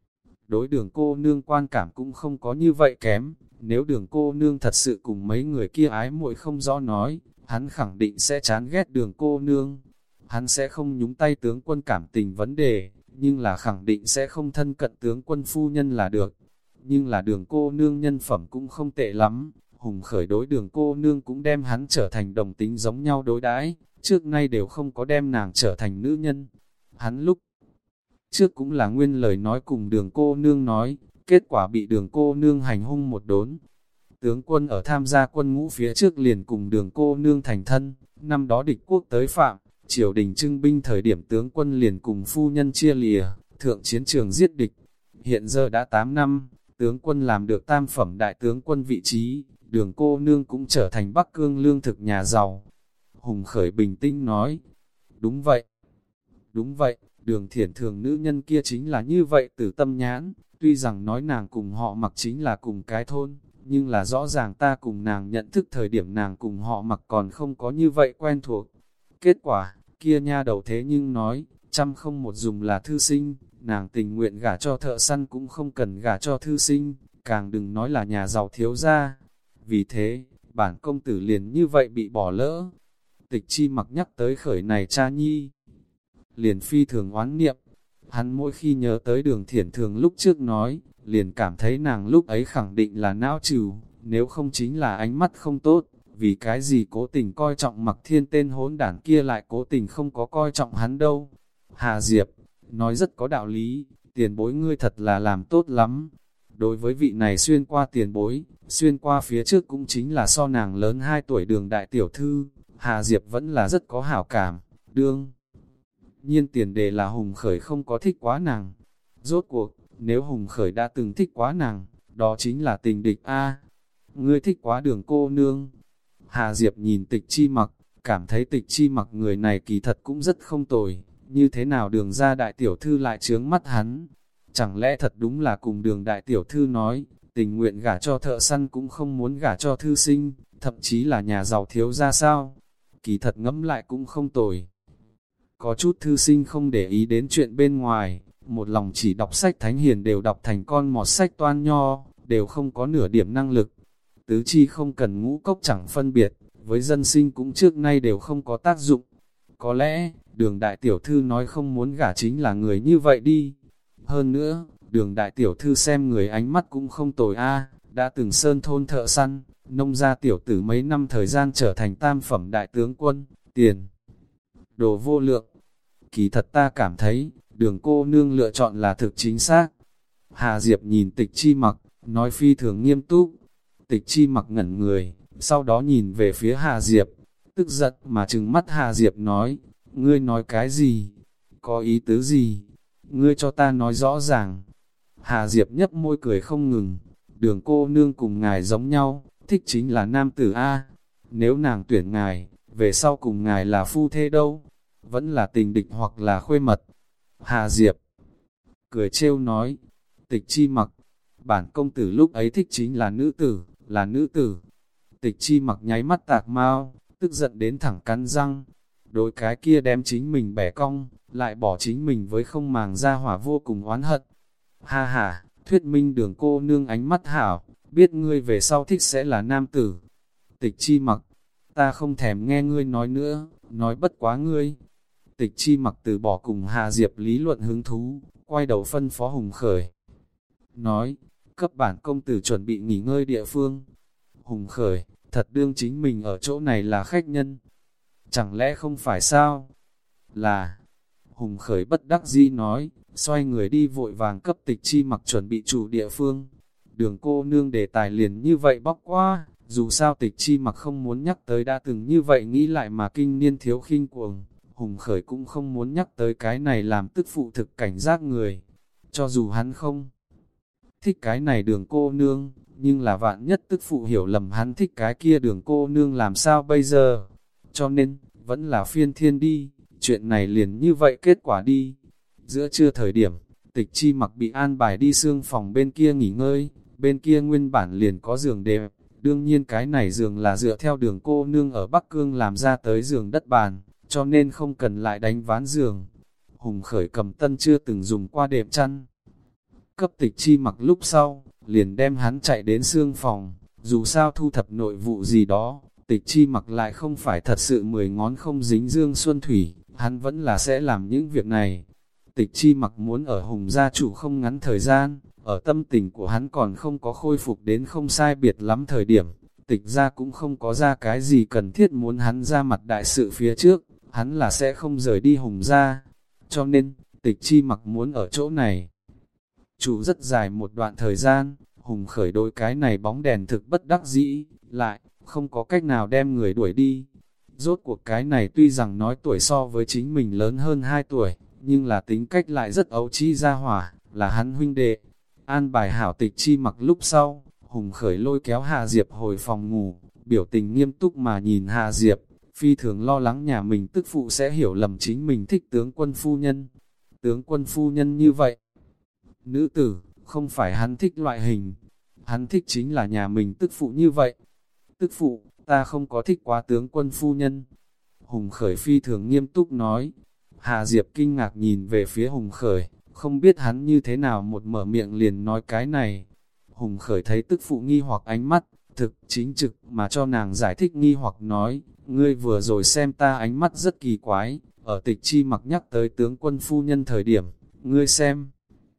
S1: đối Đường cô nương quan cảm cũng không có như vậy kém. Nếu Đường cô nương thật sự cùng mấy người kia ái muội không rõ nói, hắn khẳng định sẽ chán ghét Đường cô nương. Hắn sẽ không nhúng tay tướng quân cảm tình vấn đề, nhưng là khẳng định sẽ không thân cận tướng quân phu nhân là được. Nhưng là Đường cô nương nhân phẩm cũng không tệ lắm, Hùng Khởi đối Đường cô nương cũng đem hắn trở thành đồng tính giống nhau đối đãi, trước nay đều không có đem nàng trở thành nữ nhân. Hắn lúc trước cũng là nguyên lời nói cùng Đường cô nương nói, kết quả bị Đường cô nương hành hung một đốn. Tướng quân ở tham gia quân ngũ phía trước liền cùng Đường cô nương thành thân, năm đó địch quốc tới phạm, triều đình trưng binh thời điểm tướng quân liền cùng phu nhân chia lìa, thượng chiến trường giết địch. Hiện giờ đã tám năm, tướng quân làm được tam phẩm đại tướng quân vị trí, Đường cô nương cũng trở thành Bắc Cương lương thực nhà giàu. Hùng Khởi bình tĩnh nói, đúng vậy, đúng vậy, Đường Thiển Thường nữ nhân kia chính là như vậy Tử Tâm Nhãn, tuy rằng nói nàng cùng họ Mặc chính là cùng cái thôn, nhưng là rõ ràng ta cùng nàng nhận thức thời điểm nàng cùng họ Mặc còn không có như vậy quen thuộc. Kết quả, kia nha đầu thế nhưng nói, trăm không một dùng là thư sinh, nàng tình nguyện gả cho thợ săn cũng không cần gả cho thư sinh, càng đừng nói là nhà giàu thiếu gia. Vì thế, bản công tử liền như vậy bị bỏ lỡ. Tịch Chi Mặc nhắc tới khởi này cha nhi, liền phi thường oán niệm. Hắn mỗi khi nhớ tới Đường Thiển Thường lúc trước nói, liền cảm thấy nàng lúc ấy khẳng định là não trừ, nếu không chính là ánh mắt không tốt, vì cái gì cố tình coi trọng Mặc Thiên tên hỗn đản kia lại cố tình không có coi trọng hắn đâu. Hà Diệp, nói rất có đạo lý, tiền bối ngươi thật là làm tốt lắm. Đối với vị này xuyên qua tiền bối, xuyên qua phía trước cũng chính là so nàng lớn hai tuổi Đường đại tiểu thư, Hà Diệp vẫn là rất có hảo cảm, đương nhiên tiền đề là Hùng Khởi không có thích quá nàng. Rốt cuộc, nếu Hùng Khởi đã từng thích quá nàng, đó chính là tình địch a. Ngươi thích quá Đường cô nương. Hà Diệp nhìn Tịch Chi Mặc, cảm thấy Tịch Chi Mặc người này kỳ thật cũng rất không tồi, như thế nào Đường gia đại tiểu thư lại chướng mắt hắn. Chẳng lẽ thật đúng là cùng Đường đại tiểu thư nói, tình nguyện gả cho thợ săn cũng không muốn gả cho thư sinh, thậm chí là nhà giàu thiếu gia sao? Kỳ thật ngẫm lại cũng không tồi. Có chút thư sinh không để ý đến chuyện bên ngoài, một lòng chỉ đọc sách thánh hiền đều đọc thành con mọt sách toan nho, đều không có nửa điểm năng lực. Tứ chi không cần ngũ cốc chẳng phân biệt, với dân sinh cũng trước nay đều không có tác dụng. Có lẽ, Đường đại tiểu thư nói không muốn gả chính là người như vậy đi. Hơn nữa, Đường đại tiểu thư xem người ánh mắt cũng không tồi a, đã từng sơn thôn thợ săn, nông gia tiểu tử mấy năm thời gian trở thành tam phẩm đại tướng quân, tiền đồ vô lượng. Kỳ thật ta cảm thấy, Đường cô nương lựa chọn là thực chính xác. Hà Diệp nhìn Tịch Chi Mặc, nói phi thường nghiêm túc. Tịch Chi Mặc ngẩn người, sau đó nhìn về phía Hà Diệp, tức giận mà trừng mắt Hà Diệp nói, ngươi nói cái gì? Có ý tứ gì? Ngươi cho ta nói rõ ràng. Hà Diệp nhấp môi cười không ngừng, Đường cô nương cùng ngài giống nhau, thích chính là nam tử A. Nếu nàng tuyển ngài, về sau cùng ngài là phu thê đâu? Vẫn là tình địch hoặc là khuê mật. Hà Diệp cười trêu nói, Tịch Chi Mặc, bản công tử lúc ấy thích chính là nữ tử, là nữ tử. Tịch Chi Mặc nháy mắt tạc mau, tức giận đến thẳng cắn răng. Đối cái kia đem chính mình bẻ cong, lại bỏ chính mình với không màng ra hỏa vô cùng oán hận. Ha ha, thuyết minh Đường cô nương ánh mắt hảo, biết ngươi về sau thích sẽ là nam tử. Tịch Chi Mặc, ta không thèm nghe ngươi nói nữa, nói bất quá ngươi. Tịch Chi Mặc từ bỏ cùng Hà Diệp lý luận hứng thú, quay đầu phân phó Hùng Khởi. Nói, cấp bản công tử chuẩn bị nghỉ ngơi địa phương. Hùng Khởi, thật đương chính mình ở chỗ này là khách nhân. Chẳng lẽ không phải sao? Là, Hùng Khởi bất đắc dĩ nói, xoay người đi vội vàng cấp Tịch Chi Mặc chuẩn bị chủ địa phương. Đường cô nương đề tài liền như vậy bóc qua, dù sao Tịch Chi Mặc không muốn nhắc tới đã từng như vậy nghĩ lại mà kinh niên thiếu khinh cuồng. Hùng Khởi cũng không muốn nhắc tới cái này làm tức phụ thực cảnh giác người. Cho dù hắn không thích cái này Đường cô nương, nhưng là vạn nhất tức phụ hiểu lầm hắn thích cái kia Đường cô nương làm sao bây giờ. Cho nên, vẫn là phiên thiên đi, chuyện này liền như vậy kết quả đi. Giữa trưa thời điểm, Tịch Chi Mặc bị an bài đi xương phòng bên kia nghỉ ngơi, bên kia nguyên bản liền có giường đệm, đương nhiên cái này giường là dựa theo đường cô nương ở Bắc Cương làm ra tới giường đất bàn, cho nên không cần lại đánh ván giường. Hùng Khởi cầm tân chưa từng dùng qua đệm chăn, cấp Tịch Chi Mặc lúc sau, liền đem hắn chạy đến xương phòng, dù sao thu thập nội vụ gì đó, Tịch Chi Mặc lại không phải thật sự mười ngón không dính dương xuân thủy, hắn vẫn là sẽ làm những việc này. Tịch Chi Mặc muốn ở Hùng gia chủ không ngắn thời gian, ở tâm tình của hắn còn không có khôi phục đến không sai biệt lắm thời điểm, Tịch gia cũng không có ra cái gì cần thiết muốn hắn ra mặt đại sự phía trước, hắn là sẽ không rời đi Hùng gia. Cho nên, Tịch Chi Mặc muốn ở chỗ này chủ rất dài một đoạn thời gian. Hùng Khởi đối cái này bóng đèn thực bất đắc dĩ, lại không có cách nào đem người đuổi đi. Rốt cuộc cái này tuy rằng nói tuổi so với chính mình lớn hơn hai tuổi, nhưng là tính cách lại rất ấu trĩ ra hỏa, là hắn huynh đệ. An bài hảo Tịch Chi Mặc lúc sau, Hùng Khởi lôi kéo Hà Diệp hồi phòng ngủ, biểu tình nghiêm túc mà nhìn Hà Diệp, phi thường lo lắng nhà mình tức phụ sẽ hiểu lầm chính mình thích tướng quân phu nhân. Tướng quân phu nhân như vậy, nữ tử, không phải hắn thích loại hình, hắn thích chính là nhà mình tức phụ như vậy. Tức phụ, ta không có thích quá tướng quân phu nhân. Hùng Khởi phi thường nghiêm túc nói. Hà Diệp kinh ngạc nhìn về phía Hùng Khởi, không biết hắn như thế nào một mở miệng liền nói cái này. Hùng Khởi thấy tức phụ nghi hoặc ánh mắt, thực chính trực mà cho nàng giải thích nghi hoặc nói, ngươi vừa rồi xem ta ánh mắt rất kỳ quái, ở Tịch Chi Mặc nhắc tới tướng quân phu nhân thời điểm, ngươi xem,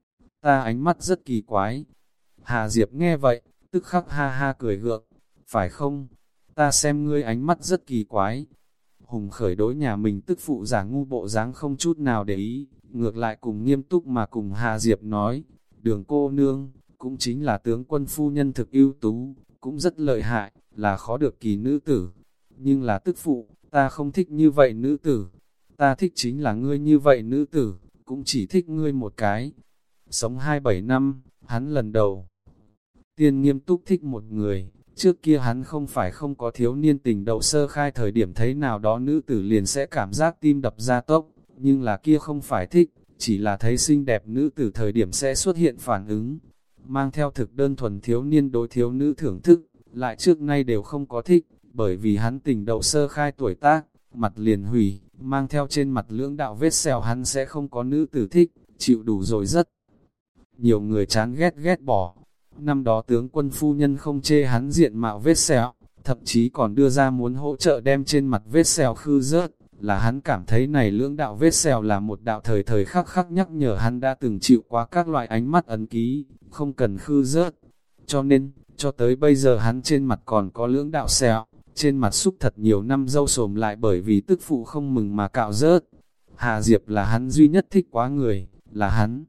S1: ta ánh mắt rất kỳ quái. Hà Diệp nghe vậy, tức khắc ha ha cười gượng, phải không? Ta xem ngươi ánh mắt rất kỳ quái. Hùng Khởi đối nhà mình tức phụ giả ngu bộ dáng không chút nào để ý, ngược lại cùng nghiêm túc mà cùng Hà Diệp nói, Đường cô nương, cũng chính là tướng quân phu nhân thực ưu tú, cũng rất lợi hại, là khó được kỳ nữ tử. Nhưng là tức phụ, ta không thích như vậy nữ tử, ta thích chính là ngươi như vậy nữ tử, cũng chỉ thích ngươi một cái. Sống hai bảy năm, hắn lần đầu tiên nghiêm túc thích một người, trước kia hắn không phải không có thiếu niên tình đầu sơ khai thời điểm thấy nào đó nữ tử liền sẽ cảm giác tim đập ra tốc, nhưng là kia không phải thích, chỉ là thấy xinh đẹp nữ tử thời điểm sẽ xuất hiện phản ứng, mang theo thực đơn thuần thiếu niên đối thiếu nữ thưởng thức, lại trước nay đều không có thích, bởi vì hắn tình đầu sơ khai tuổi tác, mặt liền hủy, mang theo trên mặt lưỡng đạo vết sẹo hắn sẽ không có nữ tử thích, chịu đủ rồi rất nhiều người chán ghét ghét bỏ. Năm đó tướng quân phu nhân không chê hắn diện mạo vết sẹo, thậm chí còn đưa ra muốn hỗ trợ đem trên mặt vết sẹo khư rớt, là hắn cảm thấy này lưỡng đạo vết sẹo là một đạo thời thời khắc khắc nhắc nhở hắn đã từng chịu quá các loại ánh mắt ấn ký, không cần khư rớt. Cho nên, cho tới bây giờ hắn trên mặt còn có lưỡng đạo sẹo, trên mặt xúc thật nhiều năm râu sồm lại bởi vì tức phụ không mừng mà cạo rớt. Hà Diệp là hắn duy nhất thích quá người, là hắn.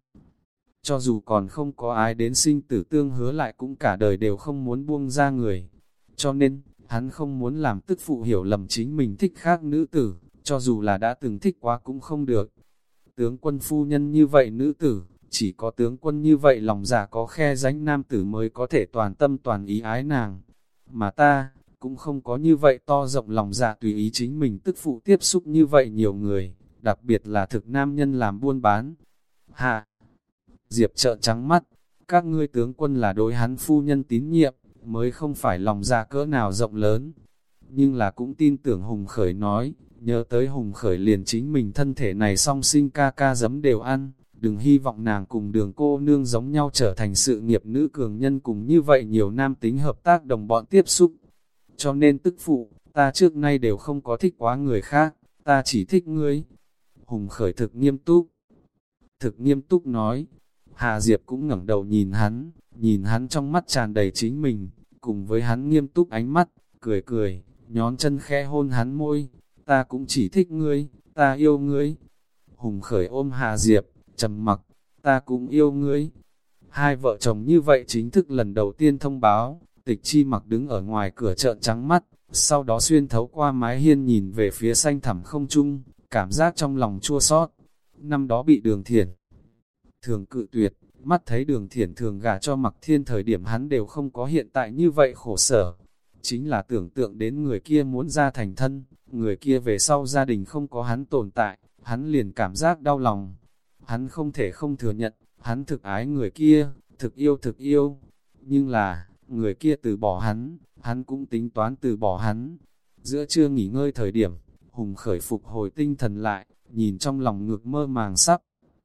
S1: Cho dù còn không có ai đến sinh tử tương hứa lại cũng cả đời đều không muốn buông ra người. Cho nên, hắn không muốn làm tức phụ hiểu lầm chính mình thích khác nữ tử, cho dù là đã từng thích quá cũng không được. Tướng quân phu nhân như vậy nữ tử, chỉ có tướng quân như vậy lòng dạ có khe rãnh nam tử mới có thể toàn tâm toàn ý ái nàng. Mà ta, cũng không có như vậy to rộng lòng dạ tùy ý chính mình tức phụ tiếp xúc như vậy nhiều người, đặc biệt là thực nam nhân làm buôn bán. Hạ Diệp trợn trắng mắt, các ngươi tướng quân là đối hắn phu nhân tín nhiệm, mới không phải lòng dạ cỡ nào rộng lớn. Nhưng là cũng tin tưởng Hùng Khởi nói, nhớ tới Hùng Khởi liền chính mình thân thể này song sinh ca ca giấm đều ăn, đừng hy vọng nàng cùng Đường cô nương giống nhau trở thành sự nghiệp nữ cường nhân cùng như vậy nhiều nam tính hợp tác đồng bọn tiếp xúc. Cho nên tức phụ, ta trước nay đều không có thích quá người khác, ta chỉ thích ngươi. Hùng Khởi thực nghiêm túc, thực nghiêm túc nói. Hà Diệp cũng ngẩng đầu nhìn hắn, nhìn hắn trong mắt tràn đầy chính mình, cùng với hắn nghiêm túc ánh mắt, cười cười, nhón chân khẽ hôn hắn môi, ta cũng chỉ thích ngươi, ta yêu ngươi. Hùng Khởi ôm Hà Diệp, trầm mặc, ta cũng yêu ngươi. Hai vợ chồng như vậy chính thức lần đầu tiên thông báo, Tịch Chi Mặc đứng ở ngoài cửa trợn trắng mắt, sau đó xuyên thấu qua mái hiên nhìn về phía xanh thẳm không trung, cảm giác trong lòng chua xót. Năm đó bị Đường Thiển thường cự tuyệt, mắt thấy Đường Thiển thường gả cho Mặc Thiên thời điểm hắn đều không có hiện tại như vậy khổ sở. Chính là tưởng tượng đến người kia muốn ra thành thân, người kia về sau gia đình không có hắn tồn tại, hắn liền cảm giác đau lòng. Hắn không thể không thừa nhận, hắn thực ái người kia, thực yêu thực yêu. nhưng là, người kia từ bỏ hắn, hắn cũng tính toán từ bỏ hắn. Giữa trưa nghỉ ngơi thời điểm, Hùng Khởi phục hồi tinh thần lại, nhìn trong lòng ngược mơ màng sắp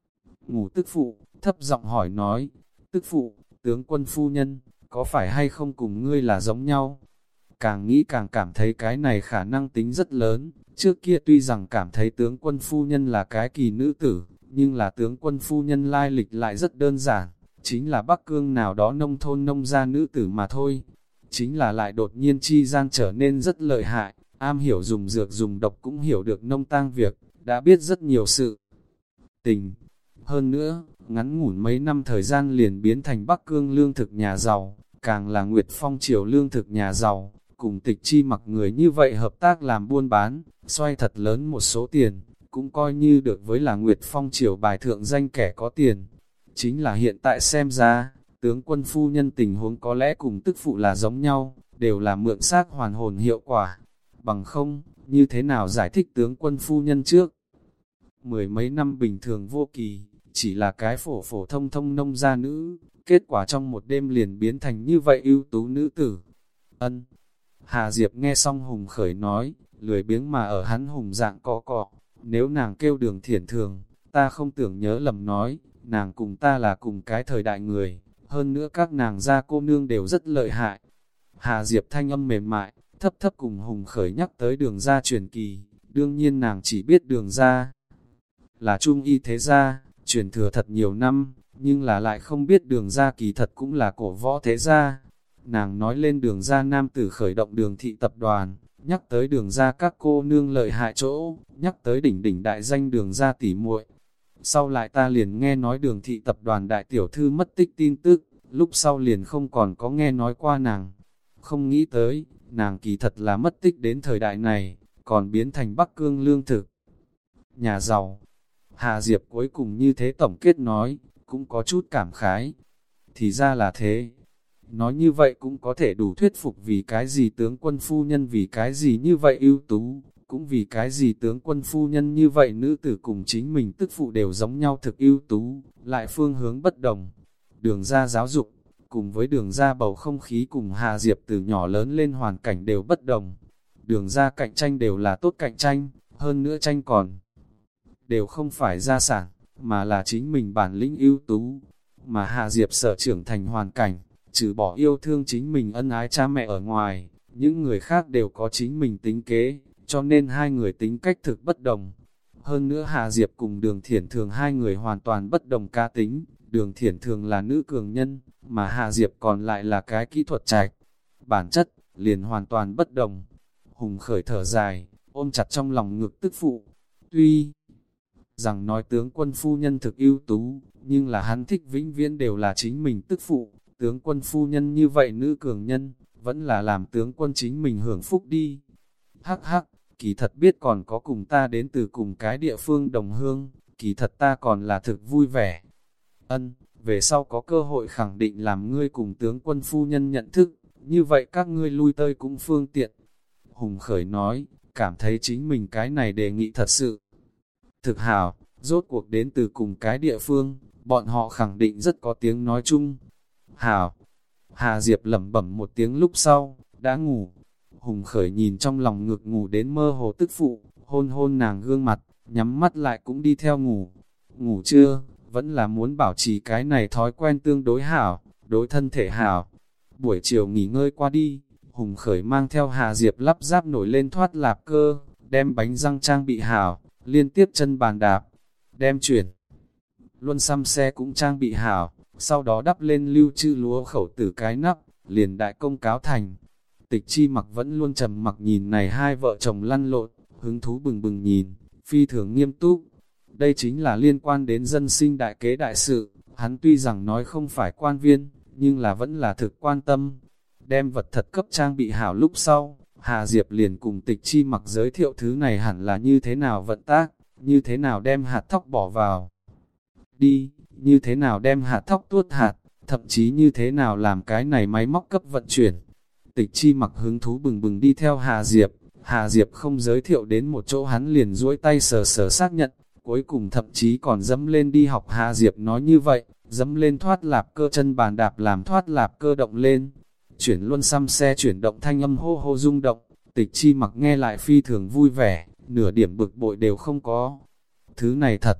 S1: ngủ tức phụ, thấp giọng hỏi nói, tức phụ, tướng quân phu nhân, có phải hay không cùng ngươi là giống nhau? Càng nghĩ càng cảm thấy cái này khả năng tính rất lớn, trước kia tuy rằng cảm thấy tướng quân phu nhân là cái kỳ nữ tử, nhưng là tướng quân phu nhân lai lịch lại rất đơn giản, chính là Bắc Cương nào đó nông thôn nông gia nữ tử mà thôi. Chính là lại đột nhiên chi gian trở nên rất lợi hại, am hiểu dùng dược dùng độc cũng hiểu được nông tang việc, đã biết rất nhiều sự tình. Hơn nữa, ngắn ngủn mấy năm thời gian liền biến thành Bắc Cương lương thực nhà giàu, càng là Nguyệt Phong triều lương thực nhà giàu, cùng Tịch Chi Mặc người như vậy hợp tác làm buôn bán, xoay thật lớn một số tiền, cũng coi như được với là Nguyệt Phong triều bài thượng danh kẻ có tiền. Chính là hiện tại xem ra, tướng quân phu nhân tình huống có lẽ cùng tức phụ là giống nhau, đều là mượn xác hoàn hồn hiệu quả. Bằng không, như thế nào giải thích tướng quân phu nhân trước? Mười mấy năm bình thường vô kỳ, chỉ là cái phổ phổ thông thông nông gia nữ, kết quả trong một đêm liền biến thành như vậy ưu tú nữ tử. Ân. Hà Diệp nghe xong Hùng Khởi nói, lười biếng mà ở hắn hùng dạng có cọ, nếu nàng kêu Đường Thiển Thường, ta không tưởng nhớ lầm nói, nàng cùng ta là cùng cái thời đại người, hơn nữa các nàng gia cô nương đều rất lợi hại. Hà Diệp thanh âm mềm mại, thấp thấp cùng Hùng Khởi nhắc tới Đường gia truyền kỳ, đương nhiên nàng chỉ biết Đường gia là trung y thế gia, truyền thừa thật nhiều năm, nhưng là lại không biết Đường gia kỳ thật cũng là cổ võ thế gia. Nàng nói lên Đường gia nam tử khởi động Đường thị tập đoàn, nhắc tới Đường gia các cô nương lợi hại chỗ, nhắc tới đỉnh đỉnh đại danh Đường gia tỷ muội. Sau lại ta liền nghe nói Đường thị tập đoàn đại tiểu thư mất tích tin tức, lúc sau liền không còn có nghe nói qua nàng. Không nghĩ tới, nàng kỳ thật là mất tích đến thời đại này, còn biến thành Bắc Cương lương thực nhà giàu. Hà Diệp cuối cùng như thế tổng kết nói, cũng có chút cảm khái. Thì ra là thế. Nói như vậy cũng có thể đủ thuyết phục vì cái gì tướng quân phu nhân vì cái gì như vậy ưu tú, cũng vì cái gì tướng quân phu nhân như vậy nữ tử cùng chính mình tức phụ đều giống nhau thực ưu tú, lại phương hướng bất đồng. Đường ra giáo dục, cùng với đường ra bầu không khí cùng Hà Diệp từ nhỏ lớn lên hoàn cảnh đều bất đồng. Đường ra cạnh tranh đều là tốt cạnh tranh, hơn nữa tranh còn đều không phải gia sản, mà là chính mình bản lĩnh ưu tú. Mà Hà Diệp sở trưởng thành hoàn cảnh, trừ bỏ yêu thương chính mình ân ái cha mẹ ở ngoài, những người khác đều có chính mình tính kế, cho nên hai người tính cách thực bất đồng. Hơn nữa Hà Diệp cùng Đường Thiển Thường hai người hoàn toàn bất đồng cá tính, Đường Thiển Thường là nữ cường nhân, mà Hà Diệp còn lại là cái kỹ thuật trạch. Bản chất, liền hoàn toàn bất đồng. Hùng Khởi thở dài, ôm chặt trong lòng ngực tức phụ. Tuy rằng nói tướng quân phu nhân thực ưu tú, nhưng là hắn thích vĩnh viễn đều là chính mình tức phụ. Tướng quân phu nhân như vậy nữ cường nhân, vẫn là làm tướng quân chính mình hưởng phúc đi. Hắc hắc, kỳ thật biết còn có cùng ta đến từ cùng cái địa phương đồng hương, kỳ thật ta còn là thực vui vẻ. Ân, về sau có cơ hội khẳng định làm ngươi cùng tướng quân phu nhân nhận thức, như vậy các ngươi lui tơi cũng phương tiện. Hùng Khởi nói, cảm thấy chính mình cái này đề nghị thật sự thực hảo, rốt cuộc đến từ cùng cái địa phương, bọn họ khẳng định rất có tiếng nói chung. Hảo, Hà Diệp lẩm bẩm một tiếng lúc sau, đã ngủ. Hùng Khởi nhìn trong lòng ngực ngủ đến mơ hồ tức phụ, hôn hôn nàng gương mặt, nhắm mắt lại cũng đi theo ngủ. Ngủ chưa, vẫn là muốn bảo trì cái này thói quen tương đối hảo, đối thân thể hảo. Buổi chiều nghỉ ngơi qua đi, Hùng Khởi mang theo Hà Diệp lắp ráp nổi lên thoát lạp cơ, đem bánh răng trang bị hảo, liên tiếp chân bàn đạp, đem chuyển. Luân xăm xe cũng trang bị hảo, sau đó đắp lên lưu trữ lúa khẩu tử cái nắp, liền đại công cáo thành. Tịch Chi Mặc vẫn luôn trầm mặc nhìn này hai vợ chồng lăn lộn, hứng thú bừng bừng nhìn, phi thường nghiêm túc. Đây chính là liên quan đến dân sinh đại kế đại sự, hắn tuy rằng nói không phải quan viên, nhưng là vẫn là thực quan tâm. Đem vật thật cấp trang bị hảo lúc sau, Hà Diệp liền cùng Tịch Chi Mặc giới thiệu thứ này hẳn là như thế nào vận tác, như thế nào đem hạt thóc bỏ vào đi, như thế nào đem hạt thóc tuốt hạt, thậm chí như thế nào làm cái này máy móc cấp vận chuyển. Tịch Chi Mặc hứng thú bừng bừng đi theo Hà Diệp, Hà Diệp không giới thiệu đến một chỗ hắn liền duỗi tay sờ sờ xác nhận, cuối cùng thậm chí còn dẫm lên đi học. Hà Diệp nói như vậy, dẫm lên thoát lạp cơ, chân bàn đạp làm thoát lạp cơ động lên. Chuyển luân xăm xe chuyển động thanh âm hô hô rung động, Tịch Chi Mặc nghe lại phi thường vui vẻ, nửa điểm bực bội đều không có. Thứ này thật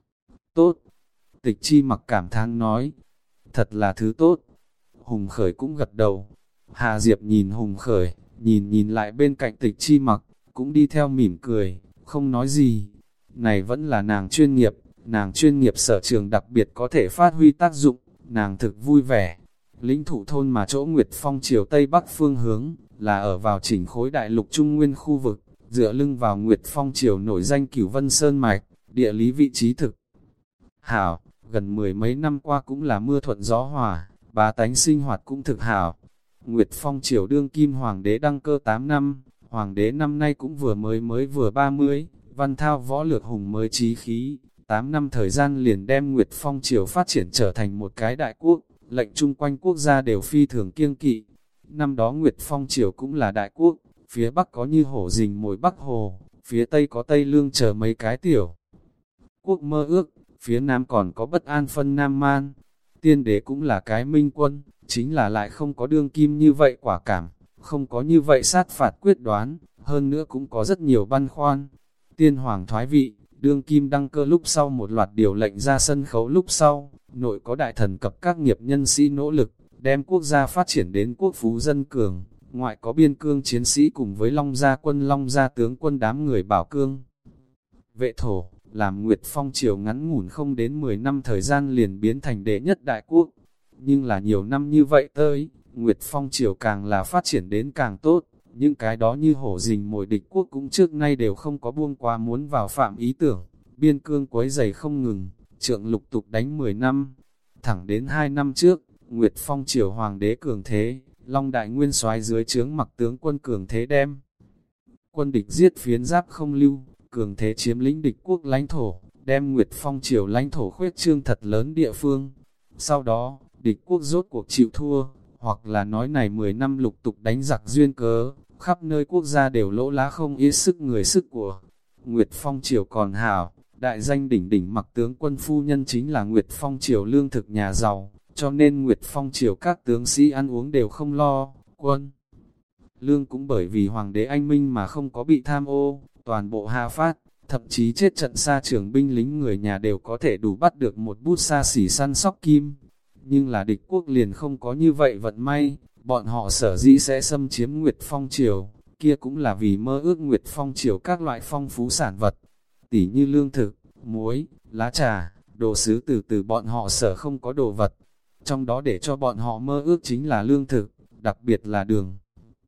S1: tốt. Tịch Chi Mặc cảm thán nói, thật là thứ tốt. Hùng Khởi cũng gật đầu. Hà Diệp nhìn Hùng Khởi, nhìn nhìn lại bên cạnh Tịch Chi Mặc, cũng đi theo mỉm cười, không nói gì. Này vẫn là nàng chuyên nghiệp, nàng chuyên nghiệp sở trường đặc biệt có thể phát huy tác dụng, nàng thực vui vẻ. Lĩnh Thụ thôn mà chỗ Nguyệt Phong chiều Tây Bắc phương hướng, là ở vào chỉnh khối đại lục Trung Nguyên khu vực, dựa lưng vào Nguyệt Phong chiều nổi danh Cửu Vân Sơn Mạch, địa lý vị trí thực hảo, gần mười mấy năm qua cũng là mưa thuận gió hòa, bá tánh sinh hoạt cũng thực hảo. Nguyệt Phong triều đương kim hoàng đế đăng cơ tám năm, hoàng đế năm nay cũng vừa mới mới vừa ba mươi, văn thao võ lược hùng mới trí khí, tám năm thời gian liền đem Nguyệt Phong triều phát triển trở thành một cái đại quốc, lệnh chung quanh quốc gia đều phi thường kiêng kỵ. Năm đó Nguyệt Phong triều cũng là đại quốc, phía bắc có như hổ rình mồi Bắc Hồ, phía tây có Tây Lương chờ mấy cái tiểu quốc mơ ước, phía nam còn có Bất An phân Nam Man. Tiên đế cũng là cái minh quân, chính là lại không có đương kim như vậy quả cảm, không có như vậy sát phạt quyết đoán, hơn nữa cũng có rất nhiều băn khoăn. Tiên hoàng thoái vị, đương kim đăng cơ lúc sau một loạt điều lệnh ra sân khấu lúc sau, nội có đại thần cập các nghiệp nhân sĩ nỗ lực, đem quốc gia phát triển đến quốc phú dân cường, ngoại có biên cương chiến sĩ cùng với Long Gia quân Long Gia tướng quân đám người bảo cương. Vệ thổ, làm Nguyệt Phong triều ngắn ngủn không đến mười năm thời gian liền biến thành đệ nhất đại quốc. Nhưng là nhiều năm như vậy tới, Nguyệt Phong triều càng là phát triển đến càng tốt, những cái đó như hổ rình mồi địch quốc cũng trước nay đều không có buông qua muốn vào phạm ý tưởng, biên cương quấy dày không ngừng, trượng lục tục đánh mười năm. Thẳng đến hai năm trước, Nguyệt Phong triều hoàng đế cường thế, Long Đại Nguyên soái dưới trướng mặc tướng quân cường thế đem quân địch giết phiến giáp không lưu, cường thế chiếm lĩnh địch quốc lãnh thổ, đem Nguyệt Phong triều lãnh thổ khuyết trương thật lớn địa phương. Sau đó, địch quốc rốt cuộc chịu thua, hoặc là nói này mười năm lục tục đánh giặc duyên cớ, khắp nơi quốc gia đều lỗ lá không ít sức người sức của. Nguyệt Phong triều còn hảo, đại danh đỉnh đỉnh mặc tướng quân phu nhân chính là Nguyệt Phong triều lương thực nhà giàu, cho nên Nguyệt Phong triều các tướng sĩ ăn uống đều không lo, quân lương cũng bởi vì hoàng đế anh minh mà không có bị tham ô, toàn bộ hạ phát, thậm chí chết trận xa trường binh lính người nhà đều có thể đủ bắt được một bút xa xỉ săn sóc kim. Nhưng là địch quốc liền không có như vậy vận may, bọn họ sở dĩ sẽ xâm chiếm Nguyệt Phong triều, kia cũng là vì mơ ước Nguyệt Phong triều các loại phong phú sản vật, tỉ như lương thực, muối, lá trà, đồ sứ từ từ bọn họ sở không có đồ vật. Trong đó để cho bọn họ mơ ước chính là lương thực, đặc biệt là đường.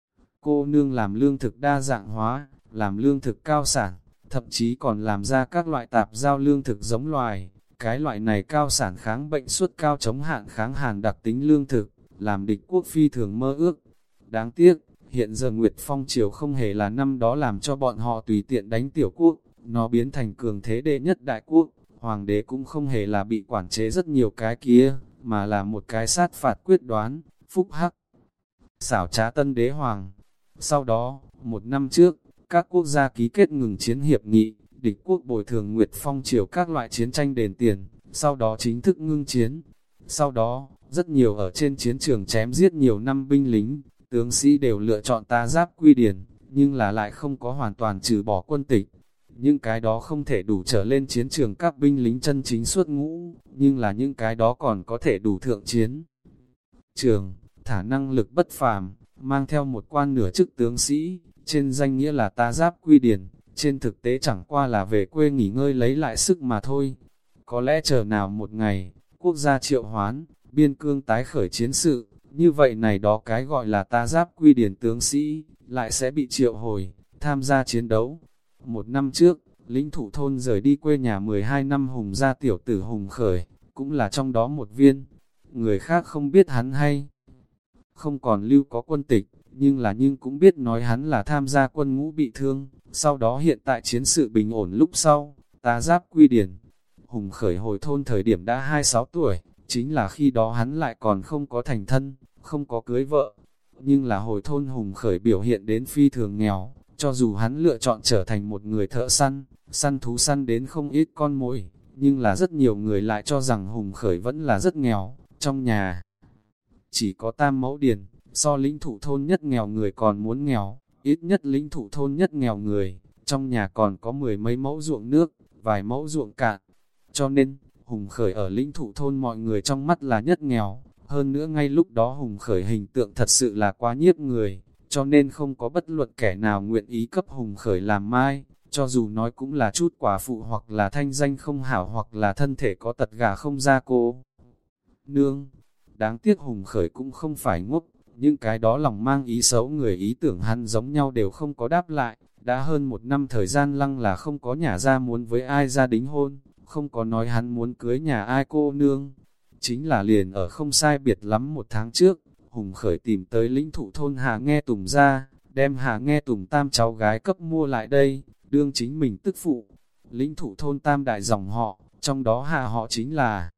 S1: Cô nương làm lương thực đa dạng hóa, làm lương thực cao sản, thậm chí còn làm ra các loại tạp giao lương thực giống loài. Cái loại này cao sản kháng bệnh suốt cao chống hạn kháng hàn đặc tính lương thực, làm địch quốc phi thường mơ ước. Đáng tiếc, hiện giờ Nguyệt Phong triều không hề là năm đó làm cho bọn họ tùy tiện đánh tiểu quốc, nó biến thành cường thế đệ nhất đại quốc. Hoàng đế cũng không hề là bị quản chế rất nhiều cái kia, mà là một cái sát phạt quyết đoán, phúc hắc. Xảo trá tân đế hoàng. Sau đó, một năm trước, các quốc gia ký kết ngừng chiến hiệp nghị, địch quốc bồi thường Nguyệt Phong triều các loại chiến tranh đền tiền, sau đó chính thức ngưng chiến. Sau đó, rất nhiều ở trên chiến trường chém giết nhiều năm binh lính, tướng sĩ đều lựa chọn ta giáp quy điển, nhưng là lại không có hoàn toàn trừ bỏ quân tịch. Những cái đó không thể đủ trở lên chiến trường các binh lính chân chính xuất ngũ, nhưng là những cái đó còn có thể đủ thượng chiến trường, thả năng lực bất phàm, mang theo một quan nửa chức tướng sĩ, trên danh nghĩa là ta giáp quy điển, trên thực tế chẳng qua là về quê nghỉ ngơi lấy lại sức mà thôi. Có lẽ chờ nào một ngày, quốc gia triệu hoán, biên cương tái khởi chiến sự, như vậy này đó cái gọi là ta giáp quy điển tướng sĩ, lại sẽ bị triệu hồi, tham gia chiến đấu. Một năm trước, Lĩnh Thụ thôn rời đi quê nhà mười hai năm Hùng gia tiểu tử Hùng Khởi, cũng là trong đó một viên. Người khác không biết hắn hay không còn lưu có quân tịch, nhưng là nhưng cũng biết nói hắn là tham gia quân ngũ bị thương. Sau đó hiện tại chiến sự bình ổn lúc sau, tá giáp quy điển. Hùng Khởi hồi thôn thời điểm đã hai mươi sáu tuổi, chính là khi đó hắn lại còn không có thành thân, không có cưới vợ. Nhưng là hồi thôn Hùng Khởi biểu hiện đến phi thường nghèo, cho dù hắn lựa chọn trở thành một người thợ săn, săn thú săn đến không ít con mồi, nhưng là rất nhiều người lại cho rằng Hùng Khởi vẫn là rất nghèo, trong nhà chỉ có tam mẫu điền, so lĩnh thụ thôn nhất nghèo người còn muốn nghèo, ít nhất lĩnh thụ thôn nhất nghèo người, trong nhà còn có mười mấy mẫu ruộng nước, vài mẫu ruộng cạn. Cho nên, Hùng Khởi ở lĩnh thụ thôn mọi người trong mắt là nhất nghèo, hơn nữa ngay lúc đó Hùng Khởi hình tượng thật sự là quá nhiếp người, cho nên không có bất luận kẻ nào nguyện ý cấp Hùng Khởi làm mai, cho dù nói cũng là chút quả phụ hoặc là thanh danh không hảo hoặc là thân thể có tật gà không ra cô. Nương, đáng tiếc Hùng Khởi cũng không phải ngốc, những cái đó lòng mang ý xấu người ý tưởng hắn giống nhau đều không có đáp lại, đã hơn một năm thời gian lăng là không có nhà ra muốn với ai ra đính hôn, không có nói hắn muốn cưới nhà ai cô nương. Chính là liền ở không sai biệt lắm một tháng trước, Hùng Khởi tìm tới lĩnh thụ thôn Hà Nghe Tùng ra, đem Hà Nghe Tùng tam cháu gái cấp mua lại đây, đương chính mình tức phụ. Lĩnh thụ thôn tam đại dòng họ, trong đó Hà họ chính là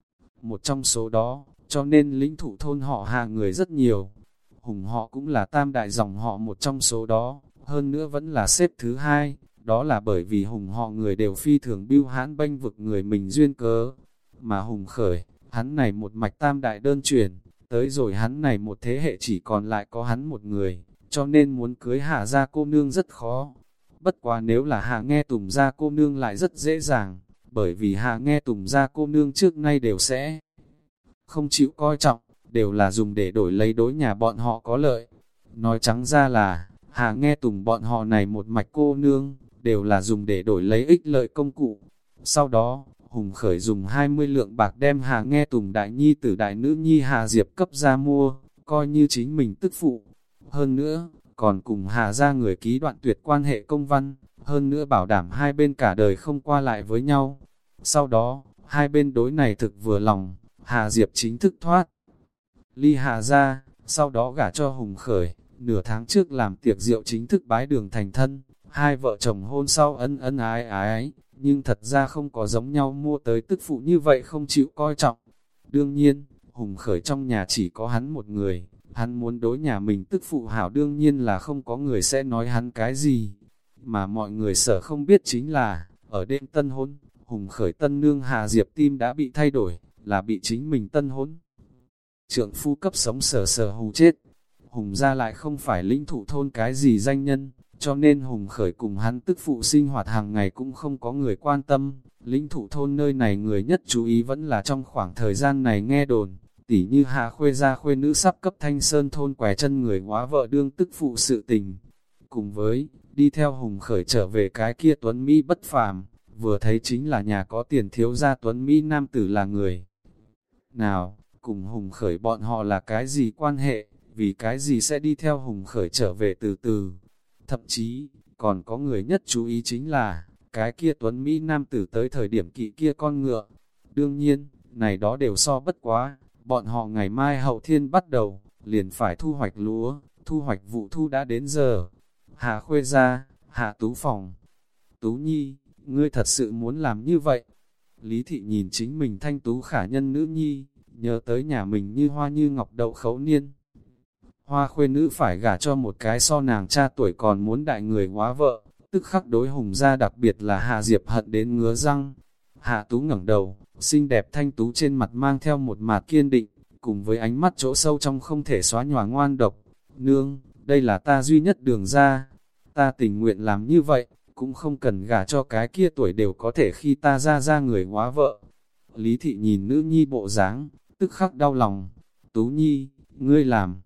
S1: một trong số đó, cho nên lĩnh thụ thôn họ Hà người rất nhiều. Hùng họ cũng là tam đại dòng họ một trong số đó, hơn nữa vẫn là xếp thứ hai, đó là bởi vì Hùng họ người đều phi thường bưu hãn bênh vực người mình duyên cớ. Mà Hùng Khởi, hắn này một mạch tam đại đơn truyền, tới rồi hắn này một thế hệ chỉ còn lại có hắn một người, cho nên muốn cưới Hà gia cô nương rất khó. Bất quá nếu là Hà Nghe Tùng gia cô nương lại rất dễ dàng, bởi vì Hà Nghe Tùng gia cô nương trước nay đều sẽ không chịu coi trọng, đều là dùng để đổi lấy đối nhà bọn họ có lợi. Nói trắng ra là, Hà Nghe Tùng bọn họ này một mạch cô nương, đều là dùng để đổi lấy ích lợi công cụ. Sau đó, Hùng Khởi dùng hai mươi lượng bạc đem Hà Nghe Tùng đại nhi tử đại nữ nhi Hà Diệp cấp ra mua, coi như chính mình tức phụ. Hơn nữa, còn cùng Hà ra người ký đoạn tuyệt quan hệ công văn, hơn nữa bảo đảm hai bên cả đời không qua lại với nhau. Sau đó, hai bên đối này thực vừa lòng, Hà Diệp chính thức thoát ly Hà ra, sau đó gả cho Hùng Khởi, nửa tháng trước làm tiệc rượu chính thức bái đường thành thân, hai vợ chồng hôn sau ân ân ái ái, nhưng thật ra không có giống nhau mua tới tức phụ như vậy không chịu coi trọng. Đương nhiên, Hùng Khởi trong nhà chỉ có hắn một người, hắn muốn đối nhà mình tức phụ hảo đương nhiên là không có người sẽ nói hắn cái gì. Mà mọi người sợ không biết chính là, ở đêm tân hôn, Hùng Khởi tân nương Hà Diệp tim đã bị thay đổi, là bị chính mình tân hôn trượng phu cấp sống sờ sờ hù chết. Hùng ra lại không phải lĩnh thụ thôn cái gì danh nhân, cho nên Hùng Khởi cùng hắn tức phụ sinh hoạt hàng ngày cũng không có người quan tâm. Lĩnh thụ thôn nơi này người nhất chú ý vẫn là trong khoảng thời gian này nghe đồn, tỉ như Hà Khuê gia khuê nữ sắp cấp Thanh Sơn thôn quẻ chân người hóa vợ đương tức phụ sự tình. Cùng với, đi theo Hùng Khởi trở về cái kia Tuấn Mỹ bất phàm, vừa thấy chính là nhà có tiền thiếu gia Tuấn Mỹ nam tử là người nào, cùng Hùng Khởi bọn họ là cái gì quan hệ, vì cái gì sẽ đi theo Hùng Khởi trở về từ từ. Thậm chí, còn có người nhất chú ý chính là, cái kia Tuấn Mỹ nam tử tới thời điểm kỵ kia con ngựa. Đương nhiên, này đó đều so bất quá, bọn họ ngày mai hậu thiên bắt đầu, liền phải thu hoạch lúa, thu hoạch vụ thu đã đến giờ. Hà Khuê ra, Hạ Tú phòng. Tú Nhi, ngươi thật sự muốn làm như vậy? Lý Thị nhìn chính mình thanh tú khả nhân nữ nhi, nhớ tới nhà mình như hoa như ngọc đậu khấu niên. Hoa khuê nữ phải gả cho một cái so nàng cha tuổi còn muốn đại người hóa vợ, tức khắc đối Hùng gia đặc biệt là Hà Diệp hận đến ngứa răng. Hạ Tú ngẩng đầu, xinh đẹp thanh tú trên mặt mang theo một mạt kiên định, cùng với ánh mắt chỗ sâu trong không thể xóa nhòa ngoan độc. Nương, đây là ta duy nhất đường ra, ta tình nguyện làm như vậy, cũng không cần gả cho cái kia tuổi đều có thể khi ta ra ra người hóa vợ. Lý Thị nhìn nữ nhi bộ dáng, tức khắc đau lòng. Tú Nhi, ngươi làm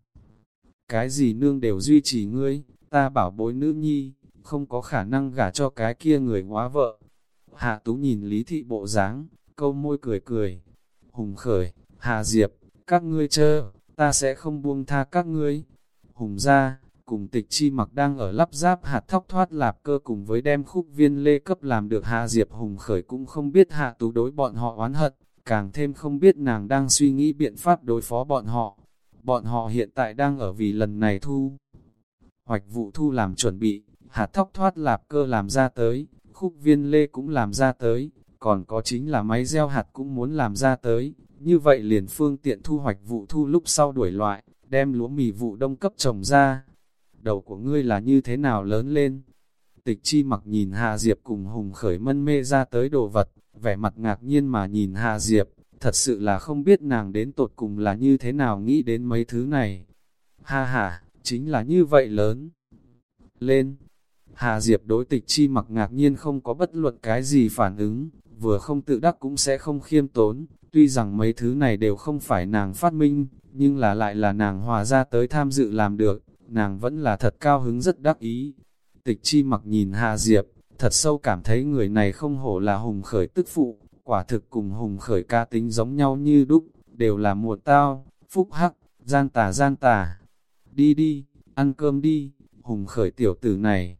S1: cái gì nương đều duy trì ngươi, ta bảo bối nữ nhi, không có khả năng gả cho cái kia người hóa vợ. Hạ Tú nhìn Lý Thị bộ dáng, câu môi cười cười. Hùng Khởi, Hà Diệp, các ngươi chờ, ta sẽ không buông tha các ngươi. Hùng ra, cùng Tịch Chi Mặc đang ở lắp ráp hạt thóc thoát lạp cơ cùng với đem khúc viên lê cấp làm được Hà Diệp. Hùng Khởi cũng không biết Hạ Tú đối bọn họ oán hận, càng thêm không biết nàng đang suy nghĩ biện pháp đối phó bọn họ. Bọn họ hiện tại đang ở vì lần này thu hoạch vụ thu làm chuẩn bị, hạt thóc thoát lạp cơ làm ra tới, khúc viên lê cũng làm ra tới, còn có chính là máy gieo hạt cũng muốn làm ra tới, như vậy liền phương tiện thu hoạch vụ thu lúc sau đuổi loại, đem lúa mì vụ đông cấp trồng ra. Đầu của ngươi là như thế nào lớn lên? Tịch Chi Mặc nhìn Hà Diệp cùng Hùng Khởi mân mê ra tới đồ vật, vẻ mặt ngạc nhiên mà nhìn Hà Diệp, thật sự là không biết nàng đến tột cùng là như thế nào nghĩ đến mấy thứ này. Ha ha, chính là như vậy lớn lên. Hà Diệp đối Tịch Chi Mặc ngạc nhiên không có bất luận cái gì phản ứng, vừa không tự đắc cũng sẽ không khiêm tốn, tuy rằng mấy thứ này đều không phải nàng phát minh, nhưng là lại là nàng hòa ra tới tham dự làm được, nàng vẫn là thật cao hứng rất đắc ý. Tịch Chi Mặc nhìn Hà Diệp, thật sâu cảm thấy người này không hổ là Hùng Khởi tức phụ, quả thực cùng Hùng Khởi ca tính giống nhau như đúc, đều là muộn tao, phúc hắc, gian tà gian tà. Đi đi, ăn cơm đi, Hùng Khởi tiểu tử này.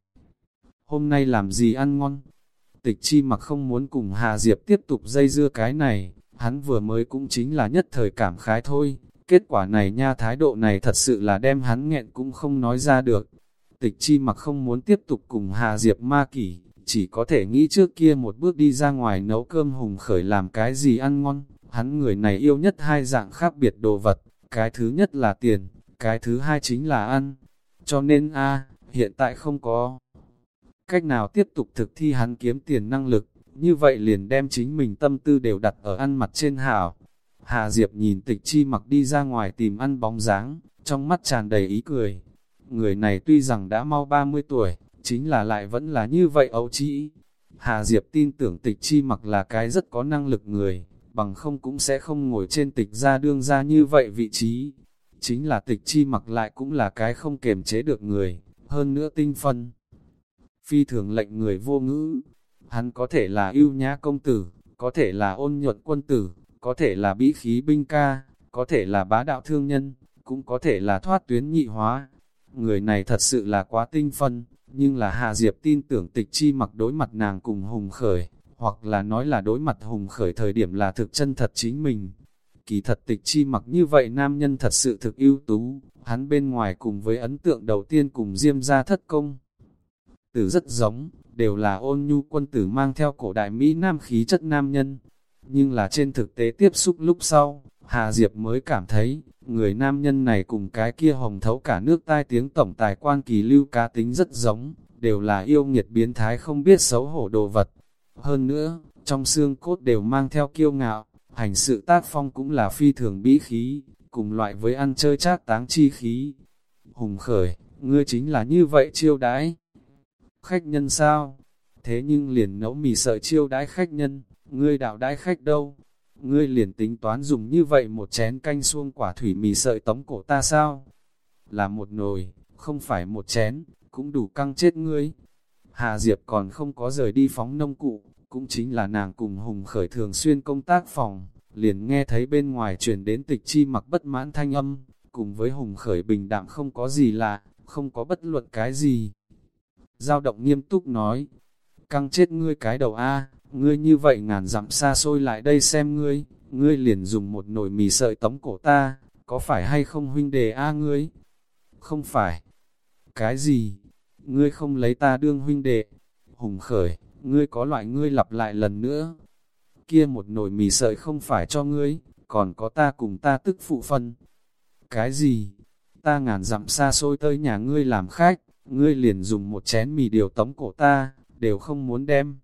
S1: Hôm nay làm gì ăn ngon? Tịch Chi Mặc không muốn cùng Hà Diệp tiếp tục dây dưa cái này, hắn vừa mới cũng chính là nhất thời cảm khái thôi, kết quả này nha, thái độ này thật sự là đem hắn nghẹn cũng không nói ra được. Tịch Chi Mặc không muốn tiếp tục cùng Hà Diệp ma kỷ, chỉ có thể nghĩ trước kia một bước đi ra ngoài nấu cơm Hùng Khởi làm cái gì ăn ngon. Hắn người này yêu nhất hai dạng khác biệt đồ vật, cái thứ nhất là tiền, cái thứ hai chính là ăn. Cho nên a hiện tại không có cách nào tiếp tục thực thi hắn kiếm tiền năng lực, như vậy liền đem chính mình tâm tư đều đặt ở ăn mặt trên hảo. Hà Diệp nhìn Tịch Chi Mặc đi ra ngoài tìm ăn bóng dáng, trong mắt tràn đầy ý cười. Người này tuy rằng đã mau ba mươi tuổi, chính là lại vẫn là như vậy ấu trĩ. Hà Diệp tin tưởng Tịch Chi Mặc là cái rất có năng lực người, bằng không cũng sẽ không ngồi trên Tịch gia đương gia như vậy vị trí. Chính là Tịch Chi Mặc lại cũng là cái không kiềm chế được người, hơn nữa tinh phân. Phi thường lệnh người vô ngữ, hắn có thể là ưu nhã công tử, có thể là ôn nhuận quân tử, có thể là bĩ khí binh ca, có thể là bá đạo thương nhân, cũng có thể là thoát tuyến nhị hóa. Người này thật sự là quá tinh phân, nhưng là Hà Diệp tin tưởng Tịch Chi Mặc đối mặt nàng cùng Hùng Khởi, hoặc là nói là đối mặt Hùng Khởi thời điểm là thực chân thật chính mình. Kỳ thật Tịch Chi Mặc như vậy nam nhân thật sự thực ưu tú, hắn bên ngoài cùng với ấn tượng đầu tiên cùng Diêm gia thất công tử rất giống, đều là ôn nhu quân tử mang theo cổ đại Mỹ Nam khí chất nam nhân. Nhưng là trên thực tế tiếp xúc lúc sau, Hà Diệp mới cảm thấy, người nam nhân này cùng cái kia hồng thấu cả nước tai tiếng tổng tài quan Kỳ Lưu cá tính rất giống, đều là yêu nghiệt biến thái không biết xấu hổ đồ vật. Hơn nữa, trong xương cốt đều mang theo kiêu ngạo, hành sự tác phong cũng là phi thường bĩ khí, cùng loại với ăn chơi trác táng chi khí. Hùng Khởi, ngươi chính là như vậy chiêu đãi khách nhân sao? Thế nhưng liền nấu mì sợi chiêu đãi khách nhân, ngươi đạo đãi khách đâu? Ngươi liền tính toán dùng như vậy một chén canh suông quả thủy mì sợi tống cổ ta sao? Là một nồi, không phải một chén, cũng đủ căng chết ngươi. Hà Diệp còn không có rời đi phóng nông cụ, cũng chính là nàng cùng Hùng Khởi thường xuyên công tác phòng, liền nghe thấy bên ngoài truyền đến Tịch Chi Mặc bất mãn thanh âm, cùng với Hùng Khởi bình đạm không có gì lạ, không có bất luận cái gì. Dao động nghiêm túc nói, căng chết ngươi cái đầu a, ngươi như vậy ngàn dặm xa xôi lại đây xem ngươi, ngươi liền dùng một nồi mì sợi tống cổ ta, có phải hay không huynh đệ a ngươi? Không phải. Cái gì? Ngươi không lấy ta đương huynh đệ? Hùng Khởi, ngươi có loại ngươi lặp lại lần nữa. Kia một nồi mì sợi không phải cho ngươi, còn có ta cùng ta tức phụ phân. Cái gì? Ta ngàn dặm xa xôi tới nhà ngươi làm khách, ngươi liền dùng một chén mì điều tống cổ ta, đều không muốn đem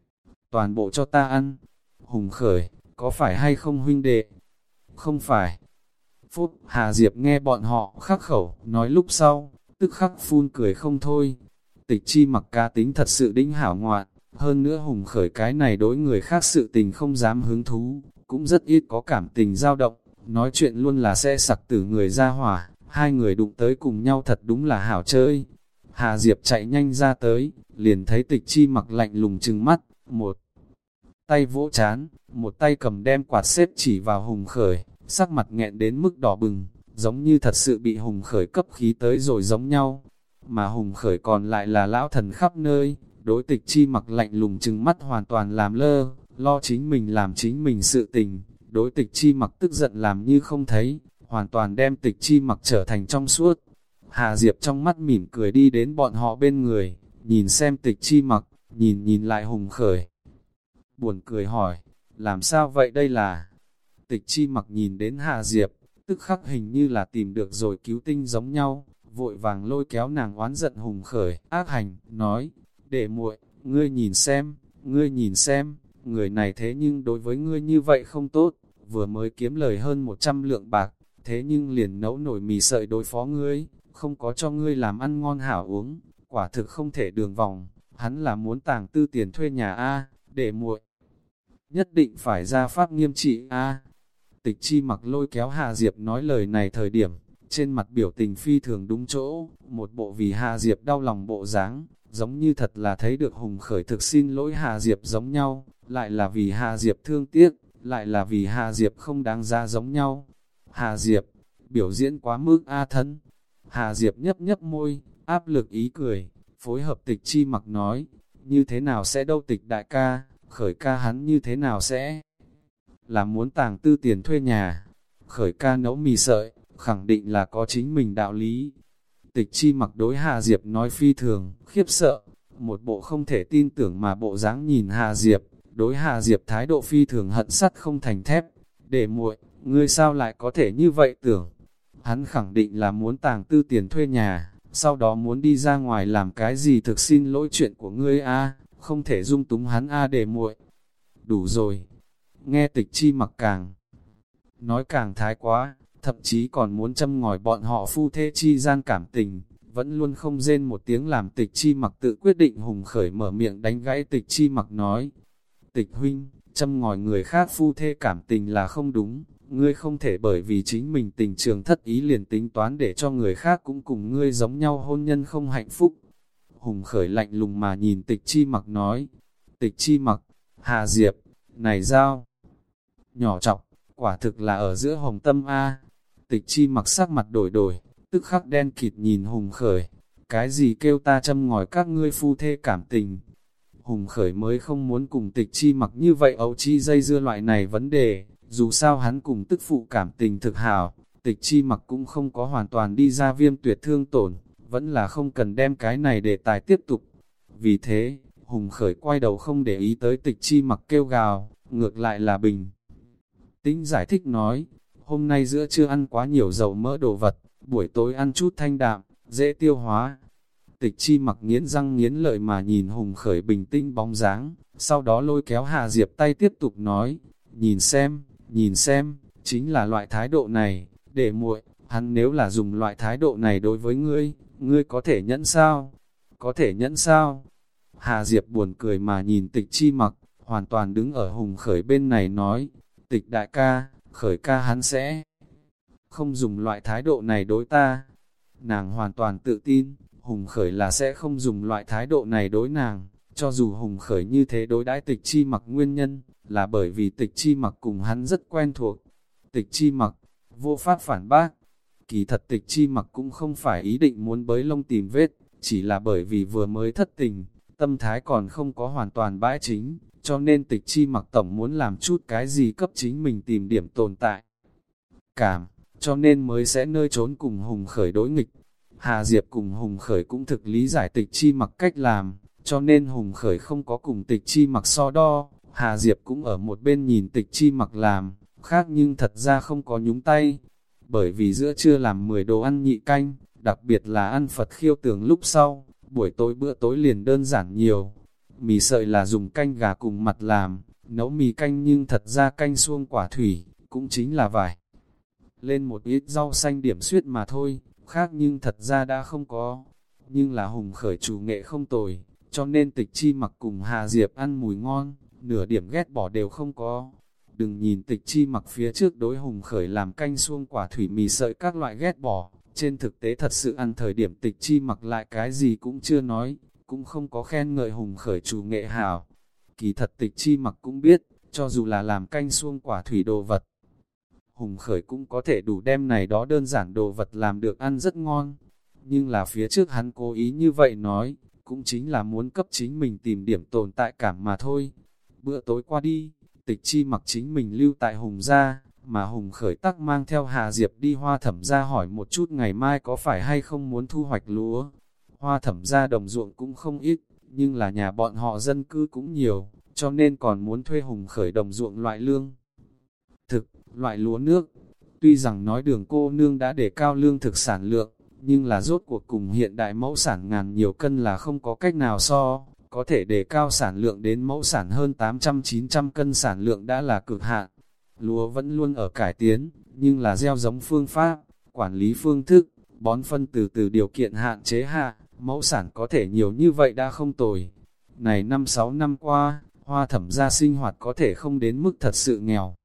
S1: toàn bộ cho ta ăn. Hùng Khởi, có phải hay không huynh đệ? Không phải. Phút, Hà Diệp nghe bọn họ khắc khẩu, nói lúc sau, tức khắc phun cười không thôi. Tịch Chi Mặc cá tính thật sự đĩnh hảo ngoạn, hơn nữa Hùng Khởi cái này đối người khác sự tình không dám hứng thú, cũng rất ít có cảm tình dao động, nói chuyện luôn là sẽ sặc tử người ra hỏa, hai người đụng tới cùng nhau thật đúng là hảo chơi. Hà Diệp chạy nhanh ra tới, liền thấy Tịch Chi Mặc lạnh lùng trừng mắt, một tay vỗ chán, một tay cầm đem quạt xếp chỉ vào Hùng Khởi, sắc mặt nghẹn đến mức đỏ bừng, giống như thật sự bị Hùng Khởi cấp khí tới rồi giống nhau. Mà Hùng Khởi còn lại là lão thần khắp nơi, đối Tịch Chi Mặc lạnh lùng trừng mắt hoàn toàn làm lơ, lo chính mình làm chính mình sự tình, đối Tịch Chi Mặc tức giận làm như không thấy, hoàn toàn đem Tịch Chi Mặc trở thành trong suốt. Hà Diệp trong mắt mỉm cười đi đến bọn họ bên người, nhìn xem Tịch Chi Mặc, nhìn nhìn lại Hùng Khởi. Buồn cười hỏi, làm sao vậy đây là? Tịch Chi Mặc nhìn đến Hà Diệp, tức khắc hình như là tìm được rồi cứu tinh giống nhau, vội vàng lôi kéo nàng oán giận Hùng Khởi, ác hành, nói, để muội, ngươi nhìn xem, ngươi nhìn xem, người này thế nhưng đối với ngươi như vậy không tốt, vừa mới kiếm lời hơn một trăm lượng bạc, thế nhưng liền nấu nổi mì sợi đối phó ngươi, không có cho ngươi làm ăn ngon hảo uống, quả thực không thể đường vòng, hắn là muốn tàng tư tiền thuê nhà A, để muội nhất định phải ra pháp nghiêm trị A. Tịch Chi Mặc lôi kéo Hà Diệp nói lời này thời điểm, trên mặt biểu tình phi thường đúng chỗ, một bộ vì Hà Diệp đau lòng bộ dáng, giống như thật là thấy được Hùng Khởi thực xin lỗi Hà Diệp giống nhau, lại là vì Hà Diệp thương tiếc, lại là vì Hà Diệp không đáng ra giống nhau. Hà Diệp, biểu diễn quá mức A thân. Hà Diệp nhấp nhấp môi, áp lực ý cười, phối hợp Tịch Chi Mặc nói, như thế nào sẽ đâu Tịch đại ca, Khởi ca hắn như thế nào sẽ là muốn tàng tư tiền thuê nhà. Khởi ca nấu mì sợi, khẳng định là có chính mình đạo lý. Tịch Chi Mặc đối Hà Diệp nói phi thường, khiếp sợ, một bộ không thể tin tưởng mà bộ dáng nhìn Hà Diệp, đối Hà Diệp thái độ phi thường hận sắt không thành thép. Để muội, ngươi sao lại có thể như vậy tưởng? Hắn khẳng định là muốn tàng tư tiền thuê nhà, sau đó muốn đi ra ngoài làm cái gì thực xin lỗi chuyện của ngươi a, không thể dung túng hắn a để muội. Đủ rồi. Nghe Tịch Chi Mặc càng nói càng thái quá, thậm chí còn muốn châm ngòi bọn họ phu thê chi gian cảm tình, vẫn luôn không rên một tiếng làm Tịch Chi Mặc tự quyết định. Hùng Khởi mở miệng đánh gãy Tịch Chi Mặc nói, Tịch huynh, châm ngòi người khác phu thê cảm tình là không đúng, ngươi không thể bởi vì chính mình tình trường thất ý liền tính toán để cho người khác cũng cùng ngươi giống nhau hôn nhân không hạnh phúc. Hùng Khởi lạnh lùng mà nhìn Tịch Chi Mặc nói, Tịch Chi Mặc, Hà Diệp, này giao nhỏ trọc, quả thực là ở giữa hồng tâm A. Tịch Chi Mặc sắc mặt đổi đổi, tức khắc đen kịt nhìn Hùng Khởi, cái gì kêu ta châm ngòi các ngươi phu thê cảm tình. Hùng Khởi mới không muốn cùng Tịch Chi Mặc như vậy ấu chi dây dưa loại này vấn đề, dù sao hắn cùng tức phụ cảm tình thực hảo, Tịch Chi Mặc cũng không có hoàn toàn đi ra viêm tuyệt thương tổn, vẫn là không cần đem cái này để tài tiếp tục. Vì thế, Hùng Khởi quay đầu không để ý tới Tịch Chi Mặc kêu gào, ngược lại là bình tĩnh giải thích nói, hôm nay giữa trưa ăn quá nhiều dầu mỡ đồ vật, buổi tối ăn chút thanh đạm, dễ tiêu hóa. Tịch Chi Mặc nghiến răng nghiến lợi mà nhìn Hùng Khởi bình tĩnh bóng dáng, sau đó lôi kéo Hà Diệp tay tiếp tục nói, nhìn xem, nhìn xem, chính là loại thái độ này, để muội, hắn nếu là dùng loại thái độ này đối với ngươi, ngươi có thể nhẫn sao? Có thể nhẫn sao? Hà Diệp buồn cười mà nhìn Tịch Chi Mặc, hoàn toàn đứng ở Hùng Khởi bên này nói, Tịch đại ca, Khởi ca hắn sẽ không dùng loại thái độ này đối ta. Nàng hoàn toàn tự tin, Hùng Khởi là sẽ không dùng loại thái độ này đối nàng, cho dù Hùng Khởi như thế đối đãi Tịch Chi Mặc nguyên nhân, là bởi vì Tịch Chi Mặc cùng hắn rất quen thuộc. Tịch Chi Mặc, vô pháp phản bác, kỳ thật Tịch Chi Mặc cũng không phải ý định muốn bới lông tìm vết, chỉ là bởi vì vừa mới thất tình, tâm thái còn không có hoàn toàn bãi chính, cho nên Tịch Chi Mặc tổng muốn làm chút cái gì cấp chính mình tìm điểm tồn tại cảm, cho nên mới sẽ nơi trốn cùng Hùng Khởi đối nghịch. Hà Diệp cùng Hùng Khởi cũng thực lý giải Tịch Chi Mặc cách làm, cho nên Hùng Khởi không có cùng Tịch Chi Mặc so đo, Hà Diệp cũng ở một bên nhìn Tịch Chi Mặc làm, khác nhưng thật ra không có nhúng tay, bởi vì giữa trưa làm mười đồ ăn nhị canh, đặc biệt là ăn Phật khiêu tưởng lúc sau, buổi tối bữa tối liền đơn giản nhiều. Mì sợi là dùng canh gà cùng mặt làm, nấu mì canh nhưng thật ra canh suông quả thủy, cũng chính là vải lên một ít rau xanh điểm suyết mà thôi, khác nhưng thật ra đã không có. Nhưng là Hùng Khởi chủ nghệ không tồi, cho nên Tịch Chi Mặc cùng Hà Diệp ăn mùi ngon, nửa điểm ghét bỏ đều không có. Đừng nhìn Tịch Chi Mặc phía trước đối Hùng Khởi làm canh suông quả thủy mì sợi các loại ghét bỏ, trên thực tế thật sự ăn thời điểm Tịch Chi Mặc lại cái gì cũng chưa nói, cũng không có khen ngợi Hùng Khởi chủ nghệ hảo. Kỳ thật Tịch Chi Mặc cũng biết, cho dù là làm canh suông quả thủy đồ vật, Hùng Khởi cũng có thể đủ đem này đó đơn giản đồ vật làm được ăn rất ngon. Nhưng là phía trước hắn cố ý như vậy nói, cũng chính là muốn cấp chính mình tìm điểm tồn tại cảm mà thôi. Bữa tối qua đi, Tịch Chi Mặc chính mình lưu tại Hùng gia, mà Hùng Khởi tắc mang theo Hà Diệp đi Hoa Thẩm gia hỏi một chút ngày mai có phải hay không muốn thu hoạch lúa. Hoa Thẩm gia đồng ruộng cũng không ít, nhưng là nhà bọn họ dân cư cũng nhiều, cho nên còn muốn thuê Hùng Khởi đồng ruộng loại lương thực, loại lúa nước. Tuy rằng nói Đường cô nương đã đề cao lương thực sản lượng, nhưng là rốt cuộc cùng hiện đại mẫu sản ngàn nhiều cân là không có cách nào so, có thể đề cao sản lượng đến mẫu sản hơn tám trăm chín trăm cân sản lượng đã là cực hạn. Lúa vẫn luôn ở cải tiến, nhưng là gieo giống phương pháp, quản lý phương thức, bón phân từ từ điều kiện hạn chế hạ, mẫu sản có thể nhiều như vậy đã không tồi. Này năm sáu năm qua, Hoa Thẩm gia sinh hoạt có thể không đến mức thật sự nghèo.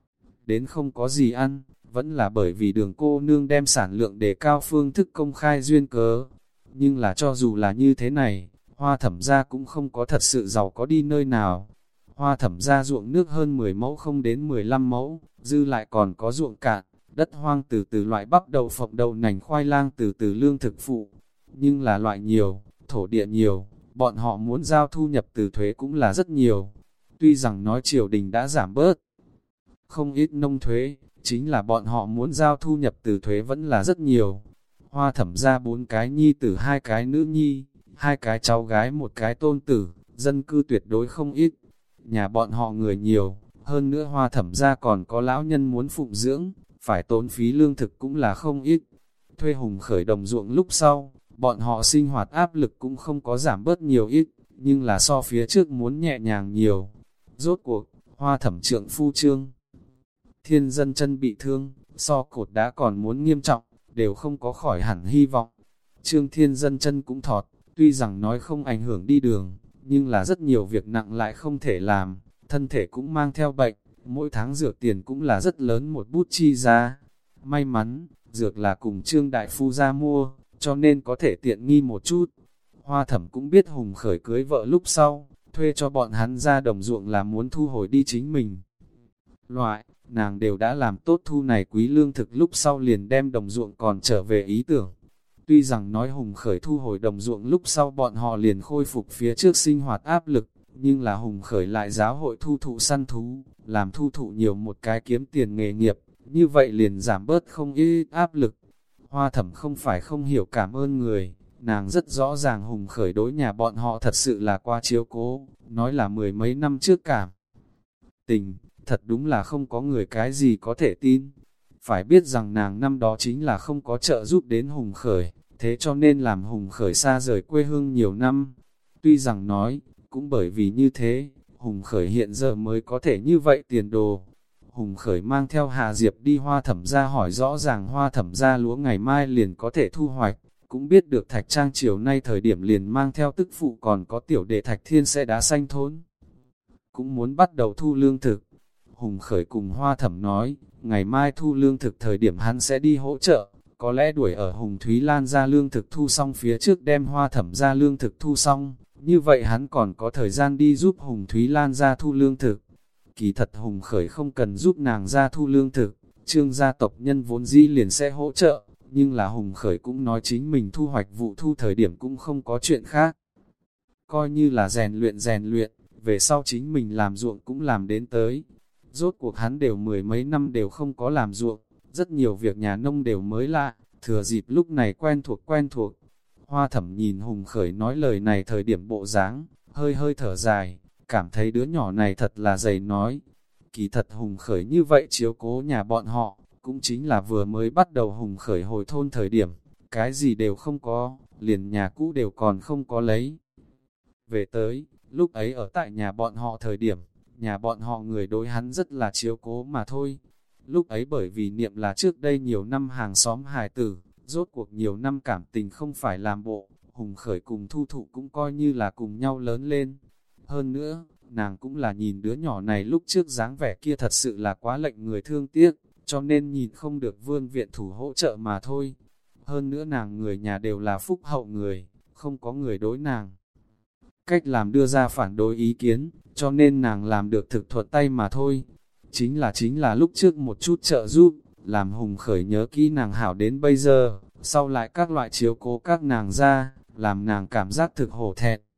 S1: Đến không có gì ăn, vẫn là bởi vì Đường cô nương đem sản lượng đề cao phương thức công khai duyên cớ. Nhưng là cho dù là như thế này, Hoa Thẩm gia cũng không có thật sự giàu có đi nơi nào. Hoa Thẩm gia ruộng nước hơn mười mẫu không đến mười lăm mẫu, dư lại còn có ruộng cạn, đất hoang từ từ loại bắp đậu phộng đậu nành khoai lang từ từ lương thực phụ. Nhưng là loại nhiều, thổ địa nhiều, bọn họ muốn giao thu nhập từ thuế cũng là rất nhiều. Tuy rằng nói triều đình đã giảm bớt không ít nông thuế, chính là bọn họ muốn giao thu nhập từ thuế vẫn là rất nhiều. Hoa Thẩm gia bốn cái nhi tử hai cái nữ nhi, hai cái cháu gái một cái tôn tử, dân cư tuyệt đối không ít. Nhà bọn họ người nhiều, hơn nữa Hoa Thẩm gia còn có lão nhân muốn phụng dưỡng, phải tốn phí lương thực cũng là không ít. Thuê Hùng khởi đồng ruộng lúc sau, bọn họ sinh hoạt áp lực cũng không có giảm bớt nhiều ít, nhưng là so phía trước muốn nhẹ nhàng nhiều. Rốt cuộc, Hoa Thẩm trượng phu Trương Thiên Dân chân bị thương, so cột đá còn muốn nghiêm trọng, đều không có khỏi hẳn hy vọng. Trương Thiên Dân chân cũng thọt, tuy rằng nói không ảnh hưởng đi đường, nhưng là rất nhiều việc nặng lại không thể làm, thân thể cũng mang theo bệnh, mỗi tháng dược tiền cũng là rất lớn một bút chi ra. May mắn, dược là cùng Trương Đại Phu ra mua, cho nên có thể tiện nghi một chút. Hoa Thẩm cũng biết Hùng khởi cưới vợ lúc sau, thuê cho bọn hắn ra đồng ruộng là muốn thu hồi đi chính mình. Loại, nàng đều đã làm tốt thu này quý lương thực lúc sau liền đem đồng ruộng còn trở về ý tưởng. Tuy rằng nói Hùng khởi thu hồi đồng ruộng lúc sau bọn họ liền khôi phục phía trước sinh hoạt áp lực, nhưng là Hùng khởi lại giáo hội thu thụ săn thú, làm thu thụ nhiều một cái kiếm tiền nghề nghiệp, như vậy liền giảm bớt không ít áp lực. Hoa Thẩm không phải không hiểu cảm ơn người, nàng rất rõ ràng Hùng khởi đối nhà bọn họ thật sự là qua chiếu cố, nói là mười mấy năm trước cảm tình, thật đúng là không có người cái gì có thể tin. Phải biết rằng nàng năm đó chính là không có trợ giúp đến Hùng khởi, thế cho nên làm Hùng khởi xa rời quê hương nhiều năm. Tuy rằng nói, cũng bởi vì như thế, Hùng khởi hiện giờ mới có thể như vậy tiền đồ. Hùng khởi mang theo Hà Diệp đi Hoa Thẩm gia hỏi rõ ràng Hoa Thẩm gia lúa ngày mai liền có thể thu hoạch, cũng biết được Thạch Trang chiều nay thời điểm liền mang theo tức phụ còn có tiểu đệ Thạch Thiên sẽ đá xanh thốn. Cũng muốn bắt đầu thu lương thực. Hùng khởi cùng Hoa Thẩm nói, ngày mai thu lương thực thời điểm hắn sẽ đi hỗ trợ, có lẽ đuổi ở Hùng Thúy Lan ra lương thực thu xong phía trước đem Hoa Thẩm ra lương thực thu xong, như vậy hắn còn có thời gian đi giúp Hùng Thúy Lan ra thu lương thực. Kỳ thật Hùng khởi không cần giúp nàng ra thu lương thực, Trương gia tộc nhân vốn dĩ liền sẽ hỗ trợ, nhưng là Hùng khởi cũng nói chính mình thu hoạch vụ thu thời điểm cũng không có chuyện khác. Coi như là rèn luyện rèn luyện, về sau chính mình làm ruộng cũng làm đến tới. Rốt cuộc hắn đều mười mấy năm đều không có làm ruộng, rất nhiều việc nhà nông đều mới lạ, thừa dịp lúc này quen thuộc quen thuộc. Hoa Thẩm nhìn Hùng khởi nói lời này thời điểm bộ dáng, hơi hơi thở dài, cảm thấy đứa nhỏ này thật là dày nói. Kỳ thật Hùng khởi như vậy chiếu cố nhà bọn họ, cũng chính là vừa mới bắt đầu Hùng khởi hồi thôn thời điểm, cái gì đều không có, liền nhà cũ đều còn không có lấy. Về tới, lúc ấy ở tại nhà bọn họ thời điểm, nhà bọn họ người đối hắn rất là chiếu cố mà thôi. Lúc ấy bởi vì niệm là trước đây nhiều năm hàng xóm hài tử, rốt cuộc nhiều năm cảm tình không phải làm bộ, Hùng khởi cùng Thu Thụ cũng coi như là cùng nhau lớn lên. Hơn nữa, nàng cũng là nhìn đứa nhỏ này lúc trước dáng vẻ kia thật sự là quá lệnh người thương tiếc, cho nên nhìn không được vươn viện thủ hỗ trợ mà thôi. Hơn nữa nàng người nhà đều là phúc hậu người, không có người đối nàng cách làm đưa ra phản đối ý kiến, cho nên nàng làm được thực thuận tay mà thôi. Chính là chính là lúc trước một chút trợ giúp, làm Hùng khởi nhớ kỹ nàng hảo đến bây giờ, sau lại các loại chiếu cố các nàng ra, làm nàng cảm giác thực hổ thẹn.